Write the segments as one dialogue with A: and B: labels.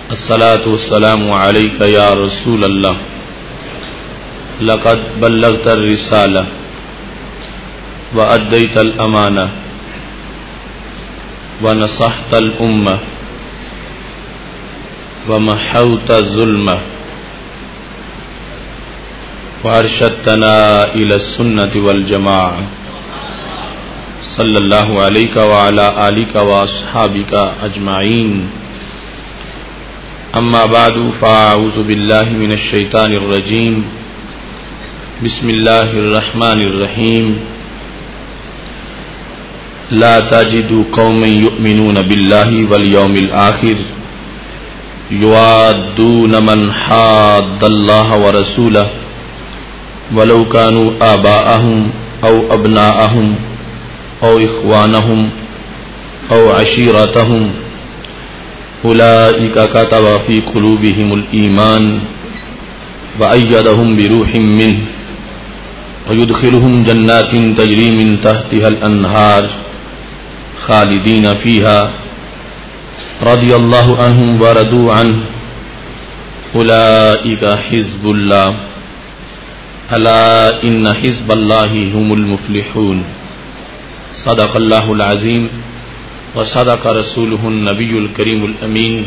A: الصلاة والسلام عليك يا رسول الله لقد بلغت الرسالة وأديت الأمانة ونصحت الأمة ومحوت الظلم وأرشدتنا إلى السنة والجماعة صلى الله عليك وعلى آلك وأصحابك أجمعين أما بعد فأعوذ بالله من الشيطان الرجيم بسم الله الرحمن الرحيم لا تجد قوما يؤمنون بالله واليوم الآخر يوادون من حاد الله ورسوله ولو كانوا آباءهم أو أبناءهم أو إخوانهم أو عشيرتهم أولئك كتب في قلوبهم الإيمان وأيدهم بروح منه ويدخلهم جنات تجري من تحتها الأنهار خالدين فيها رضي الله عنهم ورضوا عنه أولئك حزب الله ألا إن حزب الله هم المفلحون صدق الله العظيم وصدق رسوله النبي الكريم الأمين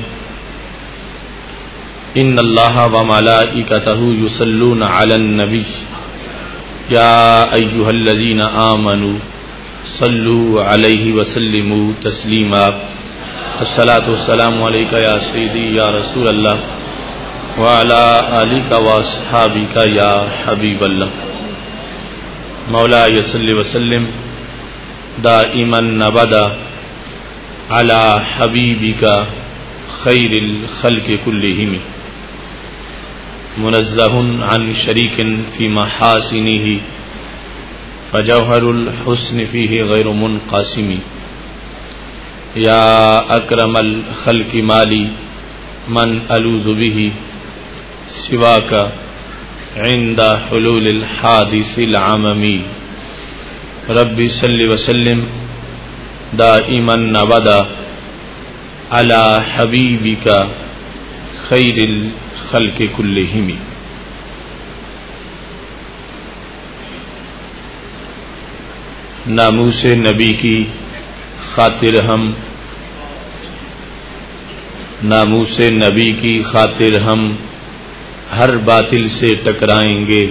A: إن الله وملائكته يصلون على النبي يا أيها الذين آمنوا صلوا عليه وسلموا تسليما الصلاة والسلام عليك يا سيدي يا رسول الله وعلى آلك وأصحابك يا حبيب الله مولاي صل وسلم دائما أبدا على حبيبك خير الخلق كلهم منزه عن شريك في محاسنه فجوهر الحسن فيه غير منقسم يا أكرم الخلق مالي من ألوذ به سواك عند حلول الحادث العممي ربي صل وسلم دائما أبدا على حبيبك خير الخلق كلهم ناموس نبی کی خاطر ہم ہر باطل سے ٹکرائیں گے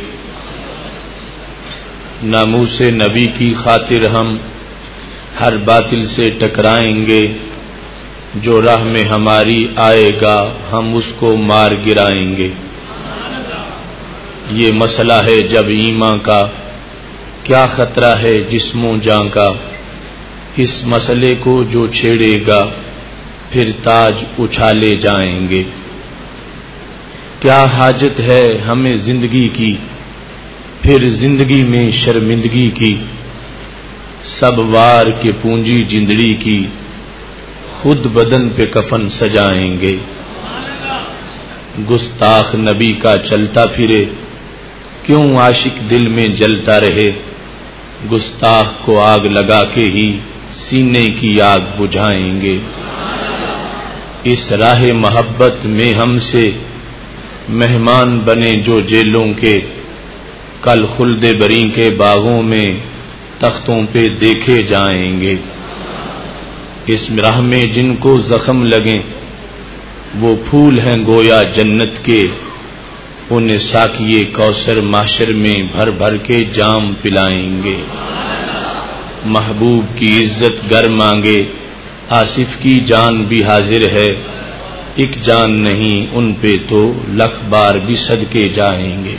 A: ناموس نبی کی خاطر ہم ہر باطل سے ٹکرائیں گے جو راہ میں ہماری آئے گا ہم اس کو مار گرائیں گے یہ مسئلہ ہے جب ایمان کا کیا خطرہ ہے جسم و جاں کا اس مسئلے کو جو چھیڑے گا پھر تاج اچھالے جائیں گے کیا حاجت ہے ہمیں زندگی کی پھر زندگی میں شرمندگی کی سب وار کے پونجی جندڑی کی خود بدن پہ کفن سجائیں گے گستاخ نبی کا چلتا پھرے کیوں عاشق دل میں جلتا رہے گستاخ کو آگ لگا کے ہی سینے کی آگ بجھائیں گے اس راہ محبت میں ہم سے مہمان بنے جو جیلوں کے کل خلد بری کے باغوں میں تختوں پہ دیکھے جائیں گے اس راہ میں جن کو زخم لگیں وہ پھول ہیں گویا جنت کے انہیں ساقیے کوثر محشر میں بھر بھر کے جام پلائیں گے محبوب کی عزت گر مانگے آصف کی جان بھی حاضر ہے ایک جان نہیں ان پہ تو لکھ بار بھی صدقے جائیں گے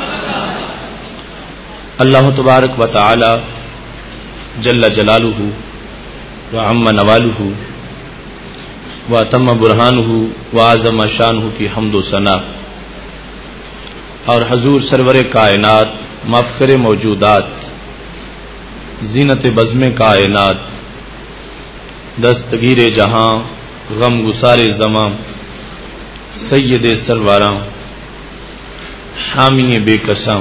A: اللہ تبارک و تعالی جل جلالہ وعم نوالہ واتم برہانہ وعظم شانہ کی حمد و ثنا اور حضور سرور کائنات مفخر موجودات زینت بزم کائنات دستگیر جہاں غم گسار زماں سید سرواراں حامی بے قسم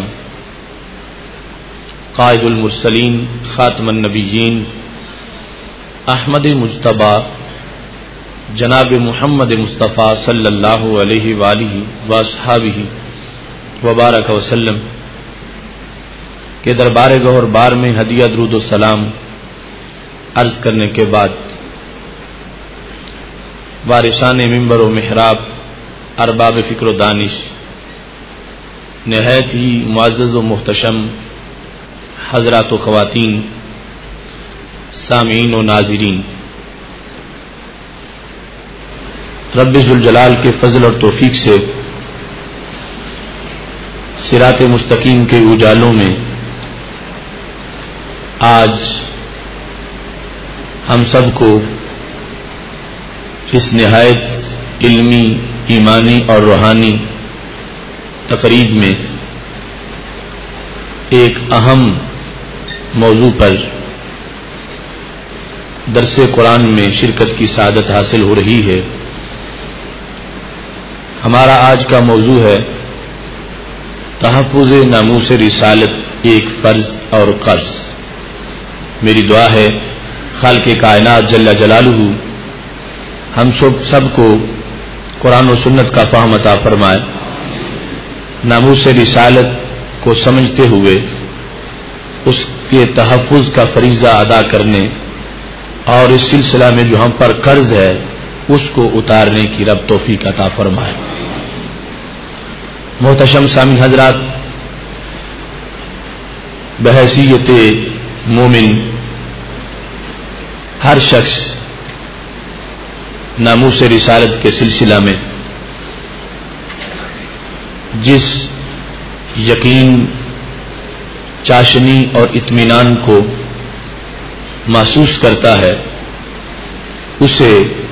A: قائد المرسلین خاتم النبیین احمد مجتبی جناب محمد مصطفیٰ صلی اللہ علیہ وآلہ واصحابہ وبارک وسلم کے دربار گہر بار میں ہدیہ درود و سلام عرض کرنے کے بعد وارثان منبر و محراب، ارباب فکر و دانش، نہایت ہی معزز و محتشم حضرات و خواتین، سامعین و ناظرین، رب ذوالجلال کے فضل اور توفیق سے صراط مستقیم کے اجالوں میں آج ہم سب کو اس نہایت علمی، ایمانی اور روحانی تقریب میں ایک اہم موضوع پر درس قرآن میں شرکت کی سعادت حاصل ہو رہی ہے۔ ہمارا آج کا موضوع ہے تحفظ ناموس رسالت، ایک فرض اور قرض۔ میری دعا ہے خالق کائنات جل جلالہ ہم سب کو قرآن و سنت کا فہم عطا فرمائے، ناموس رسالت کو سمجھتے ہوئے اس کے تحفظ کا فریضہ ادا کرنے اور اس سلسلہ میں جو ہم پر قرض ہے اس کو اتارنے کی رب توفیق عطا فرمائے۔ محتشم سامعین حضرات، بحیثیت مومن ہر شخص ناموس رسالت کے سلسلہ میں جس یقین، چاشنی اور اطمینان کو محسوس کرتا ہے اسے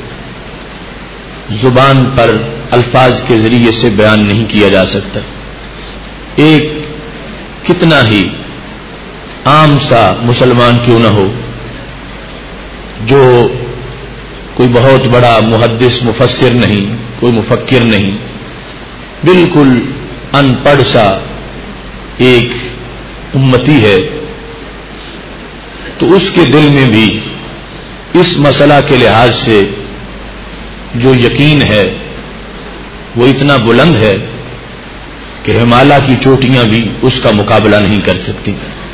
A: زبان پر الفاظ کے ذریعے سے بیان نہیں کیا جا سکتا۔ ایک کتنا ہی عام سا مسلمان کیوں نہ ہو، جو کوئی بہت بڑا محدث مفسر نہیں، کوئی مفکر نہیں، بالکل ان پڑھ سا ایک امتی ہے، تو اس کے دل میں بھی اس مسئلہ کے لحاظ سے جو یقین ہے وہ اتنا بلند ہے کہ ہمالیہ کی چوٹیاں بھی اس کا مقابلہ نہیں کر سکتی۔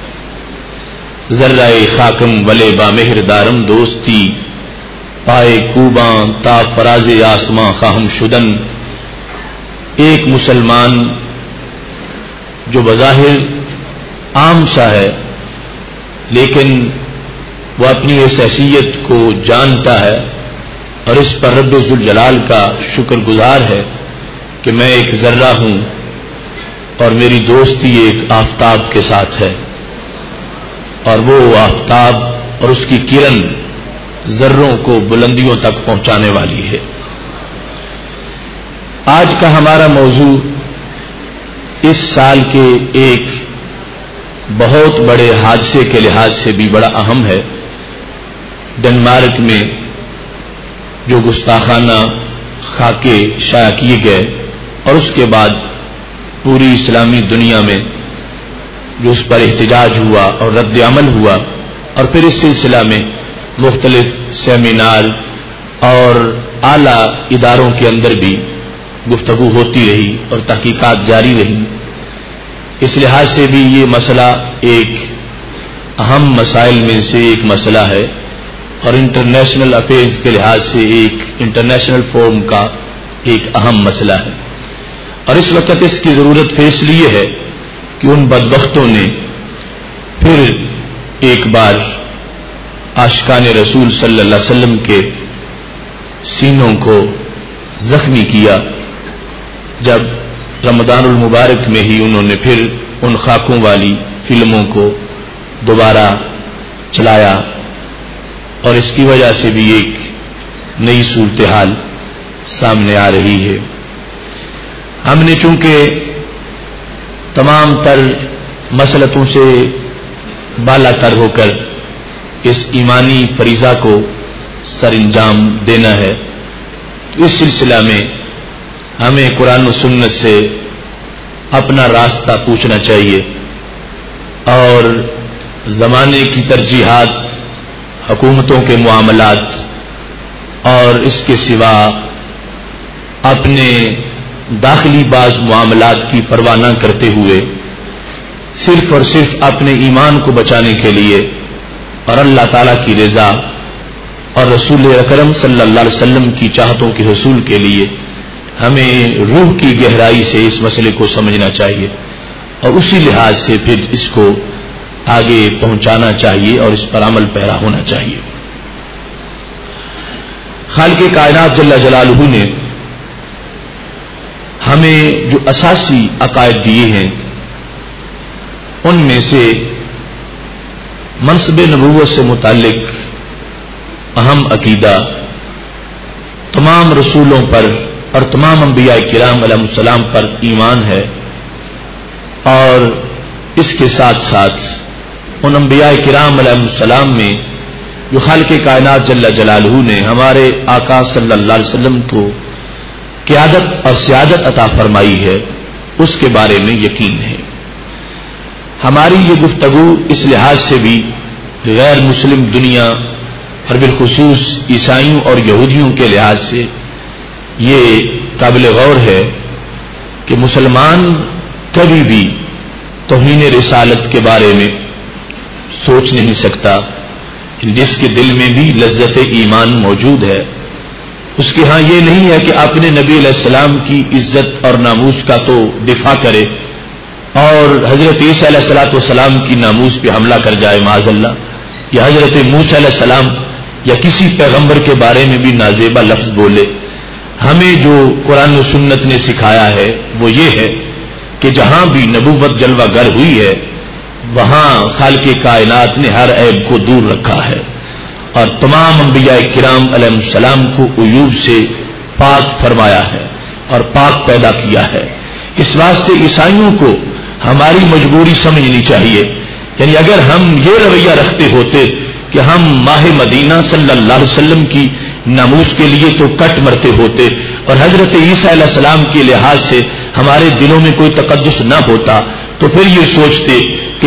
A: ذرہ خاکم ولے با مہر دارم دوستی، پائے کوباں تا فراز آسماں خواہم شدن۔ ایک مسلمان جو بظاہر عام سا ہے لیکن وہ اپنی اس حیثیت کو جانتا ہے اور اس پر رب ذوالجلال کا شکر گزار ہے کہ میں ایک ذرہ ہوں اور میری دوستی ایک آفتاب کے ساتھ ہے، اور وہ آفتاب اور اس کی کرن ذروں کو بلندیوں تک پہنچانے والی ہے۔ آج کا ہمارا موضوع اس سال کے ایک بہت بڑے حادثے کے لحاظ سے بھی بڑا اہم ہے۔ ڈنمارک میں جو گستاخانہ خاکے شائع کیے گئے اور اس کے بعد پوری اسلامی دنیا میں جو اس پر احتجاج ہوا اور رد عمل ہوا، اور پھر اس سلسلہ میں مختلف سیمینار اور اعلیٰ اداروں کے اندر بھی گفتگو ہوتی رہی اور تحقیقات جاری رہی۔ اس لحاظ سے بھی یہ مسئلہ ایک اہم مسائل میں سے ایک مسئلہ ہے اور انٹرنیشنل افیئرز کے لحاظ سے ایک انٹرنیشنل فورم کا ایک اہم مسئلہ ہے، اور اس وقت اس کی ضرورت پھر اس لیے ہے کہ ان بدبختوں نے پھر ایک بار عاشقان رسول صلی اللہ علیہ وسلم کے سینوں کو زخمی کیا، جب رمضان المبارک میں ہی انہوں نے پھر ان خاکوں والی فلموں کو دوبارہ چلایا، اور اس کی وجہ سے بھی ایک نئی صورتحال سامنے آ رہی ہے۔ ہم نے چونکہ تمام تر مسلطوں سے بالا تر ہو کر اس ایمانی فریضہ کو سر انجام دینا ہے، تو اس سلسلہ میں ہمیں قرآن و سنت سے اپنا راستہ پوچھنا چاہیے اور زمانے کی ترجیحات، حکومتوں کے معاملات اور اس کے سوا اپنے داخلی بعض معاملات کی پرواہ نہ کرتے ہوئے صرف اور صرف اپنے ایمان کو بچانے کے لیے اور اللہ تعالیٰ کی رضا اور رسول اکرم صلی اللہ علیہ وسلم کی چاہتوں کے حصول کے لیے ہمیں روح کی گہرائی سے اس مسئلے کو سمجھنا چاہیے اور اسی لحاظ سے پھر اس کو آگے پہنچانا چاہیے اور اس پر عمل پیرا ہونا چاہیے. خالق کائنات جل جلالہ نے ہمیں جو اساسی عقائد دیے ہیں ان میں سے منصب نبوت سے متعلق اہم عقیدہ تمام رسولوں پر اور تمام انبیاء کرام علیہ السلام پر ایمان ہے، اور اس کے ساتھ ساتھ ان انبیاء کرام علیہ السلام میں جو خالق کائنات جل جلالہ نے ہمارے آقا صلی اللہ علیہ وسلم کو قیادت اور سیادت عطا فرمائی ہے اس کے بارے میں یقین ہے. ہماری یہ گفتگو اس لحاظ سے بھی غیر مسلم دنیا اور بالخصوص عیسائیوں اور یہودیوں کے لحاظ سے یہ قابل غور ہے کہ مسلمان کبھی بھی توہین رسالت کے بارے میں سوچ نہیں سکتا. جس کے دل میں بھی لذت ایمان موجود ہے اس کے ہاں یہ نہیں ہے کہ اپنے نبی علیہ السلام کی عزت اور ناموس کا تو دفاع کرے اور حضرت عیسیٰ علیہ السلام کی ناموس پہ حملہ کر جائے معاذ اللہ، یا حضرت موسیٰ علیہ السلام یا کسی پیغمبر کے بارے میں بھی نازیبا لفظ بولے. ہمیں جو قرآن و سنت نے سکھایا ہے وہ یہ ہے کہ جہاں بھی نبوت جلوہ گر ہوئی ہے وہاں خالق کائنات نے ہر عیب کو دور رکھا ہے اور تمام انبیاء کرام علیہ السلام کو عیوب سے پاک فرمایا ہے اور پاک پیدا کیا ہے. اس واسطے عیسائیوں کو ہماری مجبوری سمجھنی چاہیے. یعنی اگر ہم یہ رویہ رکھتے ہوتے کہ ہم ماہ مدینہ صلی اللہ علیہ وسلم کی ناموس کے لیے تو کٹ مرتے ہوتے اور حضرت عیسیٰ علیہ السلام کے لحاظ سے ہمارے دلوں میں کوئی تقدس نہ ہوتا تو پھر یہ سوچتے کہ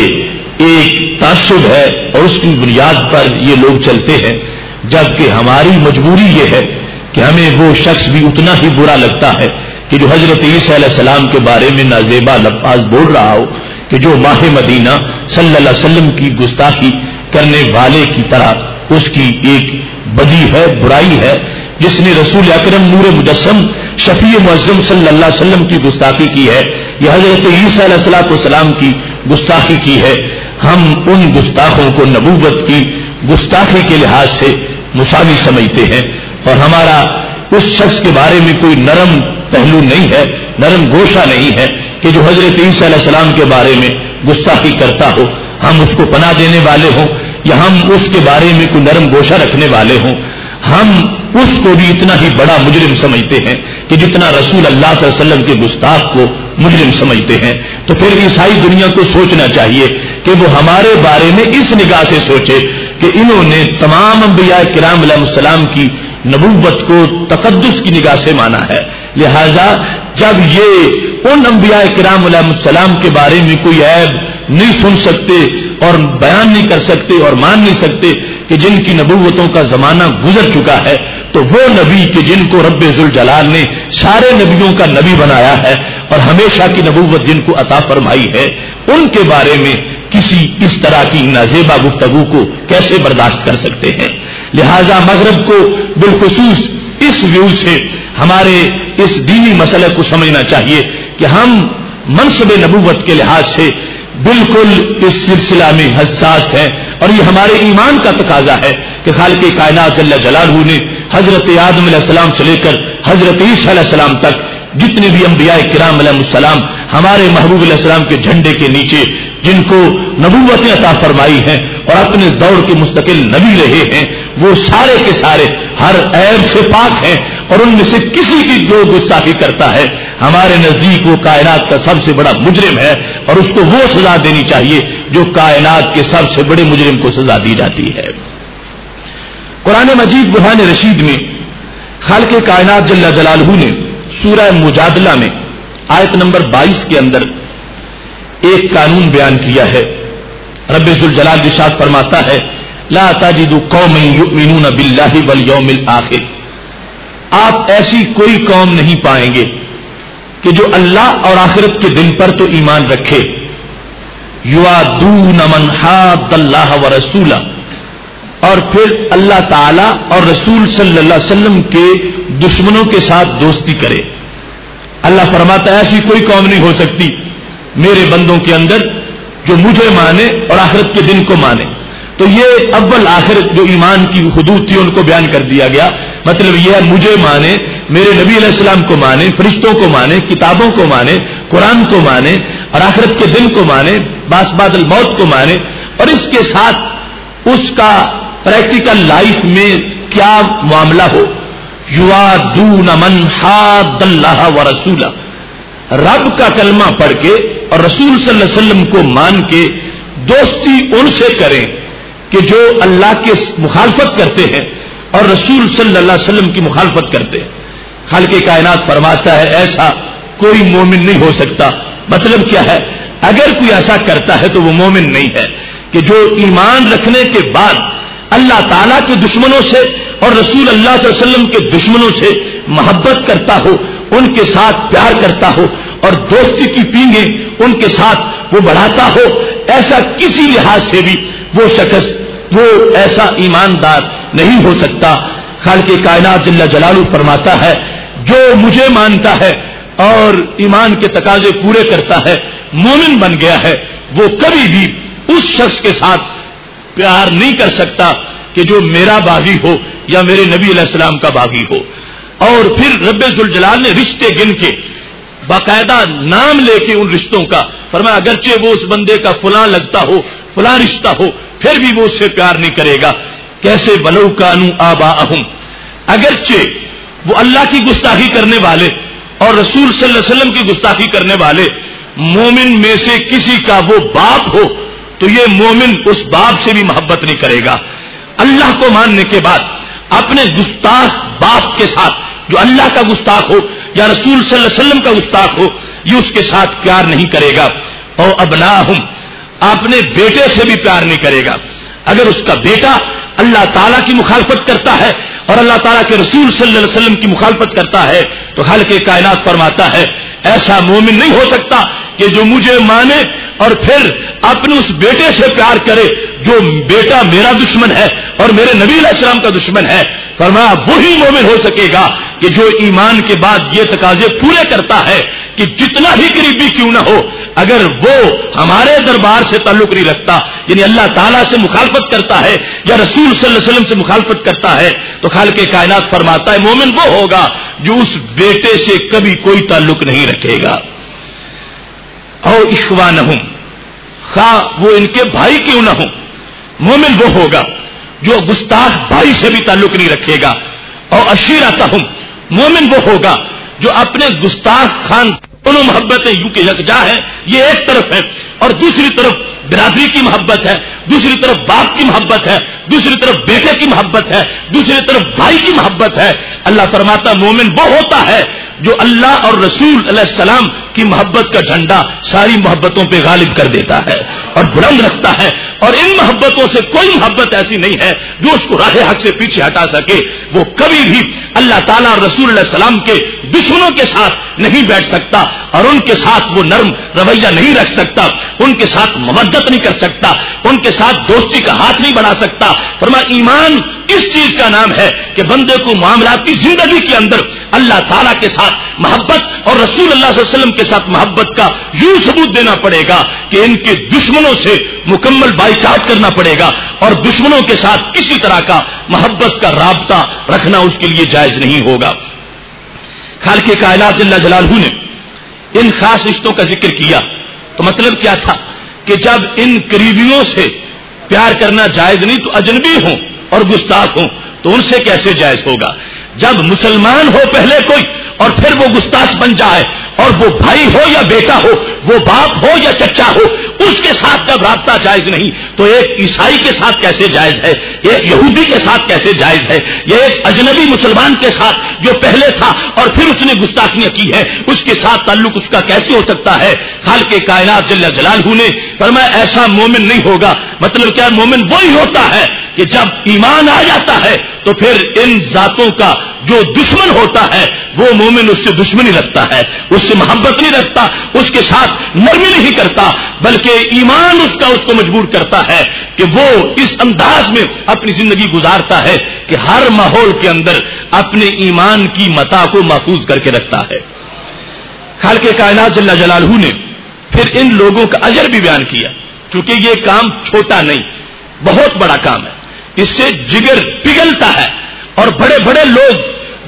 A: یہ ایک تعصب ہے اور اس کی بنیاد پر یہ لوگ چلتے ہیں، جبکہ ہماری مجبوری یہ ہے کہ ہمیں وہ شخص بھی اتنا ہی برا لگتا ہے کہ جو حضرت عیسیٰ علیہ السلام کے بارے میں نازیبا لفظ بول رہا ہو کہ جو ماہ مدینہ صلی اللہ علیہ وسلم کی گستاخی کرنے والے کی طرح اس کی ایک بدی ہے، برائی ہے. جس نے رسول اکرم نور مجسم شفیع معظم صلی اللہ علیہ وسلم کی گستاخی کی ہے یا حضرت عیسیٰ علیہ السلام کی گستاخی کی ہے، ہم ان گستاخوں کو نبوت کی گستاخی کے لحاظ سے مساوی سمجھتے ہیں اور ہمارا اس شخص کے بارے میں کوئی نرم پہلو نہیں ہے، نرم گوشہ نہیں ہے کہ جو حضرت عیسیٰ علیہ السلام کے بارے میں گستاخی کرتا ہو ہم اس کو پناہ دینے والے ہوں یا ہم اس کے بارے میں کوئی نرم گوشہ رکھنے والے ہوں. ہم اس کو بھی اتنا ہی بڑا مجرم سمجھتے ہیں کہ جتنا رسول اللہ صلی اللہ علیہ وسلم کے گستاخ کو مجرم سمجھتے ہیں. تو پھر عیسائی دنیا کو سوچنا چاہیے کہ وہ ہمارے بارے میں اس نگاہ سے سوچے کہ انہوں نے تمام انبیاء کرام علیہ السلام کی نبوت کو تقدس کی نگاہ سے مانا ہے. لہذا جب یہ ان انبیاء کرام علیہ السلام کے بارے میں کوئی عیب نہیں سن سکتے اور بیان نہیں کر سکتے اور مان نہیں سکتے کہ جن کی نبوتوں کا زمانہ گزر چکا ہے، تو وہ نبی کہ جن کو رب ذوالجلال نے سارے نبیوں کا نبی بنایا ہے اور ہمیشہ کی نبوت جن کو عطا فرمائی ہے، ان کے بارے میں کسی اس طرح کی نازیبا گفتگو کو کیسے برداشت کر سکتے ہیں. لہذا مغرب کو بالخصوص اس ویو سے ہمارے اس دینی مسئلے کو سمجھنا چاہیے کہ ہم منصب نبوت کے لحاظ سے بالکل اس سلسلہ میں حساس ہیں اور یہ ہمارے ایمان کا تقاضا ہے کہ خالق کائنات جل جلالہ نے حضرت آدم علیہ السلام سے لے کر حضرت عیسیٰ علیہ السلام تک جتنے بھی انبیاء کرام علیہ السلام ہمارے محبوب علیہ السلام کے جھنڈے کے نیچے جن کو نبوتیں عطا فرمائی ہیں اور اپنے دور کے مستقل نبی رہے ہیں، وہ سارے کے سارے ہر عیب سے پاک ہیں اور ان میں سے کسی کی جو گستاخی کرتا ہے ہمارے نزدیک وہ کائنات کا سب سے بڑا مجرم ہے اور اس کو وہ سزا دینی چاہیے جو کائنات کے سب سے بڑے مجرم کو سزا دی جاتی ہے. قرآن مجید برہان رشید میں خالق کائنات جل جلالہ نے سورہ مجادلہ میں آیت نمبر 22 کے اندر ایک قانون بیان کیا ہے. رب ذوالجلال ارشاد فرماتا ہے لا تجد قوما یؤمنون باللہ والیوم الآخر، آپ ایسی کوئی قوم نہیں پائیں گے کہ جو اللہ اور آخرت کے دن پر تو ایمان رکھے، یوادون من حاد اللہ ورسولہ، اور پھر اللہ تعالی اور رسول صلی اللہ علیہ وسلم کے دشمنوں کے ساتھ دوستی کرے۔ اللہ فرماتا ہے ایسی کوئی قوم نہیں ہو سکتی میرے بندوں کے اندر جو مجھے مانے اور آخرت کے دن کو مانے۔ تو یہ اول آخر جو ایمان کی حدود تھی ان کو بیان کر دیا گیا۔ مطلب یہ ہے مجھے مانے، میرے نبی علیہ السلام کو مانے، فرشتوں کو مانے، کتابوں کو مانے، قرآن کو مانے اور آخرت کے دن کو مانے، باس بعد الموت کو مانے، اور اس کے ساتھ اس کا پریکٹیکل لائف میں کیا معاملہ ہو۔ یوادون من حاد اللہ ورسولہ، رب کا کلمہ پڑھ کے اور رسول صلی اللہ علیہ وسلم کو مان کے دوستی ان سے کریں کہ جو اللہ کے مخالفت کرتے ہیں اور رسول صلی اللہ علیہ وسلم کی مخالفت کرتے ہیں۔ خالق کائنات فرماتا ہے ایسا کوئی مومن نہیں ہو سکتا۔ مطلب کیا ہے؟ اگر کوئی ایسا کرتا ہے تو وہ مومن نہیں ہے، کہ جو ایمان رکھنے کے بعد اللہ تعالیٰ کے دشمنوں سے اور رسول اللہ صلی اللہ علیہ وسلم کے دشمنوں سے محبت کرتا ہو، ان کے ساتھ پیار کرتا ہو اور دوستی کی پینگیں ان کے ساتھ وہ بڑھاتا ہو، ایسا کسی لحاظ سے بھی وہ شخص وہ ایسا ایماندار نہیں ہو سکتا۔ خالق کائنات جل جلالہ فرماتا ہے جو مجھے مانتا ہے اور ایمان کے تقاضے پورے کرتا ہے، مومن بن گیا ہے، وہ کبھی بھی اس شخص کے ساتھ پیار نہیں کر سکتا کہ جو میرا باغی ہو یا میرے نبی علیہ السلام کا باغی ہو۔ اور پھر رب ذوالجلال نے رشتے گن کے باقاعدہ نام لے کے ان رشتوں کا فرمایا اگرچہ وہ اس بندے کا فلاں لگتا ہو، فلاں رشتہ ہو، پھر بھی وہ اس سے پیار نہیں کرے گا۔ کیسے؟ ولو کانوا آباءہم، اگرچہ وہ اللہ کی گستاخی کرنے والے اور رسول صلی اللہ علیہ وسلم کی گستاخی کرنے والے مومن میں سے کسی کا وہ باپ ہو تو یہ مومن اس باپ سے بھی محبت نہیں کرے گا۔ اللہ کو ماننے کے بعد اپنے گستاخ باپ کے ساتھ جو اللہ کا گستاخ ہو یا رسول صلی اللہ علیہ وسلم کا گستاخ ہو، یہ اس کے ساتھ پیار نہیں کرے گا۔ اور ابناہم، اپنے بیٹے سے بھی پیار نہیں کرے گا۔ اگر اس کا بیٹا اللہ تعالیٰ کی مخالفت کرتا ہے اور اللہ تعالیٰ کے رسول صلی اللہ علیہ وسلم کی مخالفت کرتا ہے تو خالق کائنات فرماتا ہے ایسا مومن نہیں ہو سکتا کہ جو مجھے مانے اور پھر اپنے اس بیٹے سے پیار کرے جو بیٹا میرا دشمن ہے اور میرے نبی علیہ السلام کا دشمن ہے۔ فرمایا وہی مومن ہو سکے گا کہ جو ایمان کے بعد یہ تقاضے پورے کرتا ہے کہ جتنا ہی قریبی کیوں نہ ہو، اگر وہ ہمارے دربار سے تعلق نہیں رکھتا، یعنی اللہ تعالیٰ سے مخالفت کرتا ہے یا رسول صلی اللہ علیہ وسلم سے مخالفت کرتا ہے، تو خالق کائنات فرماتا ہے مومن وہ ہوگا جو اس بیٹے سے کبھی کوئی تعلق نہیں رکھے گا۔ اور اخوانہم، خواہ وہ ان کے بھائی کیوں نہ ہوں، مومن وہ ہوگا جو گستاخ بھائی سے بھی تعلق نہیں رکھے گا۔ اور عشیرتہم، مومن وہ ہوگا جو اپنے گستاخ خان دونوں محبتیں یوں کہ یکجا ہے، یہ ایک طرف ہے اور دوسری طرف برادری کی محبت ہے، دوسری طرف باپ کی محبت ہے، دوسری طرف بیٹے کی محبت ہے، دوسری طرف بھائی کی محبت ہے۔ اللہ فرماتا مومن وہ ہوتا ہے جو اللہ اور رسول علیہ السلام کی محبت کا جھنڈا ساری محبتوں پہ غالب کر دیتا ہے اور بلند رکھتا ہے، اور ان محبتوں سے کوئی محبت ایسی نہیں ہے جو اس کو راہ حق سے پیچھے ہٹا سکے۔ وہ کبھی بھی اللہ تعالیٰ اور رسول علیہ السلام کے دشمنوں کے ساتھ نہیں بیٹھ سکتا اور ان کے ساتھ وہ نرم رویہ نہیں رکھ سکتا، ان کے ساتھ مودت نہیں کر سکتا، ان کے ساتھ دوستی کا ہاتھ نہیں بڑھا سکتا۔ فرمایا ایمان اس چیز کا نام ہے کہ بندے کو معاملاتی زندگی کے اندر اللہ تعالیٰ کے ساتھ محبت اور رسول اللہ صلی اللہ علیہ وسلم کے ساتھ محبت کا یوں ثبوت دینا پڑے گا کہ ان کے دشمنوں سے مکمل بائیکاٹ کرنا پڑے گا اور دشمنوں کے ساتھ کسی طرح کا محبت کا رابطہ رکھنا اس کے لیے جائز نہیں ہوگا۔ خالق کائنات جل جلالہ نے ان خاص رشتوں کا ذکر کیا تو مطلب کیا تھا کہ جب ان قریبیوں سے پیار کرنا جائز نہیں تو اجنبی ہوں اور گستاخ ہوں تو ان سے کیسے جائز ہوگا؟ جب مسلمان ہو پہلے کوئی اور پھر وہ گستاخ بن جائے اور وہ بھائی ہو یا بیٹا ہو، وہ باپ ہو یا چچا ہو، اس کے ساتھ جب رابطہ جائز نہیں تو ایک عیسائی کے ساتھ کیسے جائز ہے، ایک یہودی کے ساتھ کیسے جائز ہے، یا ایک اجنبی مسلمان کے ساتھ جو پہلے تھا اور پھر اس نے گستاخیاں کی ہے اس کے ساتھ تعلق اس کا کیسے ہو سکتا ہے؟ خالق کائنات جل جلالہ نے فرمایا ایسا مومن نہیں ہوگا۔ مطلب کیا؟ مومن وہی ہوتا ہے کہ جب ایمان آ جاتا ہے تو پھر ان ذاتوں کا جو دشمن ہوتا ہے وہ مومن اس سے دشمنی رکھتا ہے، اس سے محبت نہیں رکھتا، اس کے ساتھ نرمی نہیں کرتا، بلکہ ایمان اس کو مجبور کرتا ہے کہ وہ اس انداز میں اپنی زندگی گزارتا ہے کہ ہر ماحول کے اندر اپنے ایمان کی متاع کو محفوظ کر کے رکھتا ہے۔ خالق کائنات جل جلالہ نے پھر ان لوگوں کا اجر بھی بیان کیا، کیونکہ یہ کام چھوٹا نہیں، بہت بڑا کام ہے، اس سے جگر پگھلتا ہے، اور بڑے بڑے لوگ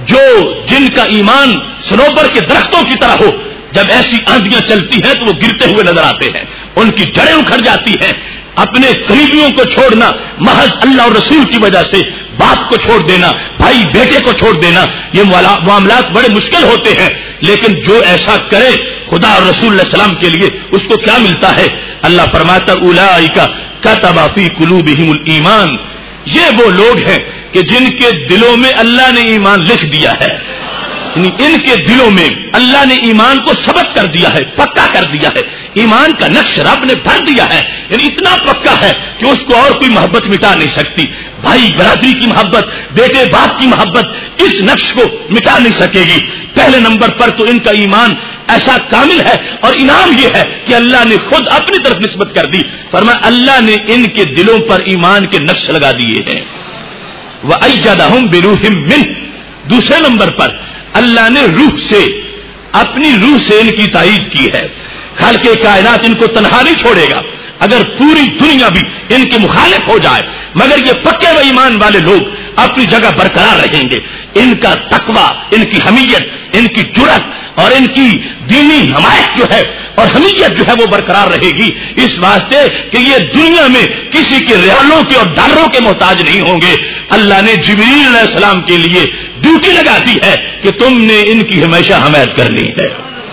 A: جن کا ایمان سنوبر کے درختوں کی طرح ہو، جب ایسی آندیاں چلتی ہیں تو وہ گرتے ہوئے نظر آتے ہیں، ان کی جڑیں اکھڑ جاتی ہیں۔ اپنے قریبیوں کو چھوڑنا محض اللہ اور رسول کی وجہ سے، باپ کو چھوڑ دینا، بھائی بیٹے کو چھوڑ دینا، یہ معاملات بڑے مشکل ہوتے ہیں، لیکن جو ایسا کرے خدا اور رسول علیہ السلام کے لیے اس کو کیا ملتا ہے؟ اللہ فرماتا اولئک کتب فی قلوبہم الایمان، یہ وہ لوگ ہیں کہ جن کے دلوں میں اللہ نے ایمان لکھ دیا ہے، یعنی ان کے دلوں میں اللہ نے ایمان کو ثبت کر دیا ہے، پکا کر دیا ہے، ایمان کا نقش رب نے بھر دیا ہے، یعنی اتنا پکا ہے کہ اس کو اور کوئی محبت مٹا نہیں سکتی۔ بھائی برادری کی محبت، بیٹے باپ کی محبت اس نقش کو مٹا نہیں سکے گی۔ پہلے نمبر پر تو ان کا ایمان ایسا کامل ہے، اور انعام یہ ہے کہ اللہ نے خود اپنی طرف نسبت کر دی، فرمایا اللہ نے ان کے دلوں پر ایمان کے نقش لگا دیے ہیں۔ وَأَيَّدَهُمْ بِرُوحٍ مِّنْهُ، دوسرے نمبر پر اللہ نے روح سے، اپنی روح سے ان کی تائید کی ہے۔ خالق کائنات ان کو تنہا نہیں چھوڑے گا، اگر پوری دنیا بھی ان کے مخالف ہو جائے مگر یہ پکے و ایمان والے لوگ اپنی جگہ برقرار رہیں گے۔ ان کا تقویٰ، ان کی حمیت، ان کی جرأت اور ان کی دینی حمایت جو ہے اور حمیت جو ہے وہ برقرار رہے گی، اس واسطے کہ یہ دنیا میں کسی کے ریالوں کے اور ڈالروں کے محتاج نہیں ہوں گے۔ اللہ نے جبریل علیہ السلام کے لیے ڈیوٹی لگا دی ہے کہ تم نے ان کی ہمیشہ حمایت کرنی ہے۔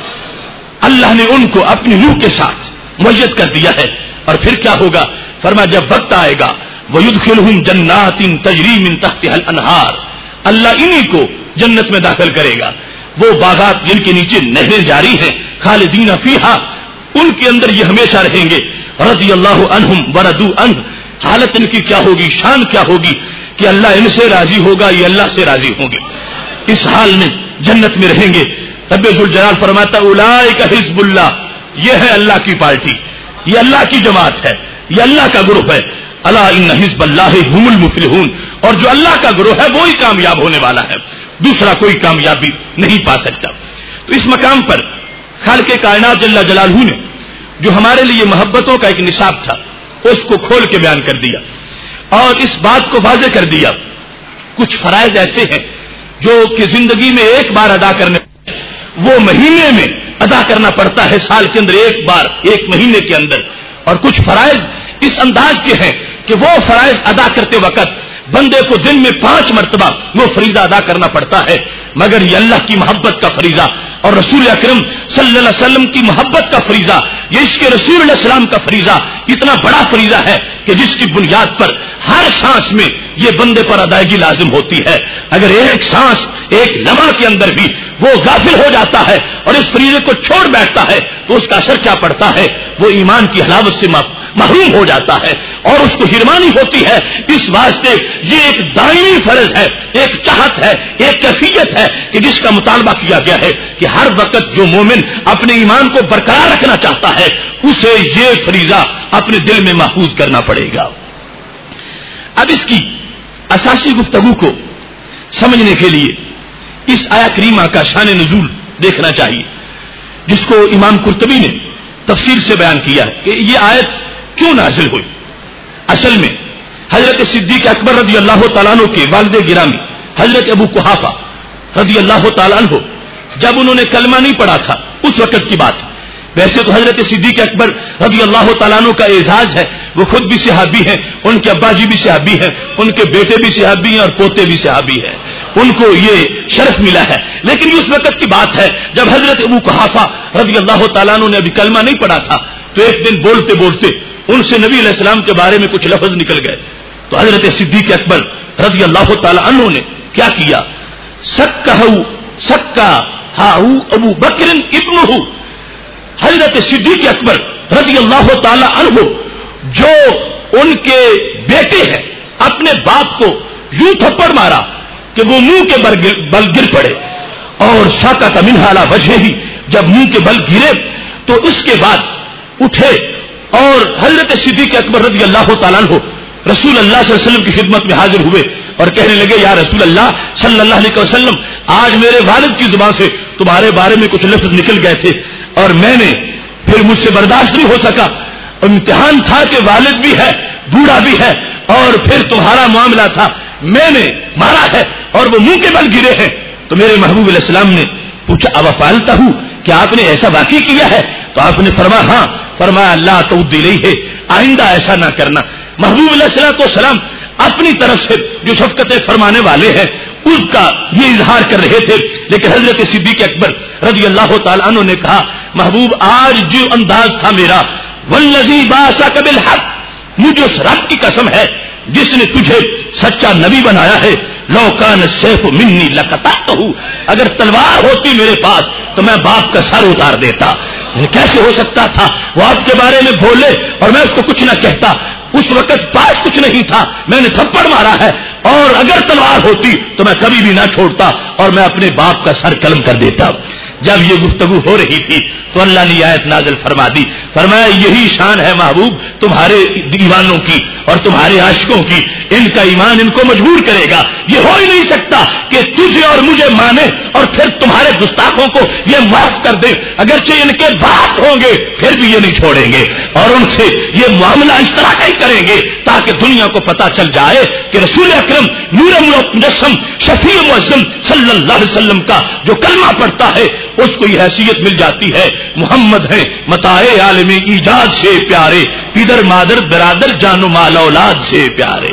A: اللہ نے ان کو اپنی روح کے ساتھ معیت کر دیا ہے، اور پھر کیا ہوگا؟ فرمایا جب وقت آئے گا وَيُدْخِلُهُمْ جَنَّاتٍ تَجْرِي مِن تَحْتِهَا الْأَنْهَارُ، اللہ انہی کو جنت میں داخل کرے گا، وہ باغات جن کے نیچے نہریں جاری ہیں، خالدین فیہا، ان کے اندر یہ ہمیشہ رہیں گے، رضی اللہ عنہم ورضوا عنہ، حالت ان کی کیا ہوگی، شان کیا ہوگی کہ اللہ ان سے راضی ہوگا، یہ اللہ سے راضی ہوں گے، اس حال میں جنت میں رہیں گے۔ رب ذوالجلال فرماتا اولئک حزب اللہ، یہ ہے اللہ کی پارٹی، یہ اللہ کی جماعت ہے، یہ اللہ کا گروہ ہے۔ الا ان حزب اللہ هم المفلحون، اور جو اللہ کا گروہ ہے وہی کامیاب ہونے والا ہے، دوسرا کوئی کامیابی نہیں پا سکتا۔ تو اس مقام پر خالق کائنات جل جلالہ نے جو ہمارے لیے محبتوں کا ایک نصاب تھا اس کو کھول کے بیان کر دیا، اور اس بات کو واضح کر دیا کچھ فرائض ایسے ہیں جو کہ زندگی میں ایک بار ادا کرنے، وہ مہینے میں ادا کرنا پڑتا ہے، سال کے اندر ایک بار، ایک مہینے کے اندر، اور کچھ فرائض اس انداز کے ہیں کہ وہ فرائض ادا کرتے وقت بندے کو دن میں 5 مرتبہ وہ فریضہ ادا کرنا پڑتا ہے، مگر یہ اللہ کی محبت کا فریضہ اور رسول اکرم صلی اللہ علیہ وسلم کی محبت کا فریضہ، یہ اس کے رسول علیہ السلام کا فریضہ اتنا بڑا فریضہ ہے کہ جس کی بنیاد پر ہر سانس میں یہ بندے پر ادائیگی لازم ہوتی ہے۔ اگر ایک سانس، ایک لمحہ کے اندر بھی وہ غافل ہو جاتا ہے اور اس فریضے کو چھوڑ بیٹھتا ہے تو اس کا اثر کیا پڑتا ہے؟ وہ ایمان کی حلاوت سے محروم ہو جاتا ہے اور اس کو حرمانی ہوتی ہے۔ اس واسطے یہ ایک دائمی فرض ہے، ایک چاہت ہے، ایک کیفیت ہے کہ جس کا مطالبہ کیا گیا ہے کہ ہر وقت جو مومن اپنے ایمان کو برقرار رکھنا چاہتا ہے اسے یہ فریضہ اپنے دل میں محفوظ کرنا پڑے گا۔ اب اس کی اساسی گفتگو کو سمجھنے کے لیے اس آیا کریمہ کا شان نزول دیکھنا چاہیے، جس کو امام قرطبی نے تفسیر سے بیان کیا ہے کہ یہ آیت کیوں نازل ہوئی۔ اصل میں حضرت صدیق اکبر رضی اللہ تعالیٰ عنہ کے والد گرامی حضرت ابو قحافہ رضی اللہ تعالیٰ عنہ جب انہوں نے کلمہ نہیں پڑھا تھا اس وقت کی بات ہے۔ ویسے تو حضرت صدیق اکبر رضی اللہ تعالیٰ عنہ کا اعزاز ہے، وہ خود بھی صحابی ہیں، ان کے ابا جی بھی صحابی ہیں، ان کے بیٹے بھی صحابی ہیں اور پوتے بھی صحابی ہیں، ان کو یہ شرف ملا ہے۔ لیکن اس وقت کی بات ہے جب حضرت ابو قحافہ رضی اللہ تعالیٰ عنہ نے ابھی کلمہ نہیں پڑھا تھا، تو ایک دن بولتے بولتے ان سے نبی علیہ السلام کے بارے میں کچھ لفظ نکل گئے. تو حضرت صدیق اکبر رضی اللہ تعالی عنہ نے کیا کیا؟ سکا ہاؤ ابو بکر ابنہ. حضرت صدیق اکبر رضی اللہ تعالی عنہ جو ان کے بیٹے ہیں اپنے باپ کو یوں تھپڑ مارا کہ وہ منہ کے بل گر پڑے اور ساکت منہ علی وجہہ. جب منہ کے بل گرے تو اس کے بعد اٹھے اور حضرت صدیق اکبر رضی اللہ تعالیٰ عنہ رسول اللہ صلی اللہ علیہ وسلم کی خدمت میں حاضر ہوئے اور کہنے لگے یا رسول اللہ صلی اللہ علیہ وسلم آج میرے والد کی زبان سے تمہارے بارے میں کچھ لفظ نکل گئے تھے اور میں نے پھر مجھ سے برداشت نہیں ہو سکا. امتحان تھا کہ والد بھی ہے بوڑھا بھی ہے اور پھر تمہارا معاملہ تھا میں نے مارا ہے اور وہ منہ کے بل گرے ہیں. تو میرے محبوب علیہ السلام نے پوچھا افعلتہ کیا آپ نے ایسا واقعی کیا ہے؟ تو آپ نے فرمایا ہاں. فرمایا اللہ تعود الیہ آئندہ ایسا نہ کرنا. محبوب علیہ الصلوۃ والسلام اپنی طرف سے جو شفقتیں فرمانے والے ہیں اس کا یہ اظہار کر رہے تھے. لیکن حضرت صدیق اکبر رضی اللہ تعالی عنہ نے کہا محبوب آج جو انداز تھا میرا والذی بعثک بالحق مجھے اس رب کی قسم ہے جس نے تجھے سچا نبی بنایا ہے لو کان السیف منی لقطعتہ اگر تلوار ہوتی میرے پاس تو میں باپ کا سر اتار دیتا. کیسے ہو سکتا تھا وہ آپ کے بارے میں بولے اور میں اس کو کچھ نہ کہتا؟ اس وقت پاس کچھ نہیں تھا میں نے تھپڑ مارا ہے اور اگر تلوار ہوتی تو میں کبھی بھی نہ چھوڑتا اور میں اپنے باپ کا سر قلم کر دیتا. جب یہ گفتگو ہو رہی تھی تو اللہ نے آیت نازل فرما دی. فرمایا یہی شان ہے محبوب تمہارے دیوانوں کی اور تمہارے عاشقوں کی. ان کا ایمان ان کو مجبور کرے گا. یہ ہو ہی نہیں سکتا کہ تجھے اور مجھے مانے اور پھر تمہارے گستاخوں کو یہ معاف کر دے. اگرچہ ان کے باپ ہوں گے پھر بھی یہ نہیں چھوڑیں گے اور ان سے یہ معاملہ اس طرح کا ہی کریں گے تاکہ دنیا کو پتا چل جائے کہ رسول اکرم نور مجسم شفیع معظم صلی اللہ علیہ وسلم کا جو کلمہ پڑھتا ہے اس کو یہ حیثیت مل جاتی ہے محمد ہے متاع عالم ایجاد سے پیارے پیدر مادر برادر جان و مال اولاد سے پیارے.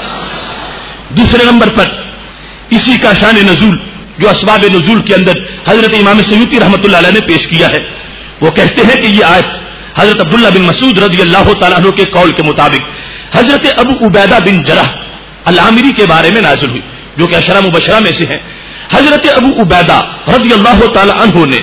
A: دوسرے نمبر پر اسی کا شان نزول جو اسباب نزول کے اندر حضرت امام سیوطی رحمۃ اللہ علیہ نے پیش کیا ہے. وہ کہتے ہیں کہ یہ آیت حضرت عبداللہ بن مسعود رضی اللہ تعالیٰ عنہ کے قول کے مطابق حضرت ابو عبیدہ بن جرح العامری کے بارے میں نازل ہوئی جو کہ عشرہ مبشرہ میں سے ہیں. حضرت ابو عبیدہ رضی اللہ تعالی عنہ نے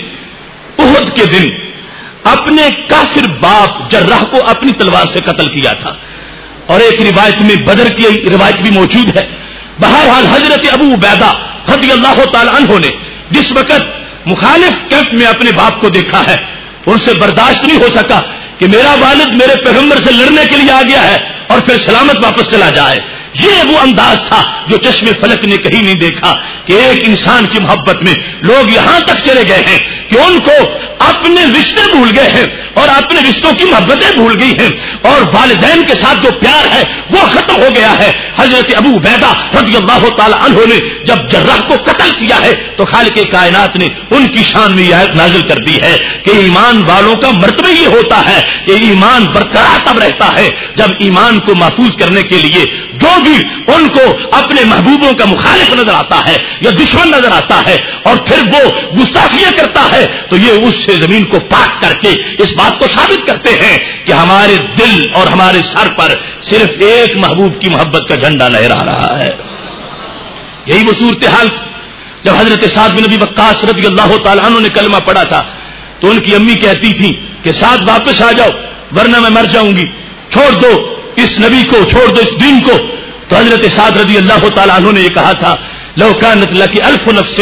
A: احد کے دن اپنے کافر باپ جرح کو اپنی تلوار سے قتل کیا تھا اور ایک روایت میں بدر کی روایت بھی موجود ہے. بہرحال حضرت ابو عبیدہ رضی اللہ تعالی عنہ نے جس وقت مخالف کیمپ میں اپنے باپ کو دیکھا ہے ان سے برداشت نہیں ہو سکا کہ میرا والد میرے پیغمبر سے لڑنے کے لیے آ گیا ہے اور پھر سلامت واپس چلا جائے. یہ وہ انداز تھا جو چشم فلک نے کہیں نہیں دیکھا کہ ایک انسان کی محبت میں لوگ یہاں تک چلے گئے ہیں کہ ان کو اپنے رشتے بھول گئے ہیں اور اپنے رشتوں کی محبتیں بھول گئی ہیں اور والدین کے ساتھ جو پیار ہے وہ ختم ہو گیا ہے. حضرت ابو عبیدہ رضی اللہ تعالی عنہ نے جب جرح کو قتل کیا ہے تو خالق کائنات نے ان کی شان میں یہ آیت نازل کر دی ہے کہ ایمان والوں کا مرتبہ یہ ہوتا ہے کہ ایمان برقرار تب رہتا ہے جب ایمان کو محفوظ کرنے کے لیے جو بھی ان کو اپنے محبوبوں کا مخالف نظر آتا ہے یا دشمن نظر آتا ہے اور پھر وہ گستاخیاں کرتا ہے تو یہ اس سے زمین کو پاک کر کے اس بات کو ثابت کرتے ہیں کہ ہمارے دل اور ہمارے سر پر صرف ایک محبوب کی محبت کا جھنڈا لہرا رہا ہے. یہی وہ صورتحال جب حضرت سعد بن ابی وقاص رضی اللہ تعالیٰ عنہ نے کلمہ پڑھا تھا تو ان کی امی کہتی تھی کہ سعد واپس آ جاؤ ورنہ میں مر جاؤں گی, چھوڑ دو اس نبی کو, چھوڑ دو اس دین کو. تو حضرت سعد رضی اللہ تعالیٰ عنہ نے یہ کہا تھا لو کانت لکی الف نفس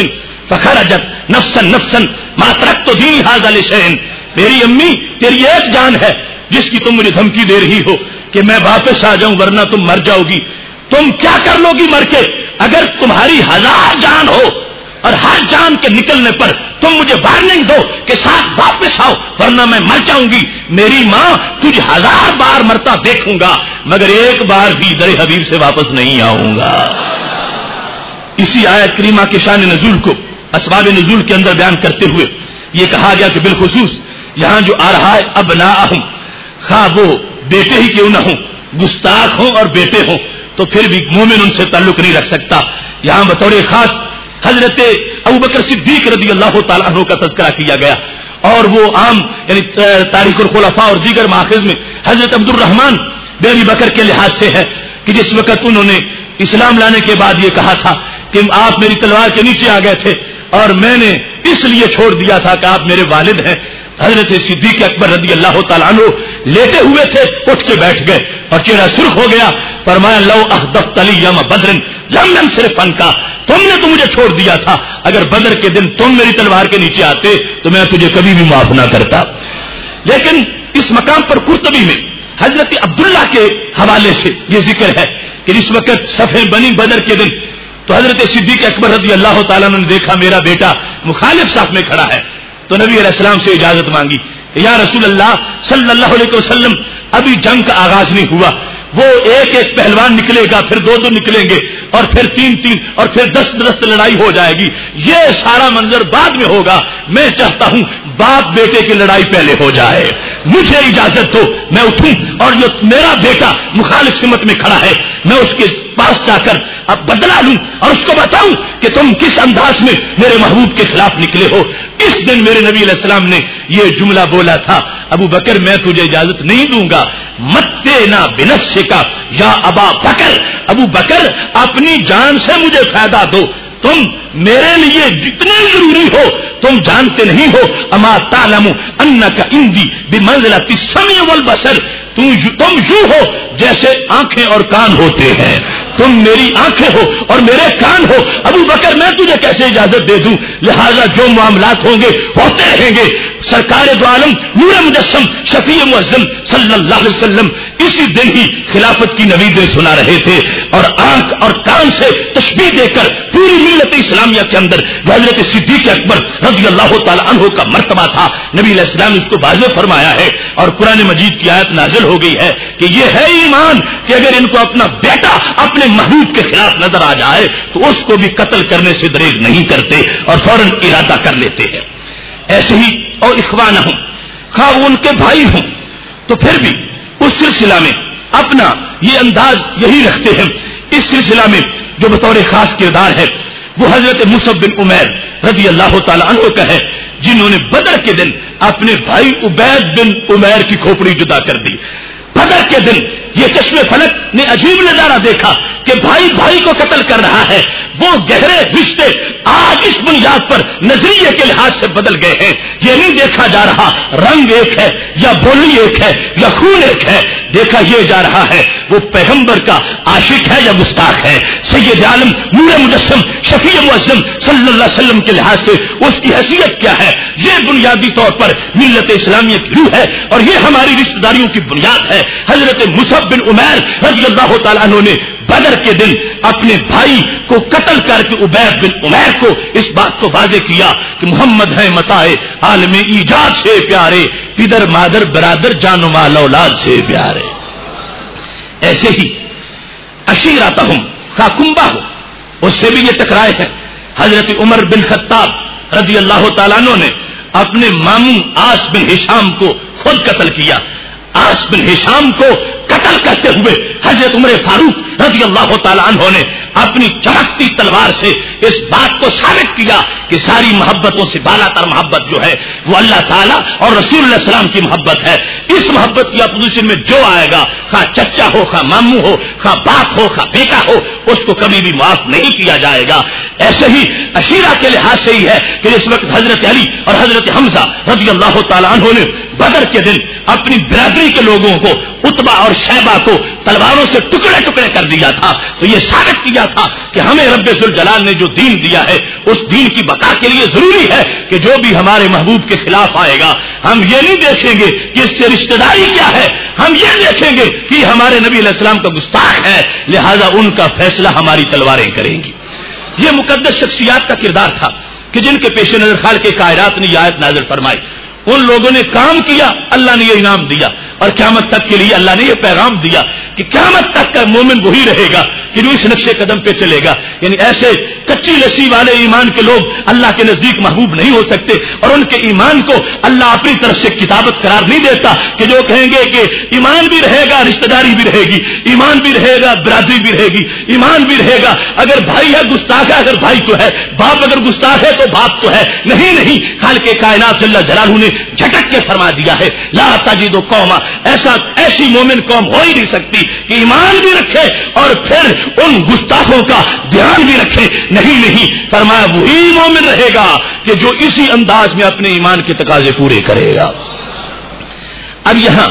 A: فخرجت نفسا نفسا ما ترکت دینی ھذا لشیء. میری امی تیری ایک جان ہے جس کی تم مجھے دھمکی دے رہی ہو کہ میں واپس آ جاؤں ورنہ تم مر جاؤ گی. تم کیا کر لو گی مر کے؟ اگر تمہاری 1000 جان ہو اور ہر جان کے نکلنے پر تم مجھے وارننگ دو کہ ساتھ واپس آؤ ورنہ میں مر جاؤں گی. میری ماں تجھ 1000 بار مرتا دیکھوں گا مگر ایک بار بھی در حبیب سے واپس نہیں آؤں گا. اسی آیت کریمہ کے شان نزول کو اسباب نزول کے اندر بیان کرتے ہوئے یہ کہا گیا کہ بالخصوص یہاں جو آ رہا ہے ابناءہم, خواہ وہ بیٹے ہی کیوں نہ ہوں, گستاخ ہوں اور بیٹے ہوں تو پھر بھی مومن ان سے تعلق نہیں رکھ سکتا. یہاں بطور خاص حضرت ابوبکر صدیق رضی اللہ تعالیٰ عنہ کا تذکرہ کیا گیا اور وہ عام یعنی تاریخ الخلفاء اور دیگر ماخذ میں حضرت عبد الرحمن بن ابی بکر کے لحاظ سے ہے کہ جس وقت انہوں نے اسلام لانے کے بعد یہ کہا تھا کہ آپ میری تلوار کے نیچے آ گئے تھے اور میں نے اس لیے چھوڑ دیا تھا کہ آپ میرے والد ہیں. حضرت صدیق اکبر رضی اللہ تعالیٰ عنہ لیٹے ہوئے تھے, اٹھ کے بیٹھ گئے اور چہرہ سرخ ہو گیا. فرمایا لو احدثت لی یوم بدر لم انصرف عنک, تم نے تو مجھے چھوڑ دیا تھا, اگر بدر کے دن تم میری تلوار کے نیچے آتے تو میں تجھے کبھی بھی معاف نہ کرتا. لیکن اس مقام پر قرطبی میں حضرت عبداللہ کے حوالے سے یہ ذکر ہے کہ جس وقت صفحے بنی بدر کے دن تو حضرت صدیق اکبر رضی اللہ تعالیٰ نے دیکھا میرا بیٹا مخالف صف میں کھڑا ہے, تو نبی علیہ السلام سے اجازت مانگی کہ یا رسول اللہ صلی اللہ علیہ وسلم ابھی جنگ کا آغاز نہیں ہوا, وہ ایک ایک پہلوان نکلے گا, پھر دو دو نکلیں گے اور پھر تین تین اور پھر 10 لڑائی ہو جائے گی, یہ سارا منظر بعد میں ہوگا, میں چاہتا ہوں باپ بیٹے کی لڑائی پہلے ہو جائے, مجھے اجازت دو میں اٹھوں اور جو میرا بیٹا مخالف سمت میں کھڑا ہے میں اس کے پاس جا کر اب بدلا لوں اور اس کو بتاؤں کہ تم کس انداز میں میرے محبوب کے خلاف نکلے ہو. اس دن میرے نبی علیہ السلام نے یہ جملہ بولا تھا, ابو بکر میں تجھے اجازت نہیں دوں گا, متنا بنفسک یا ابا بکر, ابو بکر اپنی جان سے مجھے فائدہ دو, تم میرے لیے جتنے ضروری ہو تم جانتے نہیں ہو, اما تعلم انک عندی بمنزلۃ السمع والبصر, تم یوں ہو جیسے آنکھیں اور کان ہوتے ہیں, تم میری آنکھیں ہو اور میرے کان ہو. ابو بکر میں تجھے کیسے اجازت دے دوں, لہذا جو معاملات ہوں گے ہوتے رہیں گے. سرکار دو عالم نور مجسم شفیع معظم صلی اللہ علیہ وسلم اسی دن ہی خلافت کی نویدیں سنا رہے تھے اور آنکھ اور کان سے تشبیہ دے کر پوری ملت اسلامیہ کے اندر حضرت صدیق اکبر رضی اللہ تعالی عنہ کا مرتبہ تھا. نبی علیہ السلام نے اس کو واضح فرمایا ہے اور قرآن مجید کی آیت نازل ہو گئی ہے کہ یہ ہے ایمان کہ اگر ان کو اپنا بیٹا اپنے محبوب کے خلاف نظر آ جائے تو اس کو بھی قتل کرنے سے دریغ نہیں کرتے اور فوراً ارادہ کر لیتے ہیں. ایسے ہی اور اخوان ہوں خواہ وہ ان کے بھائی ہوں تو پھر بھی اس سلسلہ میں اپنا یہ انداز یہی رکھتے ہیں. اس سلسلہ میں جو بطور خاص کردار ہے وہ حضرت مصعب بن عمیر رضی اللہ تعالی عنہ کا ہے, جنہوں نے بدر کے دن اپنے بھائی عبید بن عمیر کی کھوپڑی جدا کر دی. بدر کے دن یہ چشم فلک نے عجیب نظارہ دیکھا کہ بھائی بھائی کو قتل کر رہا ہے. وہ گہرے رشتے آج اس بنیاد پر نظریے کے لحاظ سے بدل گئے ہیں. یہ نہیں دیکھا جا رہا رنگ ایک ہے یا بولی ایک ہے یا خون ایک ہے, دیکھا یہ جا رہا ہے وہ پیغمبر کا عاشق ہے یا گستاخ ہے. سید عالم نور مجسم شفیع معظم صلی اللہ علیہ وسلم کے لحاظ سے اس کی حیثیت کیا ہے, یہ بنیادی طور پر ملت اسلامیہ کی روح ہے اور یہ ہماری رشتہ داریوں کی بنیاد ہے. حضرت مصعب بن عمیر رضی اللہ تعالیٰ عنہ نے بدر کے دن اپنے بھائی کو قتل کر کے عبید بن عمیر کو اس بات کو واضح کیا کہ محمد ہے متاع عالم ایجاد سے پیارے, پدر مادر برادر جان و مال اولاد سے پیارے. ایسے ہی عشیرتہم خاکمبا ہو اس سے بھی یہ ٹکرائے ہیں. حضرت عمر بن خطاب رضی اللہ تعالیٰ عنہ نے اپنے ماموں آس بن ہشام کو خود قتل کیا. آس بن ہشام کو قتل کرتے ہوئے حضرت عمر فاروق رضی اللہ تعالیٰ عنہ نے اپنی چمکتی تلوار سے اس بات کو ثابت کیا کہ ساری محبتوں سے بالا تر محبت جو ہے وہ اللہ تعالیٰ اور رسول اللہ علیہ السلام کی محبت ہے. اس محبت کی اپوزیشن میں جو آئے گا, خواہ چچا ہو خواہ ماموں ہو خواہ باپ ہو خواہ بیٹا ہو, اس کو کبھی بھی معاف نہیں کیا جائے گا. ایسے ہی عشیرہ کے لحاظ سے ہی ہے کہ اس وقت حضرت علی اور حضرت حمزہ رضی اللہ تعالیٰ عنہ نے بدر کے دن اپنی برادری کے لوگوں کو عتبہ اور شیبہ کو تلواروں سے ٹکڑے ٹکڑے کر دیا تھا. تو یہ ثابت کیا تھا کہ ہمیں رب ذوالجلال نے جو دین دیا ہے اس دین کی بقا کے لیے ضروری ہے کہ جو بھی ہمارے محبوب کے خلاف آئے گا ہم یہ نہیں دیکھیں گے کہ اس سے رشتہ داری کیا ہے, ہم یہ دیکھیں گے کہ ہمارے نبی علیہ السلام کا گستاخ ہے, لہذا ان کا فیصلہ ہماری تلواریں کریں گی. یہ مقدس شخصیات کا کردار تھا کہ جن کے پیش نظر خالق کائنات نے یہ آیت نازل فرمائی. ان لوگوں نے کام کیا, اللہ نے یہ انعام دیا اور قیامت تک کے لیے اللہ نے یہ پیغام دیا کہ قیامت تک کا مومن وہی رہے گا کہ جو اس نقشے قدم پہ چلے گا. یعنی ایسے کچی لسی والے ایمان کے لوگ اللہ کے نزدیک محبوب نہیں ہو سکتے اور ان کے ایمان کو اللہ اپنی طرف سے کتابت قرار نہیں دیتا کہ جو کہیں گے کہ ایمان بھی رہے گا رشتہ داری بھی رہے گی, ایمان بھی رہے گا برادری بھی رہے گی, ایمان بھی رہے گا اگر بھائی ہے گستاخ ہے اگر بھائی تو ہے, باپ اگر گستاخ ہے تو باپ تو ہے. نہیں, خالق کائنات جل جلالہ نے جھٹک کے فرما دیا ہے لا تجد قوما، ایسی مومن قوم ہو ہی نہیں سکتی کہ ایمان بھی رکھے اور پھر ان گستاخوں کا دھیان بھی رکھے، نہیں، فرمایا وہی مومن رہے گا کہ جو اسی انداز میں اپنے ایمان کے تقاضے پورے کرے گا۔ اب یہاں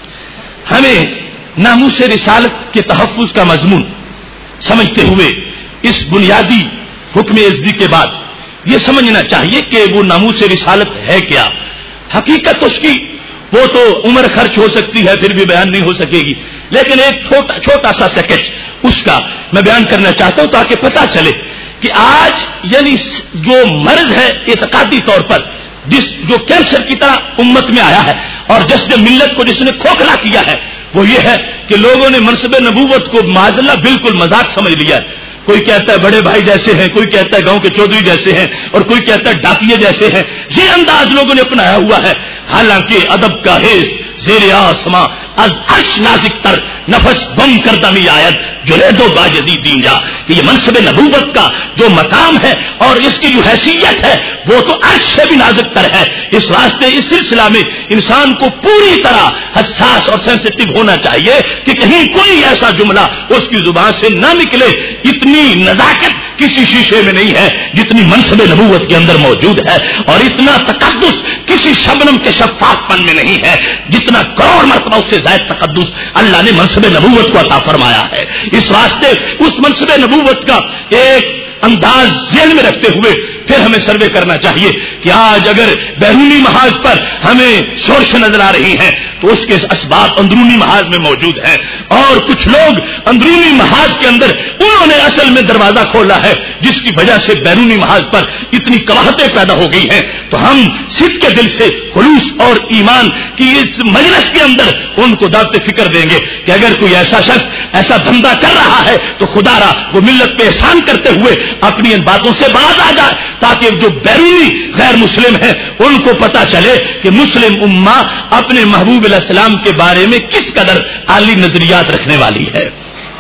A: ہمیں ناموس رسالت کے تحفظ کا مضمون سمجھتے ہوئے اس بنیادی حکم عزدی کے بعد یہ سمجھنا چاہیے کہ وہ ناموس رسالت ہے کیا۔ حقیقت اس کی وہ تو عمر خرچ ہو سکتی ہے، پھر بھی بیان نہیں ہو سکے گی، لیکن ایک چھوٹا سا سکیچ اس کا میں بیان کرنا چاہتا ہوں تاکہ پتہ چلے کہ آج یعنی جو مرض ہے اعتقادی طور پر جو کینسر کی طرح امت میں آیا ہے اور جس نے ملت کو جس نے کھوکھلا کیا ہے، وہ یہ ہے کہ لوگوں نے منصب نبوت کو معاذ اللہ بالکل مذاق سمجھ لیا ہے۔ کوئی کہتا ہے بڑے بھائی جیسے ہیں، کوئی کہتا ہے گاؤں کے چودھری جیسے ہیں، اور کوئی کہتا ہے ڈاکیے جیسے ہیں۔ یہ انداز لوگوں نے اپنایا ہوا ہے، حالانکہ ادب کا حیث زیر آسماں از عرش نازک تر نفس بم کردمی آیت جلید و باجزی دین جا، کہ یہ منصب نبوت کا جو مقام ہے اور اس کی جو حیثیت ہے وہ تو عرش سے بھی نازک تر ہے۔ اس واسطے اس سلسلہ میں انسان کو پوری طرح حساس اور سینسٹیو ہونا چاہیے کہ کہیں کوئی ایسا جملہ اس کی زبان سے نہ نکلے۔ اتنی نزاکت کسی شیشے میں نہیں ہے جتنی منصب نبوت کے اندر موجود ہے، اور اتنا تقدس کسی شبنم کے شفاف پن میں نہیں ہے جتنا کروڑ مرتبہ اس سے زائد تقدس اللہ نے منصب نبوت کو عطا فرمایا ہے۔ اس واسطے اس منصب نبوت کا ایک انداز ذہن میں رکھتے ہوئے پھر ہمیں سروے کرنا چاہیے کہ آج اگر بیرونی محاذ پر ہمیں شورش نظر آ رہی ہیں تو اس کے اسباب اندرونی محاذ میں موجود ہیں، اور کچھ لوگ اندرونی محاذ کے اندر انہوں نے اصل میں دروازہ کھولا ہے جس کی وجہ سے بیرونی محاذ پر اتنی قباحتیں پیدا ہو گئی ہیں۔ تو ہم صدق کے دل سے خلوص اور ایمان کی اس مجلس کے اندر ان کو دعوت فکر دیں گے کہ اگر کوئی ایسا شخص ایسا دھندا کر رہا ہے تو خدا را وہ ملت پہ احسان کرتے ہوئے اپنی ان باتوں سے باز آ جائے، تاکہ جو بیرونی غیر مسلم ہیں ان کو پتا چلے کہ مسلم امہ اپنے محبوب علیہ السلام کے بارے میں کس قدر عالی نظریات رکھنے والی ہے۔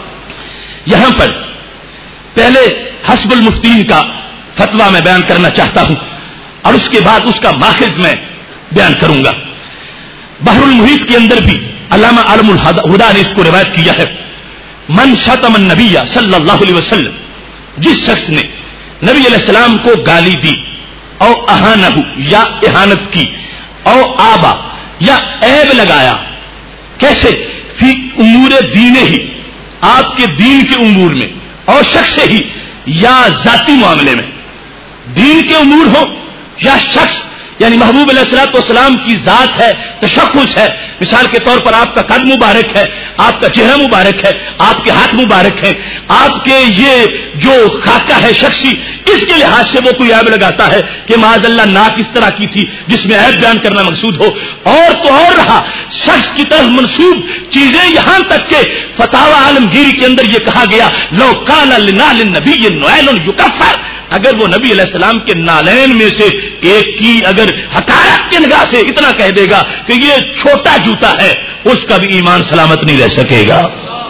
A: یہاں پر پہلے حسب المفتین کا فتویٰ میں بیان کرنا چاہتا ہوں اور اس کے بعد اس کا ماخذ میں بیان کروں گا۔ بحر المحیط کے اندر بھی علامہ عالم الہدیٰ نے اس کو روایت کیا ہے، من شتم النبی صلی اللہ علیہ وسلم، جس شخص نے نبی علیہ السلام کو گالی دی او اہانہ یا اہانت کی او آبا یا عیب لگایا، کیسے؟ فی امور دین ہی، آپ کے دین کے امور میں، اور شخص ہی یا ذاتی معاملے میں، دین کے امور ہو یا شخص، یعنی محبوب علیہ الصلوۃ والسلام کی ذات ہے، تشخص ہے، مثال کے طور پر آپ کا قد مبارک ہے، آپ کا چہرہ مبارک ہے، آپ کے ہاتھ مبارک ہے، آپ کے یہ جو خاکہ ہے شخصی، اس کے لحاظ سے وہ کوئی عیب لگاتا ہے کہ معاذ اللہ ناک اس طرح کی تھی جس میں عیب بیان کرنا مقصود ہو، اور تو اور رہا شخص کی طرف منسوب چیزیں، یہاں تک کہ فتاوی عالمگیری کے اندر یہ کہا گیا لو کان لنال النبی نعل یکفر، اگر وہ نبی علیہ السلام کے نالین میں سے ایک کی اگر حقارت کی نگاہ سے اتنا کہہ دے گا کہ یہ چھوٹا جوتا ہے، اس کا بھی ایمان سلامت نہیں رہ سکے گا۔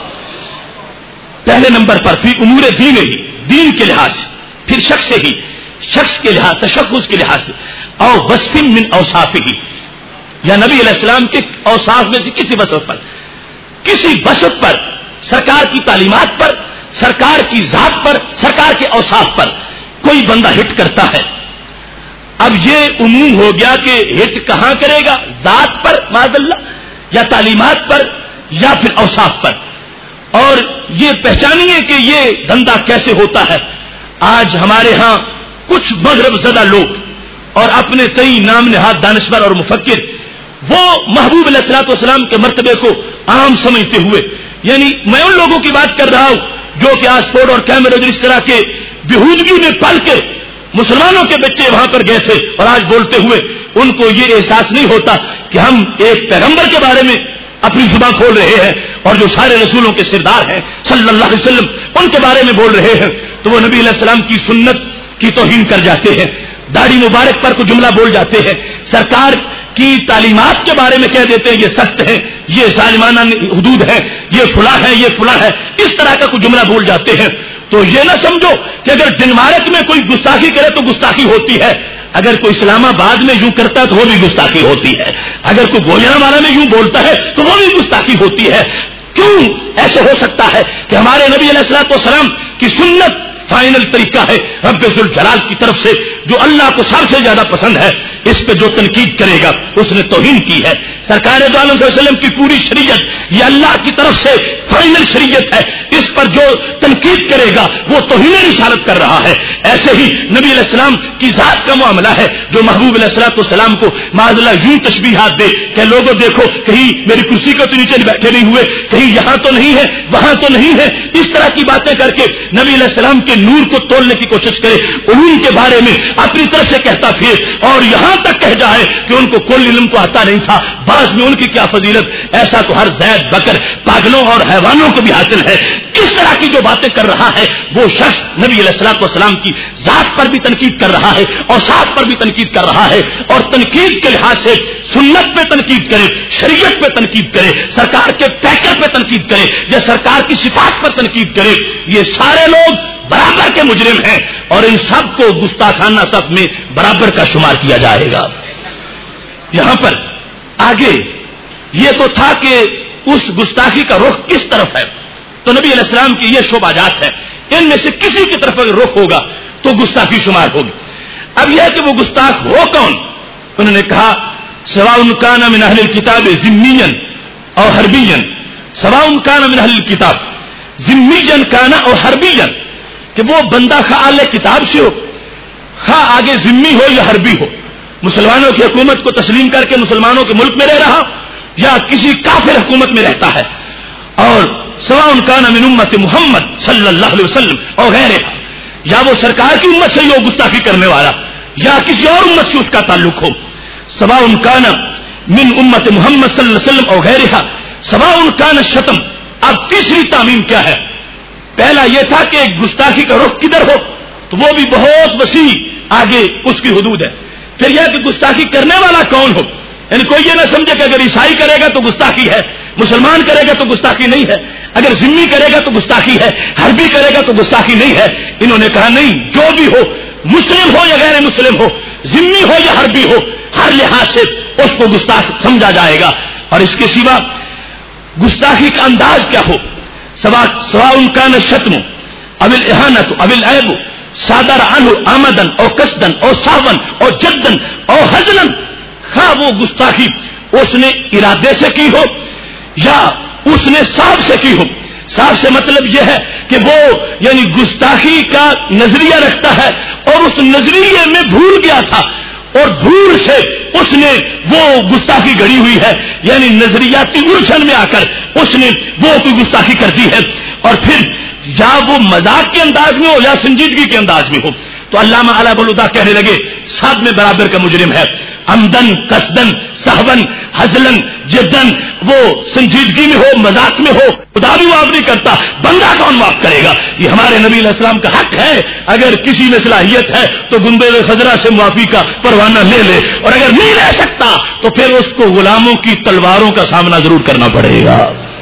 A: پہلے نمبر پر فی امور دین ہی، دین کے لحاظ سے، پھر شخص کے لحاظ، تشخص کے لحاظ سے، او وصف من اوصافہ، یا نبی علیہ السلام کے اوصاف میں سے کسی وصف پر، سرکار کی تعلیمات پر، سرکار کی ذات پر، سرکار کے اوصاف پر کوئی بندہ ہٹ کرتا ہے۔ اب یہ عموم ہو گیا کہ ہٹ کہاں کرے گا، ذات پر معاذ اللہ، یا تعلیمات پر، یا پھر اوصاف پر، اور یہ پہچانیے کہ یہ دھندا کیسے ہوتا ہے۔ آج ہمارے ہاں کچھ مغرب زدہ لوگ اور اپنے کئی نام نہاد دانشور اور مفکر، وہ محبوب علیہ الصلوۃ والسلام کے مرتبے کو عام سمجھتے ہوئے، یعنی میں ان لوگوں کی بات کر رہا ہوں جو کہ آسفورڈ اور کیمبرج اس طرح کے بےہودگی میں پل کے مسلمانوں کے بچے وہاں پر گئے تھے، اور آج بولتے ہوئے ان کو یہ احساس نہیں ہوتا کہ ہم ایک پیغمبر کے بارے میں اپنی زبان کھول رہے ہیں، اور جو سارے رسولوں کے سردار ہیں صلی اللہ علیہ وسلم ان کے بارے میں بول رہے ہیں، تو وہ نبی علیہ السلام کی سنت کی توہین کر جاتے ہیں، داڑھی مبارک پر کوئی جملہ بول جاتے ہیں، سرکار کی تعلیمات کے بارے میں کہہ دیتے ہیں یہ سخت ہے، یہ ظالمانہ حدود ہے، یہ فلاں ہے، یہ فلاں ہے، اس طرح کا کوئی جملہ بول جاتے ہیں۔ تو یہ نہ سمجھو کہ اگر ڈنمارک میں کوئی گستاخی کرے تو گستاخی ہوتی ہے، اگر کوئی اسلام آباد میں یوں کرتا ہے تو وہ بھی گستاخی ہوتی ہے، اگر کوئی گوجرانوالہ میں یوں بولتا ہے تو وہ بھی گستاخی ہوتی ہے۔ کیوں ایسے ہو سکتا ہے کہ ہمارے نبی علیہ الصلوۃ والسلام کی سنت فائنل طریقہ ہے رب ذوالجلال کی طرف سے جو اللہ کو سب سے زیادہ پسند ہے، اس پہ جو تنقید کرے گا اس نے توہین کی ہے۔ سرکار دو عالم صلی اللہ علیہ وسلم کی پوری شریعت یہ اللہ کی طرف سے فائنل شریعت ہے، اس پر جو تنقید کرے گا وہ توہین رسالت کر رہا ہے۔ ایسے ہی نبی علیہ السلام کی ذات کا معاملہ ہے، جو محبوب علیہ الصلوۃ والسلام کو معاذ اللہ یوں تشبیہات دے کہ لوگوں دیکھو کہیں میری کرسی کا تو نیچے بیٹھے نہیں ہوئے، کہیں یہاں تو نہیں ہے وہاں تو نہیں ہے، اس طرح کی باتیں کر کے نبی علیہ السلام کے نور کو تولنے کی کوشش کرے، علوم کے بارے میں اپنی طرف سے کہتا پھر اور یہاں تک کہہ جائے کہ ان کو کوئی علم کو آتا نہیں تھا، بعض میں ان کی کیا فضیلت، ایسا تو ہر زید بکر پاگلوں اور حیوانوں کو بھی حاصل ہے۔ اس طرح کی جو باتیں کر رہا ہے وہ شخص نبی علیہ الصلوۃ والسلام کی ذات پر بھی تنقید کر رہا ہے اور ساتھ پر بھی تنقید کر رہا ہے، اور تنقید کے لحاظ سے سنت پہ تنقید کرے، شریعت پہ تنقید کرے، سرکار کے پیکر پہ تنقید کرے یا سرکار کی صفات پر تنقید کرے، یہ سارے لوگ برابر کے مجرم ہیں اور ان سب کو گستاخانہ صف میں برابر کا شمار کیا جائے گا۔ یہاں پر آگے یہ تو تھا کہ اس گستاخی کا رخ کس طرف ہے، تو نبی علیہ السلام کی یہ شعبہ جات ہے، ان میں سے کسی کی طرف اگر رخ ہوگا تو گستاخی شمار ہوگی۔ اب یہ کہ وہ گستاخ ہو کون، انہوں نے کہا سواء کان من اہل الکتاب ذمیا او حربیا، سواء کان من اہل الکتاب ذمیا کان او حربیا، کہ وہ بندہ خواہ اہل کتاب سے ہو، خواہ آگے ذمی ہو یا حربی ہو، مسلمانوں کی حکومت کو تسلیم کر کے مسلمانوں کے ملک میں رہ رہا یا کسی کافر حکومت میں رہتا ہے، اور سواء کان من امت محمد صلی اللہ علیہ وسلم اور غیرہ، یا وہ سرکار کی امت سے ہی ہو گستاخی کرنے والا یا کسی اور امت سے اس کا تعلق ہو، سواء کان من امت محمد صلی اللہ علیہ وسلم اور غیرہ، سواء کان شتم۔ اب تیسری تعمیم کیا ہے، پہلا یہ تھا کہ گستاخی کا رخ کدھر ہو تو وہ بھی بہت وسیع آگے اس کی حدود ہے، پھر یہ کہ گستاخی کرنے والا کون ہو، یعنی کوئی یہ نہ سمجھے کہ اگر عیسائی کرے گا تو گستاخی ہے، مسلمان کرے گا تو گستاخی نہیں ہے، اگر ذمی کرے گا تو گستاخی ہے، حربی کرے گا تو گستاخی نہیں ہے۔ انہوں نے کہا نہیں، جو بھی ہو، مسلم ہو یا غیر مسلم ہو، ذمی ہو یا حربی ہو، ہر لحاظ سے اس کو گستاخ سمجھا جائے گا، اور اس کے سوا گستاخی کا انداز کیا ہو، سواء کان الشتم او الاهانة او العیب صادر عنه عمدا او قصدا او سهوا او جدا او هزلا، خواہ وہ گستاخی اس نے ارادے سے کی ہو یا اس نے صاف سے کی ہو۔ صاف سے مطلب یہ ہے کہ وہ یعنی گستاخی کا نظریہ رکھتا ہے اور اس نظریے میں بھول گیا تھا اور بھول سے اس نے وہ گستاخی گڑی ہوئی ہے، یعنی نظریاتی الجھن میں آ کر اس نے وہ کوئی گستاخی کر دی ہے، اور پھر یا وہ مذاق کے انداز میں ہو یا سنجیدگی کے انداز میں ہو، تو علامہ اعلی بلودا کہنے لگے سب میں برابر کا مجرم ہے، عمدن قصدن سہون ہزلن جدن، وہ سنجیدگی میں ہو مذاق میں ہو، خدا بھی معاف نہیں کرتا، بندہ کون معاف کرے گا؟ یہ ہمارے نبی علیہ السلام کا حق ہے، اگر کسی میں صلاحیت ہے تو گنبد خضرا سے معافی کا پروانہ لے لے، اور اگر نہیں لے سکتا تو پھر اس کو غلاموں کی تلواروں کا سامنا ضرور کرنا پڑے گا۔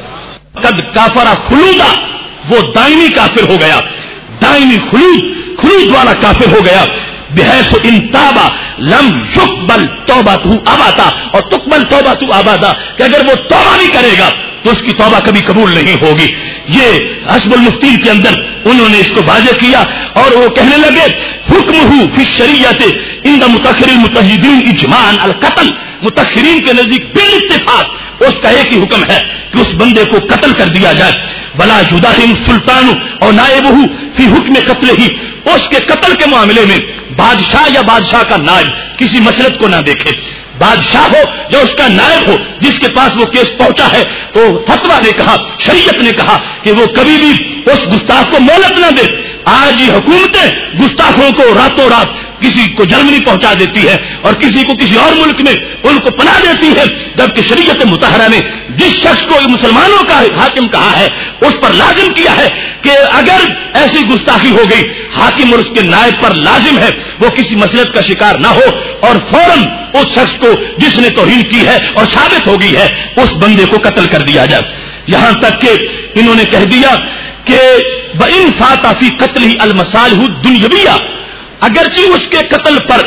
A: قد کافر خلودا، وہ دائمی کافر ہو گیا، دائمی خلود والا کافر ہو گیا، بحیث ان تابا لم یقبل توبۃ ابدا، اور تقبل توبۃ ابدا، کہ اگر وہ توبہ نہیں کرے گا تو اس کی توبہ کبھی قبول نہیں ہوگی۔ یہ حسب المفتین کے اندر انہوں نے اس کو واضح کیا، اور وہ کہنے لگے حکمہ فی الشریعۃ عند متأخر المجتہدین اجماعا القتل، متأخرین کے نزدیک بالاتفاق اس کا ایک ہی حکم ہے کہ اس بندے کو قتل کر دیا جائے، ولا یداہن سلطان اور نائبہ فی حکم قتل ہی، اس کے قتل کے معاملے میں بادشاہ یا بادشاہ کا نائب کسی مسلط کو نہ دیکھے، بادشاہ ہو یا اس کا نائب ہو جس کے پاس وہ کیس پہنچا ہے، تو فتویٰ نے کہا، شریعت نے کہا کہ وہ کبھی بھی اس گستاخ کو مہلت نہ دے۔ آج یہ حکومتیں گستاخوں کو راتوں رات کسی کو جرمنی پہنچا دیتی ہے اور کسی کو کسی اور ملک میں ان کو پناہ دیتی ہے، جبکہ شریعت مطہرہ نے جس شخص کو مسلمانوں کا حاکم کہا ہے اس پر لازم کیا ہے کہ اگر ایسی گستاخی ہو گئی، حاکم اور اس کے نائب پر لازم ہے وہ کسی مسلط کا شکار نہ ہو اور فوراً اس شخص کو جس نے توہین کی ہے اور ثابت ہو گئی ہے اس بندے کو قتل کر دیا جائے۔ یہاں تک کہ انہوں نے کہہ دیا کہ بَإِنْ فَاتَ فِي قَتْلِهِ الْمَصَالِحُ الدُّنْيَوِيَّةُ، اگرچہ اس کے قتل پر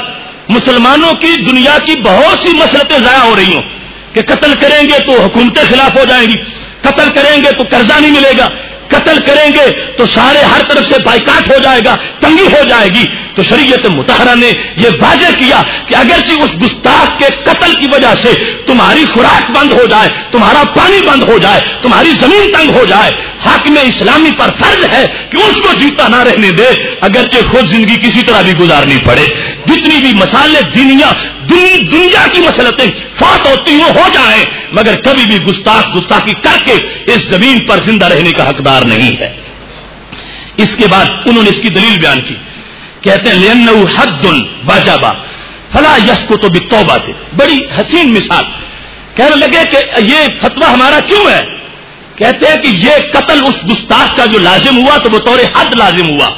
A: مسلمانوں کی دنیا کی بہت سی مصلحتیں ضائع ہو رہی ہوں کہ قتل کریں گے تو حکومتیں خلاف ہو جائیں گی، قتل کریں گے تو قرضہ نہیں ملے گا، قتل کریں گے تو سارے ہر طرف سے بائیکاٹ ہو جائے گا، تنگی ہو جائے گی. تو شریعت مطہرہ نے یہ واضح کیا کہ اگرچہ اس گستاخ کے قتل کی وجہ سے تمہاری خوراک بند ہو جائے، تمہارا پانی بند ہو جائے، تمہاری زمین تنگ ہو جائے، حاکم اسلامی پر فرض ہے کہ اس کو جیتا نہ رہنے دے، اگرچہ خود زندگی کسی طرح بھی گزارنی پڑے. جتنی بھی مسالے دنیا کی مصلحتیں فوت ہوتی ہو جائیں، مگر کبھی بھی گستاخی کر کے اس زمین پر زندہ رہنے کا حقدار نہیں ہے. اس کے بعد انہوں نے اس کی دلیل بیان کی، کہتے ہیں لِأَنَّهُ حَدٌّ وَجَبَ فَلَا يَسْقُطُ بِالتَّوْبَةِ. بڑی حسین مثال. کہنے لگے کہ یہ فتویٰ ہمارا کیوں ہے؟ کہتے ہیں کہ یہ قتل اس گستاخ کا جو لازم ہوا تو بطور حد لازم ہوا.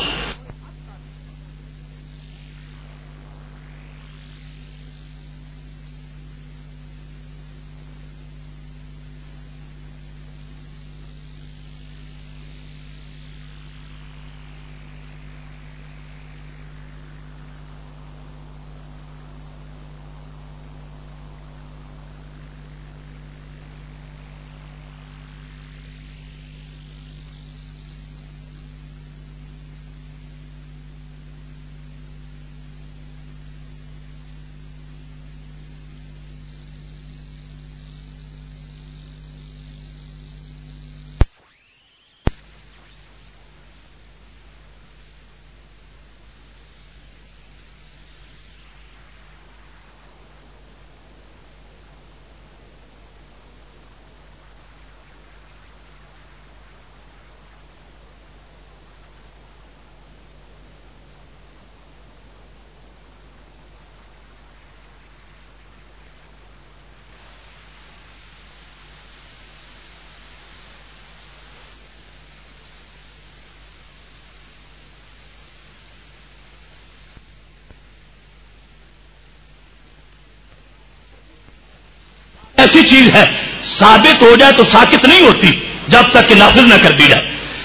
A: ایسی چیز ہے ثابت ہو جائے تو ساکت نہیں ہوتی جب تک کہ نافذ نہ کر دی جائے.